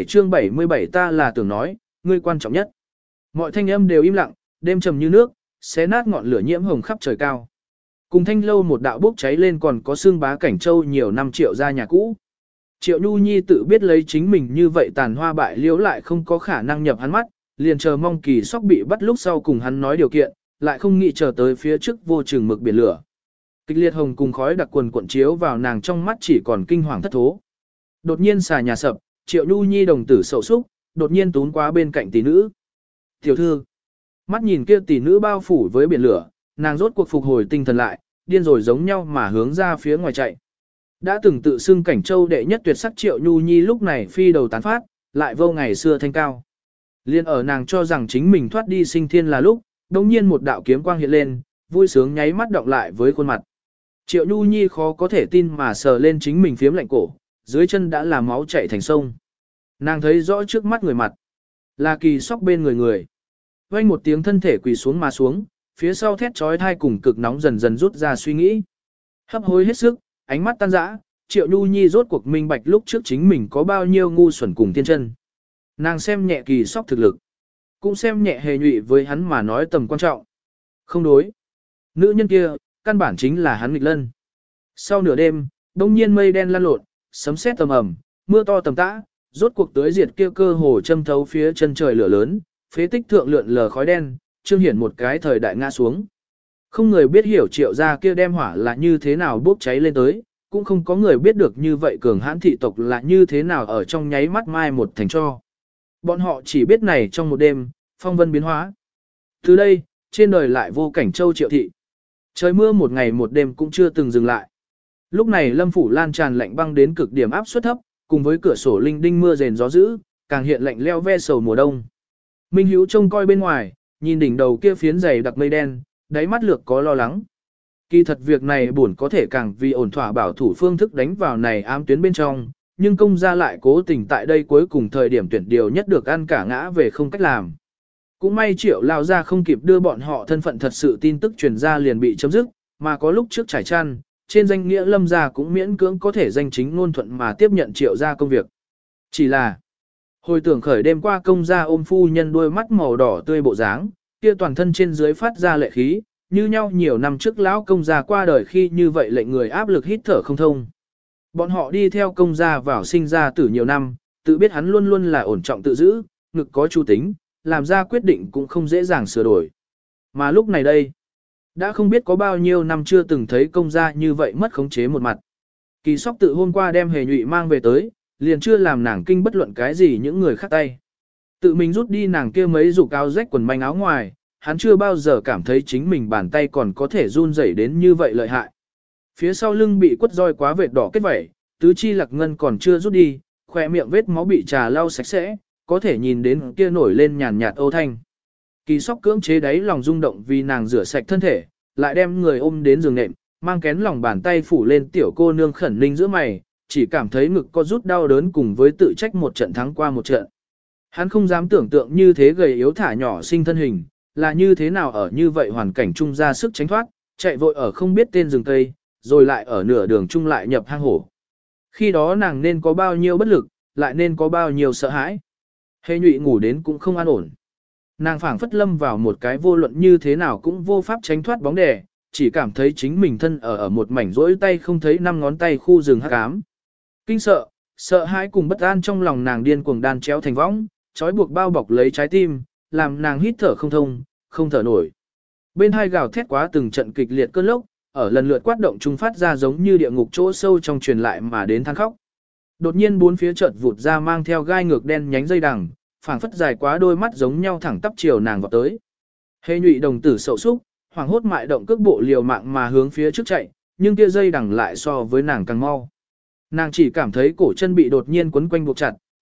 77 ta là tưởng nói, ngươi quan trọng nhất. Mọi thanh âm đều im lặng, đêm trầm như nước, xé nát ngọn lửa nhiễm hồng khắp trời cao. Cùng thanh lâu một đạo bốc cháy lên còn có xương bá cảnh châu nhiều năm Triệu ra nhà cũ. Triệu Nhu Nhi tự biết lấy chính mình như vậy tàn hoa bại liễu lại không có khả năng nhập hắn mắt, liền chờ mong Kỳ Sóc bị bắt lúc sau cùng hắn nói điều kiện, lại không nghĩ chờ tới phía trước vô chừng mực biển lửa. Kịch liệt hồng cùng khói đặc quần cuộn chiếu vào nàng trong mắt chỉ còn kinh hoàng thất thố. Đột nhiên xà nhà sập, Triệu Nhu Nhi đồng tử sầu xúc, đột nhiên tún qua bên cạnh tỷ nữ. Tiểu thư, mắt nhìn kia tỷ nữ bao phủ với biển lửa, nàng rốt cuộc phục hồi tinh thần lại, điên rồi giống nhau mà hướng ra phía ngoài chạy. Đã từng tự xưng cảnh châu đệ nhất tuyệt sắc Triệu Nhu Nhi lúc này phi đầu tán phát, lại vô ngày xưa thanh cao. Liên ở nàng cho rằng chính mình thoát đi sinh thiên là lúc, đồng nhiên một đạo kiếm quang hiện lên, vui sướng nháy mắt động lại với khuôn mặt. Triệu Nhu Nhi khó có thể tin mà sờ lên chính mình phiếm lạnh cổ, dưới chân đã là máu chảy thành sông. Nàng thấy rõ trước mắt người mặt, là Kỳ Sóc bên người. Vang một tiếng thân thể quỳ xuống mà xuống, phía sau thét chói tai cùng cực nóng dần dần rút ra suy nghĩ. Hấp hối hết sức, ánh mắt tan rã, Triệu Nhu Nhi rốt cuộc minh bạch lúc trước chính mình có bao nhiêu ngu xuẩn cùng tiên chân. Nàng xem nhẹ Kỳ Sóc thực lực, cũng xem nhẹ hề nhụy với hắn mà nói tầm quan trọng. Không đối. Nữ nhân kia, căn bản chính là hắn nghịch lân. Sau nửa đêm, đông nhiên mây đen lan lộn, sấm sét tầm ầm, mưa to tầm tã, rốt cuộc tới diệt kia cơ hồ châm thấu phía chân trời lửa lớn, phế tích thượng lượn lờ khói đen, trương hiển một cái thời đại ngã xuống. Không người biết hiểu Triệu gia kia đem hỏa là như thế nào bốc cháy lên tới, cũng không có người biết được như vậy cường hãn thị tộc là như thế nào ở trong nháy mắt mai một thành cho. Bọn họ chỉ biết này trong một đêm, phong vân biến hóa. Từ đây, trên đời lại vô cảnh châu Triệu thị. Trời mưa một ngày một đêm cũng chưa từng dừng lại. Lúc này lâm phủ lan tràn lạnh băng đến cực điểm áp suất thấp, cùng với cửa sổ linh đinh mưa rền gió dữ, càng hiện lạnh leo ve sầu mùa đông. Minh Hữu trông coi bên ngoài, nhìn đỉnh đầu kia phiến dày đặc mây đen, đáy mắt lược có lo lắng. Kỳ thật việc này buồn có thể càng vì ổn thỏa bảo thủ phương thức đánh vào này ám tuyến bên trong, nhưng công gia lại cố tình tại đây cuối cùng thời điểm tuyển điều nhất được ăn cả ngã về không cách làm. Cũng may Triệu lao ra không kịp đưa bọn họ thân phận thật sự tin tức truyền ra liền bị chấm dứt, mà có lúc trước trải chăn, trên danh nghĩa lâm gia cũng miễn cưỡng có thể danh chính ngôn thuận mà tiếp nhận Triệu gia công việc. Chỉ là, hồi tưởng khởi đêm qua công gia ôm phu nhân đôi mắt màu đỏ tươi bộ dáng, kia toàn thân trên dưới phát ra lệ khí, như nhau nhiều năm trước lão công gia qua đời khi như vậy lệnh người áp lực hít thở không thông. Bọn họ đi theo công gia vào sinh ra tử nhiều năm, tự biết hắn luôn luôn là ổn trọng tự giữ, ngực có chu tính, làm ra quyết định cũng không dễ dàng sửa đổi. Mà lúc này đây, đã không biết có bao nhiêu năm chưa từng thấy công gia như vậy mất khống chế một mặt. Kỳ Sóc tự hôm qua đem hề nhụy mang về tới, liền chưa làm nàng kinh bất luận cái gì những người khác tay. Tự mình rút đi nàng kia mấy dục áo rách quần manh áo ngoài, hắn chưa bao giờ cảm thấy chính mình bàn tay còn có thể run rẩy đến như vậy lợi hại. Phía sau lưng bị quất roi quá vệt đỏ kết vẩy, tứ chi lạc ngân còn chưa rút đi, khỏe miệng vết máu bị trà lau sạch sẽ, có thể nhìn đến kia nổi lên nhàn nhạt âu thanh. Kỳ Sóc cưỡng chế đáy lòng rung động vì nàng rửa sạch thân thể, lại đem người ôm đến giường nệm, mang kén lòng bàn tay phủ lên tiểu cô nương khẩn ninh giữa mày, chỉ cảm thấy ngực có rút đau đớn cùng với tự trách một trận thắng qua một trận. Hắn không dám tưởng tượng như thế gầy yếu thả nhỏ sinh thân hình, là như thế nào ở như vậy hoàn cảnh chung ra sức tránh thoát, chạy vội ở không biết tên rừng cây, rồi lại ở nửa đường chung lại nhập hang hổ. Khi đó nàng nên có bao nhiêu bất lực, lại nên có bao nhiêu sợ hãi. Hề nhụy ngủ đến cũng không an ổn. Nàng phảng phất lâm vào một cái vô luận như thế nào cũng vô pháp tránh thoát bóng đè, chỉ cảm thấy chính mình thân ở một mảnh rỗi tay không thấy năm ngón tay khu rừng hắc ám. Kinh sợ, sợ hãi cùng bất an trong lòng nàng điên cuồng đan chéo thành võng, trói buộc bao bọc lấy trái tim, làm nàng hít thở không thông, không thở nổi. Bên hai gào thét quá từng trận kịch liệt cơn lốc, ở lần lượt quát động trung phát ra giống như địa ngục chỗ sâu trong truyền lại mà đến than khóc. Đột nhiên bốn phía chợt vụt ra mang theo gai ngược đen nhánh dây đằng, phảng phất dài quá đôi mắt giống nhau thẳng tắp chiều nàng vào tới. Hề nhụy đồng tử sậu súc, hoảng hốt mại động cước bộ liều mạng mà hướng phía trước chạy, nhưng kia dây đằng lại so với nàng càng mau. Nàng chỉ cảm thấy cổ chân bị đột nhiên quấn quanh buộc chặt,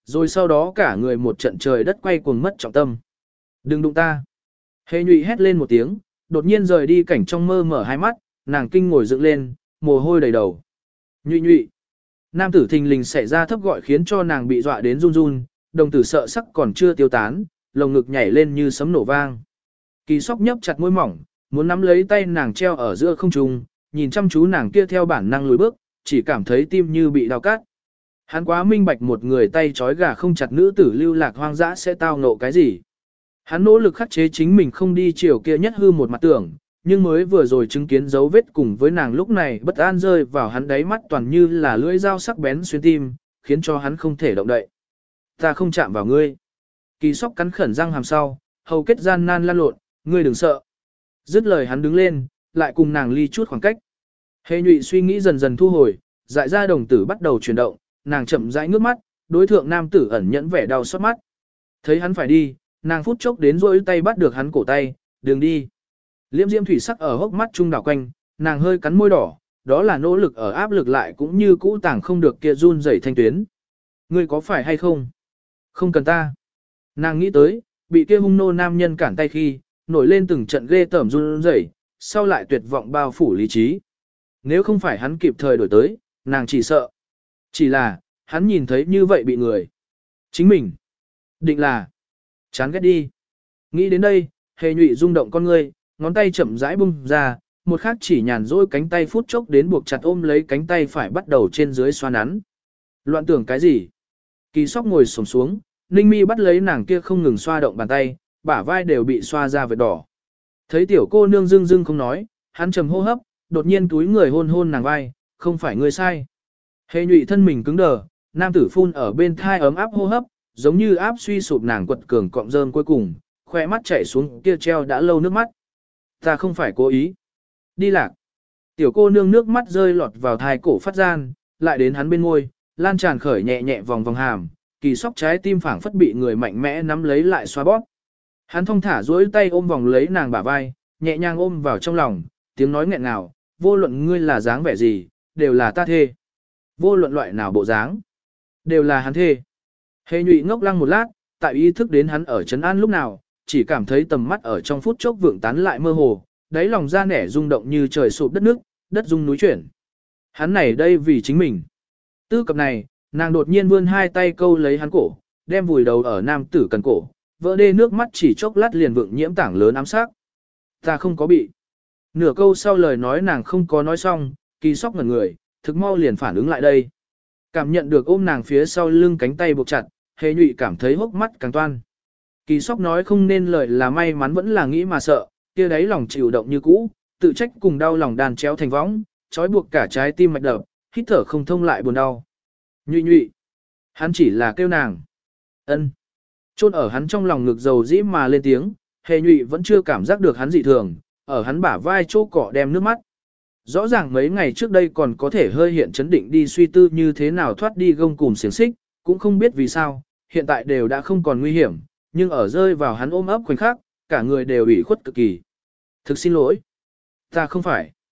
Rồi sau đó cả người một trận trời đất quay cuồng mất trọng tâm. Đừng đụng ta. Hề nhụy hét lên một tiếng, đột nhiên rời đi cảnh trong mơ mở hai mắt, nàng kinh ngồi dựng lên, mồ hôi đầy đầu. Nhụy nhụy. Nam tử thình lình xảy ra thấp gọi khiến cho nàng bị dọa đến run run, đồng tử sợ sắc còn chưa tiêu tán, lồng ngực nhảy lên như sấm nổ vang. Kỳ Sóc nhấp chặt môi mỏng, muốn nắm lấy tay nàng treo ở giữa không trung, nhìn chăm chú nàng kia theo bản năng lùi bước, chỉ cảm thấy tim như bị đau cắt. Hắn quá minh bạch một người tay trói gà không chặt nữ tử lưu lạc hoang dã sẽ tao ngộ cái gì. Hắn nỗ lực khắc chế chính mình không đi chiều kia nhất hư một mặt tưởng, nhưng mới vừa rồi chứng kiến dấu vết cùng với nàng lúc này bất an rơi vào hắn đáy mắt toàn như là lưỡi dao sắc bén xuyên tim, khiến cho hắn không thể động đậy. Ta không chạm vào ngươi. Kỳ Sóc cắn khẩn răng hàm sau, hầu kết gian nan lăn lộn, ngươi đừng sợ. Dứt lời hắn đứng lên, lại cùng nàng ly chút khoảng cách. Hề nhụy suy nghĩ dần dần thu hồi, dại ra đồng tử bắt đầu chuyển động, nàng chậm rãi ngước mắt, đối thượng nam tử ẩn nhẫn vẻ đau xót mắt. Thấy hắn phải đi, nàng phút chốc đến rỗi tay bắt được hắn cổ tay, đừng đi. Liễm diễm thủy sắc ở hốc mắt trung đảo quanh, nàng hơi cắn môi đỏ, đó là nỗ lực ở áp lực lại cũng như cũ tàng không được kia run rẩy thanh tuyến. Ngươi có phải hay không? Không cần ta. Nàng nghĩ tới, bị kia hung nô nam nhân cản tay khi, nổi lên từng trận ghê tởm run rẩy, sau lại tuyệt vọng bao phủ lý trí. Nếu không phải hắn kịp thời đổi tới, nàng chỉ sợ. Chỉ là, hắn nhìn thấy như vậy bị người. Chính mình. Định là. Chán ghét đi. Nghĩ đến đây, hề nhụy rung động con ngươi, ngón tay chậm rãi bung ra, một khắc chỉ nhàn rỗi cánh tay phút chốc đến buộc chặt ôm lấy cánh tay phải bắt đầu trên dưới xoa nắn. Loạn tưởng cái gì? Kỳ Sóc ngồi xổm xuống, Ninh Mi bắt lấy nàng kia không ngừng xoa động bàn tay, bả vai đều bị xoa ra vệt đỏ. Thấy tiểu cô nương dưng dưng không nói, hắn trầm hô hấp, đột nhiên túi người hôn hôn nàng vai, không phải ngươi sai. Hề nhụy thân mình cứng đờ, nam tử phun ở bên thai ấm áp hô hấp, giống như áp suy sụp nàng quật cường cọng rơm cuối cùng, khoe mắt chảy xuống kia treo đã lâu nước mắt. Ta không phải cố ý. Đi lạc. Tiểu cô nương nước mắt rơi lọt vào thai cổ phát gian, lại đến hắn bên môi, lan tràn khởi nhẹ nhẹ vòng vòng hàm, Kỳ Sóc trái tim phảng phất bị người mạnh mẽ nắm lấy lại xoa bóp. Hắn thong thả duỗi tay ôm vòng lấy nàng bả vai, nhẹ nhàng ôm vào trong lòng, tiếng nói nghẹn ngào, vô luận ngươi là dáng vẻ gì, đều là ta thê. Vô luận loại nào bộ dáng, đều là hắn thê. Hề nhụy ngốc lăng một lát, tại ý thức đến hắn ở trấn an lúc nào, chỉ cảm thấy tầm mắt ở trong phút chốc vượng tán lại mơ hồ, đáy lòng ra nẻ rung động như trời sụp đất nước, đất rung núi chuyển. Hắn này đây vì chính mình. Tư cập này, nàng đột nhiên vươn hai tay câu lấy hắn cổ, đem vùi đầu ở nam tử cần cổ, vỡ đê nước mắt chỉ chốc lát liền vượng nhiễm tảng lớn ám sát. Ta không có bị. Nửa câu sau lời nói nàng không có nói xong, Kỳ Sóc ngẩn người, thực mau liền phản ứng lại đây. Cảm nhận được ôm nàng phía sau lưng cánh tay buộc chặt, hề nhụy cảm thấy hốc mắt càng toan. Kỳ Sóc nói không nên lời là may mắn vẫn là nghĩ mà sợ, kia đấy lòng chịu động như cũ, tự trách cùng đau lòng đàn chéo thành võng, trói buộc cả trái tim mạch đập, hít thở không thông lại buồn đau. Nhụy nhụy. Hắn chỉ là kêu nàng. Ân. Chôn ở hắn trong lòng ngực dầu dĩ mà lên tiếng, hề nhụy vẫn chưa cảm giác được hắn dị thường, ở hắn bả vai chỗ cọ đem nước mắt. Rõ ràng mấy ngày trước đây còn có thể hơi hiện chấn định đi suy tư như thế nào thoát đi gông cùm xiềng xích, cũng không biết vì sao, hiện tại đều đã không còn nguy hiểm, nhưng ở rơi vào hắn ôm ấp khoảnh khắc, cả người đều ủy khuất cực kỳ. Thực xin lỗi. Ta không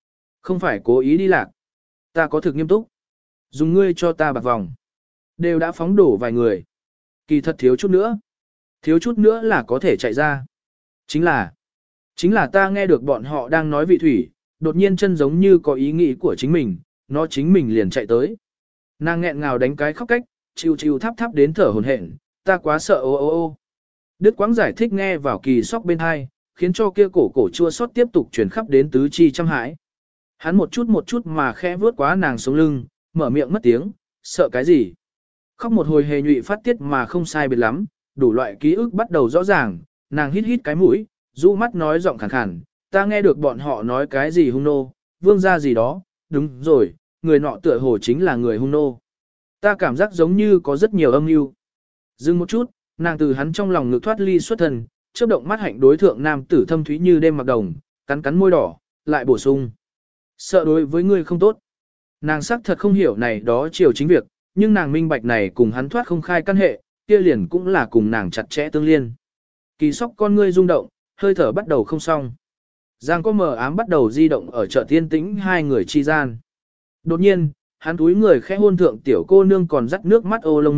phải cố ý đi lạc. Ta có thực nghiêm túc. Dùng ngươi cho ta bạc vòng. Đều đã phóng đổ vài người. Kỳ thật thiếu chút nữa. Thiếu chút nữa là có thể chạy ra. Chính là ta nghe được bọn họ đang nói vị thủy, đột nhiên chân giống như có ý nghĩ của chính mình, nó chính mình liền chạy tới. Nàng nghẹn ngào đánh cái khóc cách, chiu thắp thắp đến thở hổn hển, ta quá sợ ô ô ô. Đức Quáng giải thích nghe vào Kỳ Sóc bên hai, khiến cho kia cổ chua xót tiếp tục truyền khắp đến tứ chi trăm hãi. Hắn một chút mà khẽ vướt quá nàng sống lưng, mở miệng mất tiếng, sợ cái gì? Khóc một hồi hề nhụy phát tiết mà không sai biệt lắm, đủ loại ký ức bắt đầu rõ ràng, nàng hít hít cái mũi, du mắt nói giọng khàn khàn, ta nghe được bọn họ nói cái gì hung nô, vương gia gì đó, đúng rồi, người nọ tựa hồ chính là người hung nô. Ta cảm giác giống như có rất nhiều âm mưu. Dừng một chút, nàng từ hắn trong lòng ngực thoát ly xuất thần, chớp động mắt hạnh đối thượng nam tử thâm thúy như đêm mặc đồng, cắn môi đỏ, lại bổ sung. Sợ đối với ngươi không tốt. Nàng xác thật không hiểu này đó chiều chính việc, nhưng nàng minh bạch này cùng hắn thoát không khai căn hệ, kia liền cũng là cùng nàng chặt chẽ tương liên. Kỳ Sóc con ngươi rung động, hơi thở bắt đầu không xong. Giang có mờ ám bắt đầu di động ở chợ tiên tĩnh hai người chi gian. Đột nhiên, hắn túi người khẽ hôn thượng tiểu cô nương còn dắt nước mắt ô lông mi,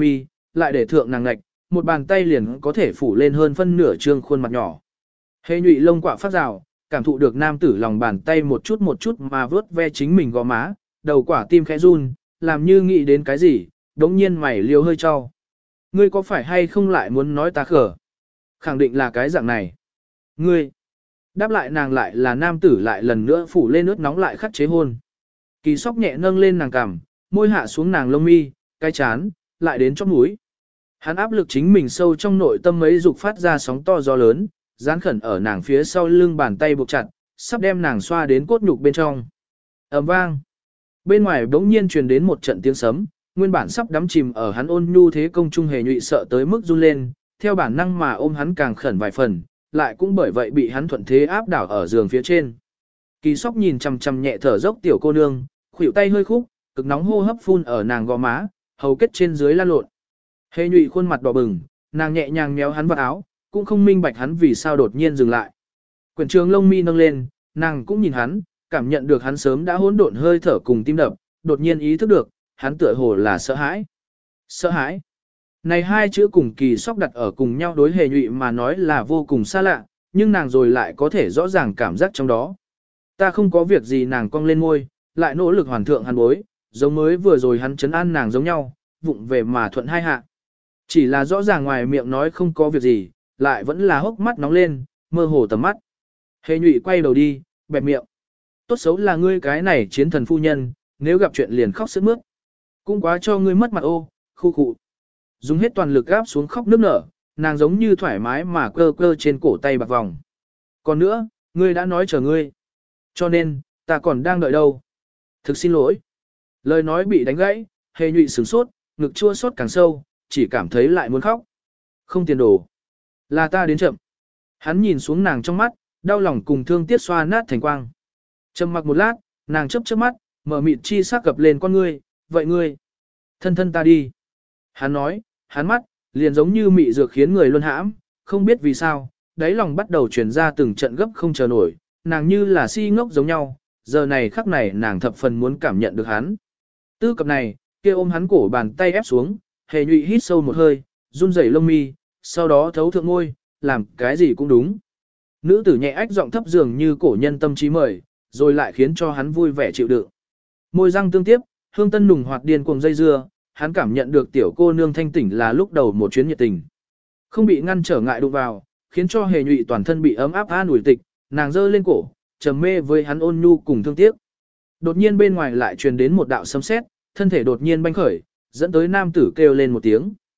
lại để thượng nàng ngạch, một bàn tay liền có thể phủ lên hơn phân nửa trương khuôn mặt nhỏ. Hề nhụy lông quạ phát rào, cảm thụ được nam tử lòng bàn tay một chút mà vớt ve chính mình gò má, đầu quả tim khẽ run, làm như nghĩ đến cái gì, đống nhiên mày liêu hơi cho. Ngươi có phải hay không lại muốn nói ta khở? Khẳng định là cái dạng này. Ngươi, đáp lại nàng lại là nam tử lại lần nữa phủ lên nước nóng lại khắc chế hôn. Kỳ sóc nhẹ nâng lên nàng cằm, môi hạ xuống nàng lông mi, cái chán, lại đến chóp mũi. Hắn áp lực chính mình sâu trong nội tâm mấy dục phát ra sóng to gió lớn, dán khẩn ở nàng phía sau lưng bàn tay buộc chặt, sắp đem nàng xoa đến cốt nhục bên trong. Ầm vang. Bên ngoài bỗng nhiên truyền đến một trận tiếng sấm, nguyên bản sắp đắm chìm ở hắn ôn nhu thế công trung hề nhụy sợ tới mức run lên, theo bản năng mà ôm hắn càng khẩn vài phần, lại cũng bởi vậy bị hắn thuận thế áp đảo ở giường phía trên. Kỳ sóc nhìn chằm chằm nhẹ thở dốc tiểu cô nương, khuỷu tay hơi khúc, cực nóng hô hấp phun ở nàng gò má, hầu kết trên dưới lan lộn. Hề nhụy khuôn mặt đỏ bừng, nàng nhẹ nhàng méo hắn vào áo, cũng không minh bạch hắn vì sao đột nhiên dừng lại. Quyển trường lông mi nâng lên, nàng cũng nhìn hắn, cảm nhận được hắn sớm đã hỗn độn hơi thở cùng tim đập, đột nhiên ý thức được, hắn tựa hồ là sợ hãi. Sợ hãi. Này hai chữ cùng kỳ sóc đặt ở cùng nhau đối hề nhụy mà nói là vô cùng xa lạ, nhưng nàng rồi lại có thể rõ ràng cảm giác trong đó. Ta không có việc gì nàng cong lên môi, lại nỗ lực hoàn thượng hắn bối, giống mới vừa rồi hắn chấn an nàng giống nhau, vụng về mà thuận hai hạ. Chỉ là rõ ràng ngoài miệng nói không có việc gì, lại vẫn là hốc mắt nóng lên, mơ hồ tầm mắt. Hề nhụy quay đầu đi, bẹp miệng. Tốt xấu là ngươi cái này chiến thần phu nhân, nếu gặp chuyện liền khóc sướt mướt. Cũng quá cho ngươi mất mặt ô, khu khụ. Dùng hết toàn lực gáp xuống khóc nước nở, nàng giống như thoải mái mà cơ cơ trên cổ tay bạc vòng. Còn nữa, ngươi đã nói chờ ngươi. Cho nên, ta còn đang đợi đâu. Thực xin lỗi. Lời nói bị đánh gãy, hề nhụy sửng sốt, ngực chua xót càng sâu, chỉ cảm thấy lại muốn khóc. Không tiền đồ. Là ta đến chậm. Hắn nhìn xuống nàng trong mắt, đau lòng cùng thương tiếc xoa nát thành quang. Trầm mặc một lát, nàng chớp chớp mắt, mở mịt chi sắc gập lên con ngươi, vậy ngươi. Thân thân ta đi. Hắn nói, hắn mắt, liền giống như mị dược khiến người luân hãm, không biết vì sao, đáy lòng bắt đầu truyền ra từng trận gấp không chờ nổi, nàng như là si ngốc giống nhau, giờ này khắc này nàng thập phần muốn cảm nhận được hắn. Tư cập này, kia ôm hắn cổ bàn tay ép xuống, hề nhụy hít sâu một hơi, run rẩy lông mi, sau đó thấu thượng ngôi, làm cái gì cũng đúng. Nữ tử nhẹ ách giọng thấp dường như cổ nhân tâm trí mời, rồi lại khiến cho hắn vui vẻ chịu đựng. Môi răng tương tiếp, hương tân nùng hoạt điên cuồng dây dưa, hắn cảm nhận được tiểu cô nương thanh tỉnh là lúc đầu một chuyến nhiệt tình. Không bị ngăn trở ngại đụng vào, khiến cho hề nhụy toàn thân bị ấm áp an ủi tịch, nàng giơ lên cổ, trầm mê với hắn ôn nhu cùng thương tiếc. Đột nhiên bên ngoài lại truyền đến một đạo sấm sét, thân thể đột nhiên banh khởi, dẫn tới nam tử kêu lên một tiếng.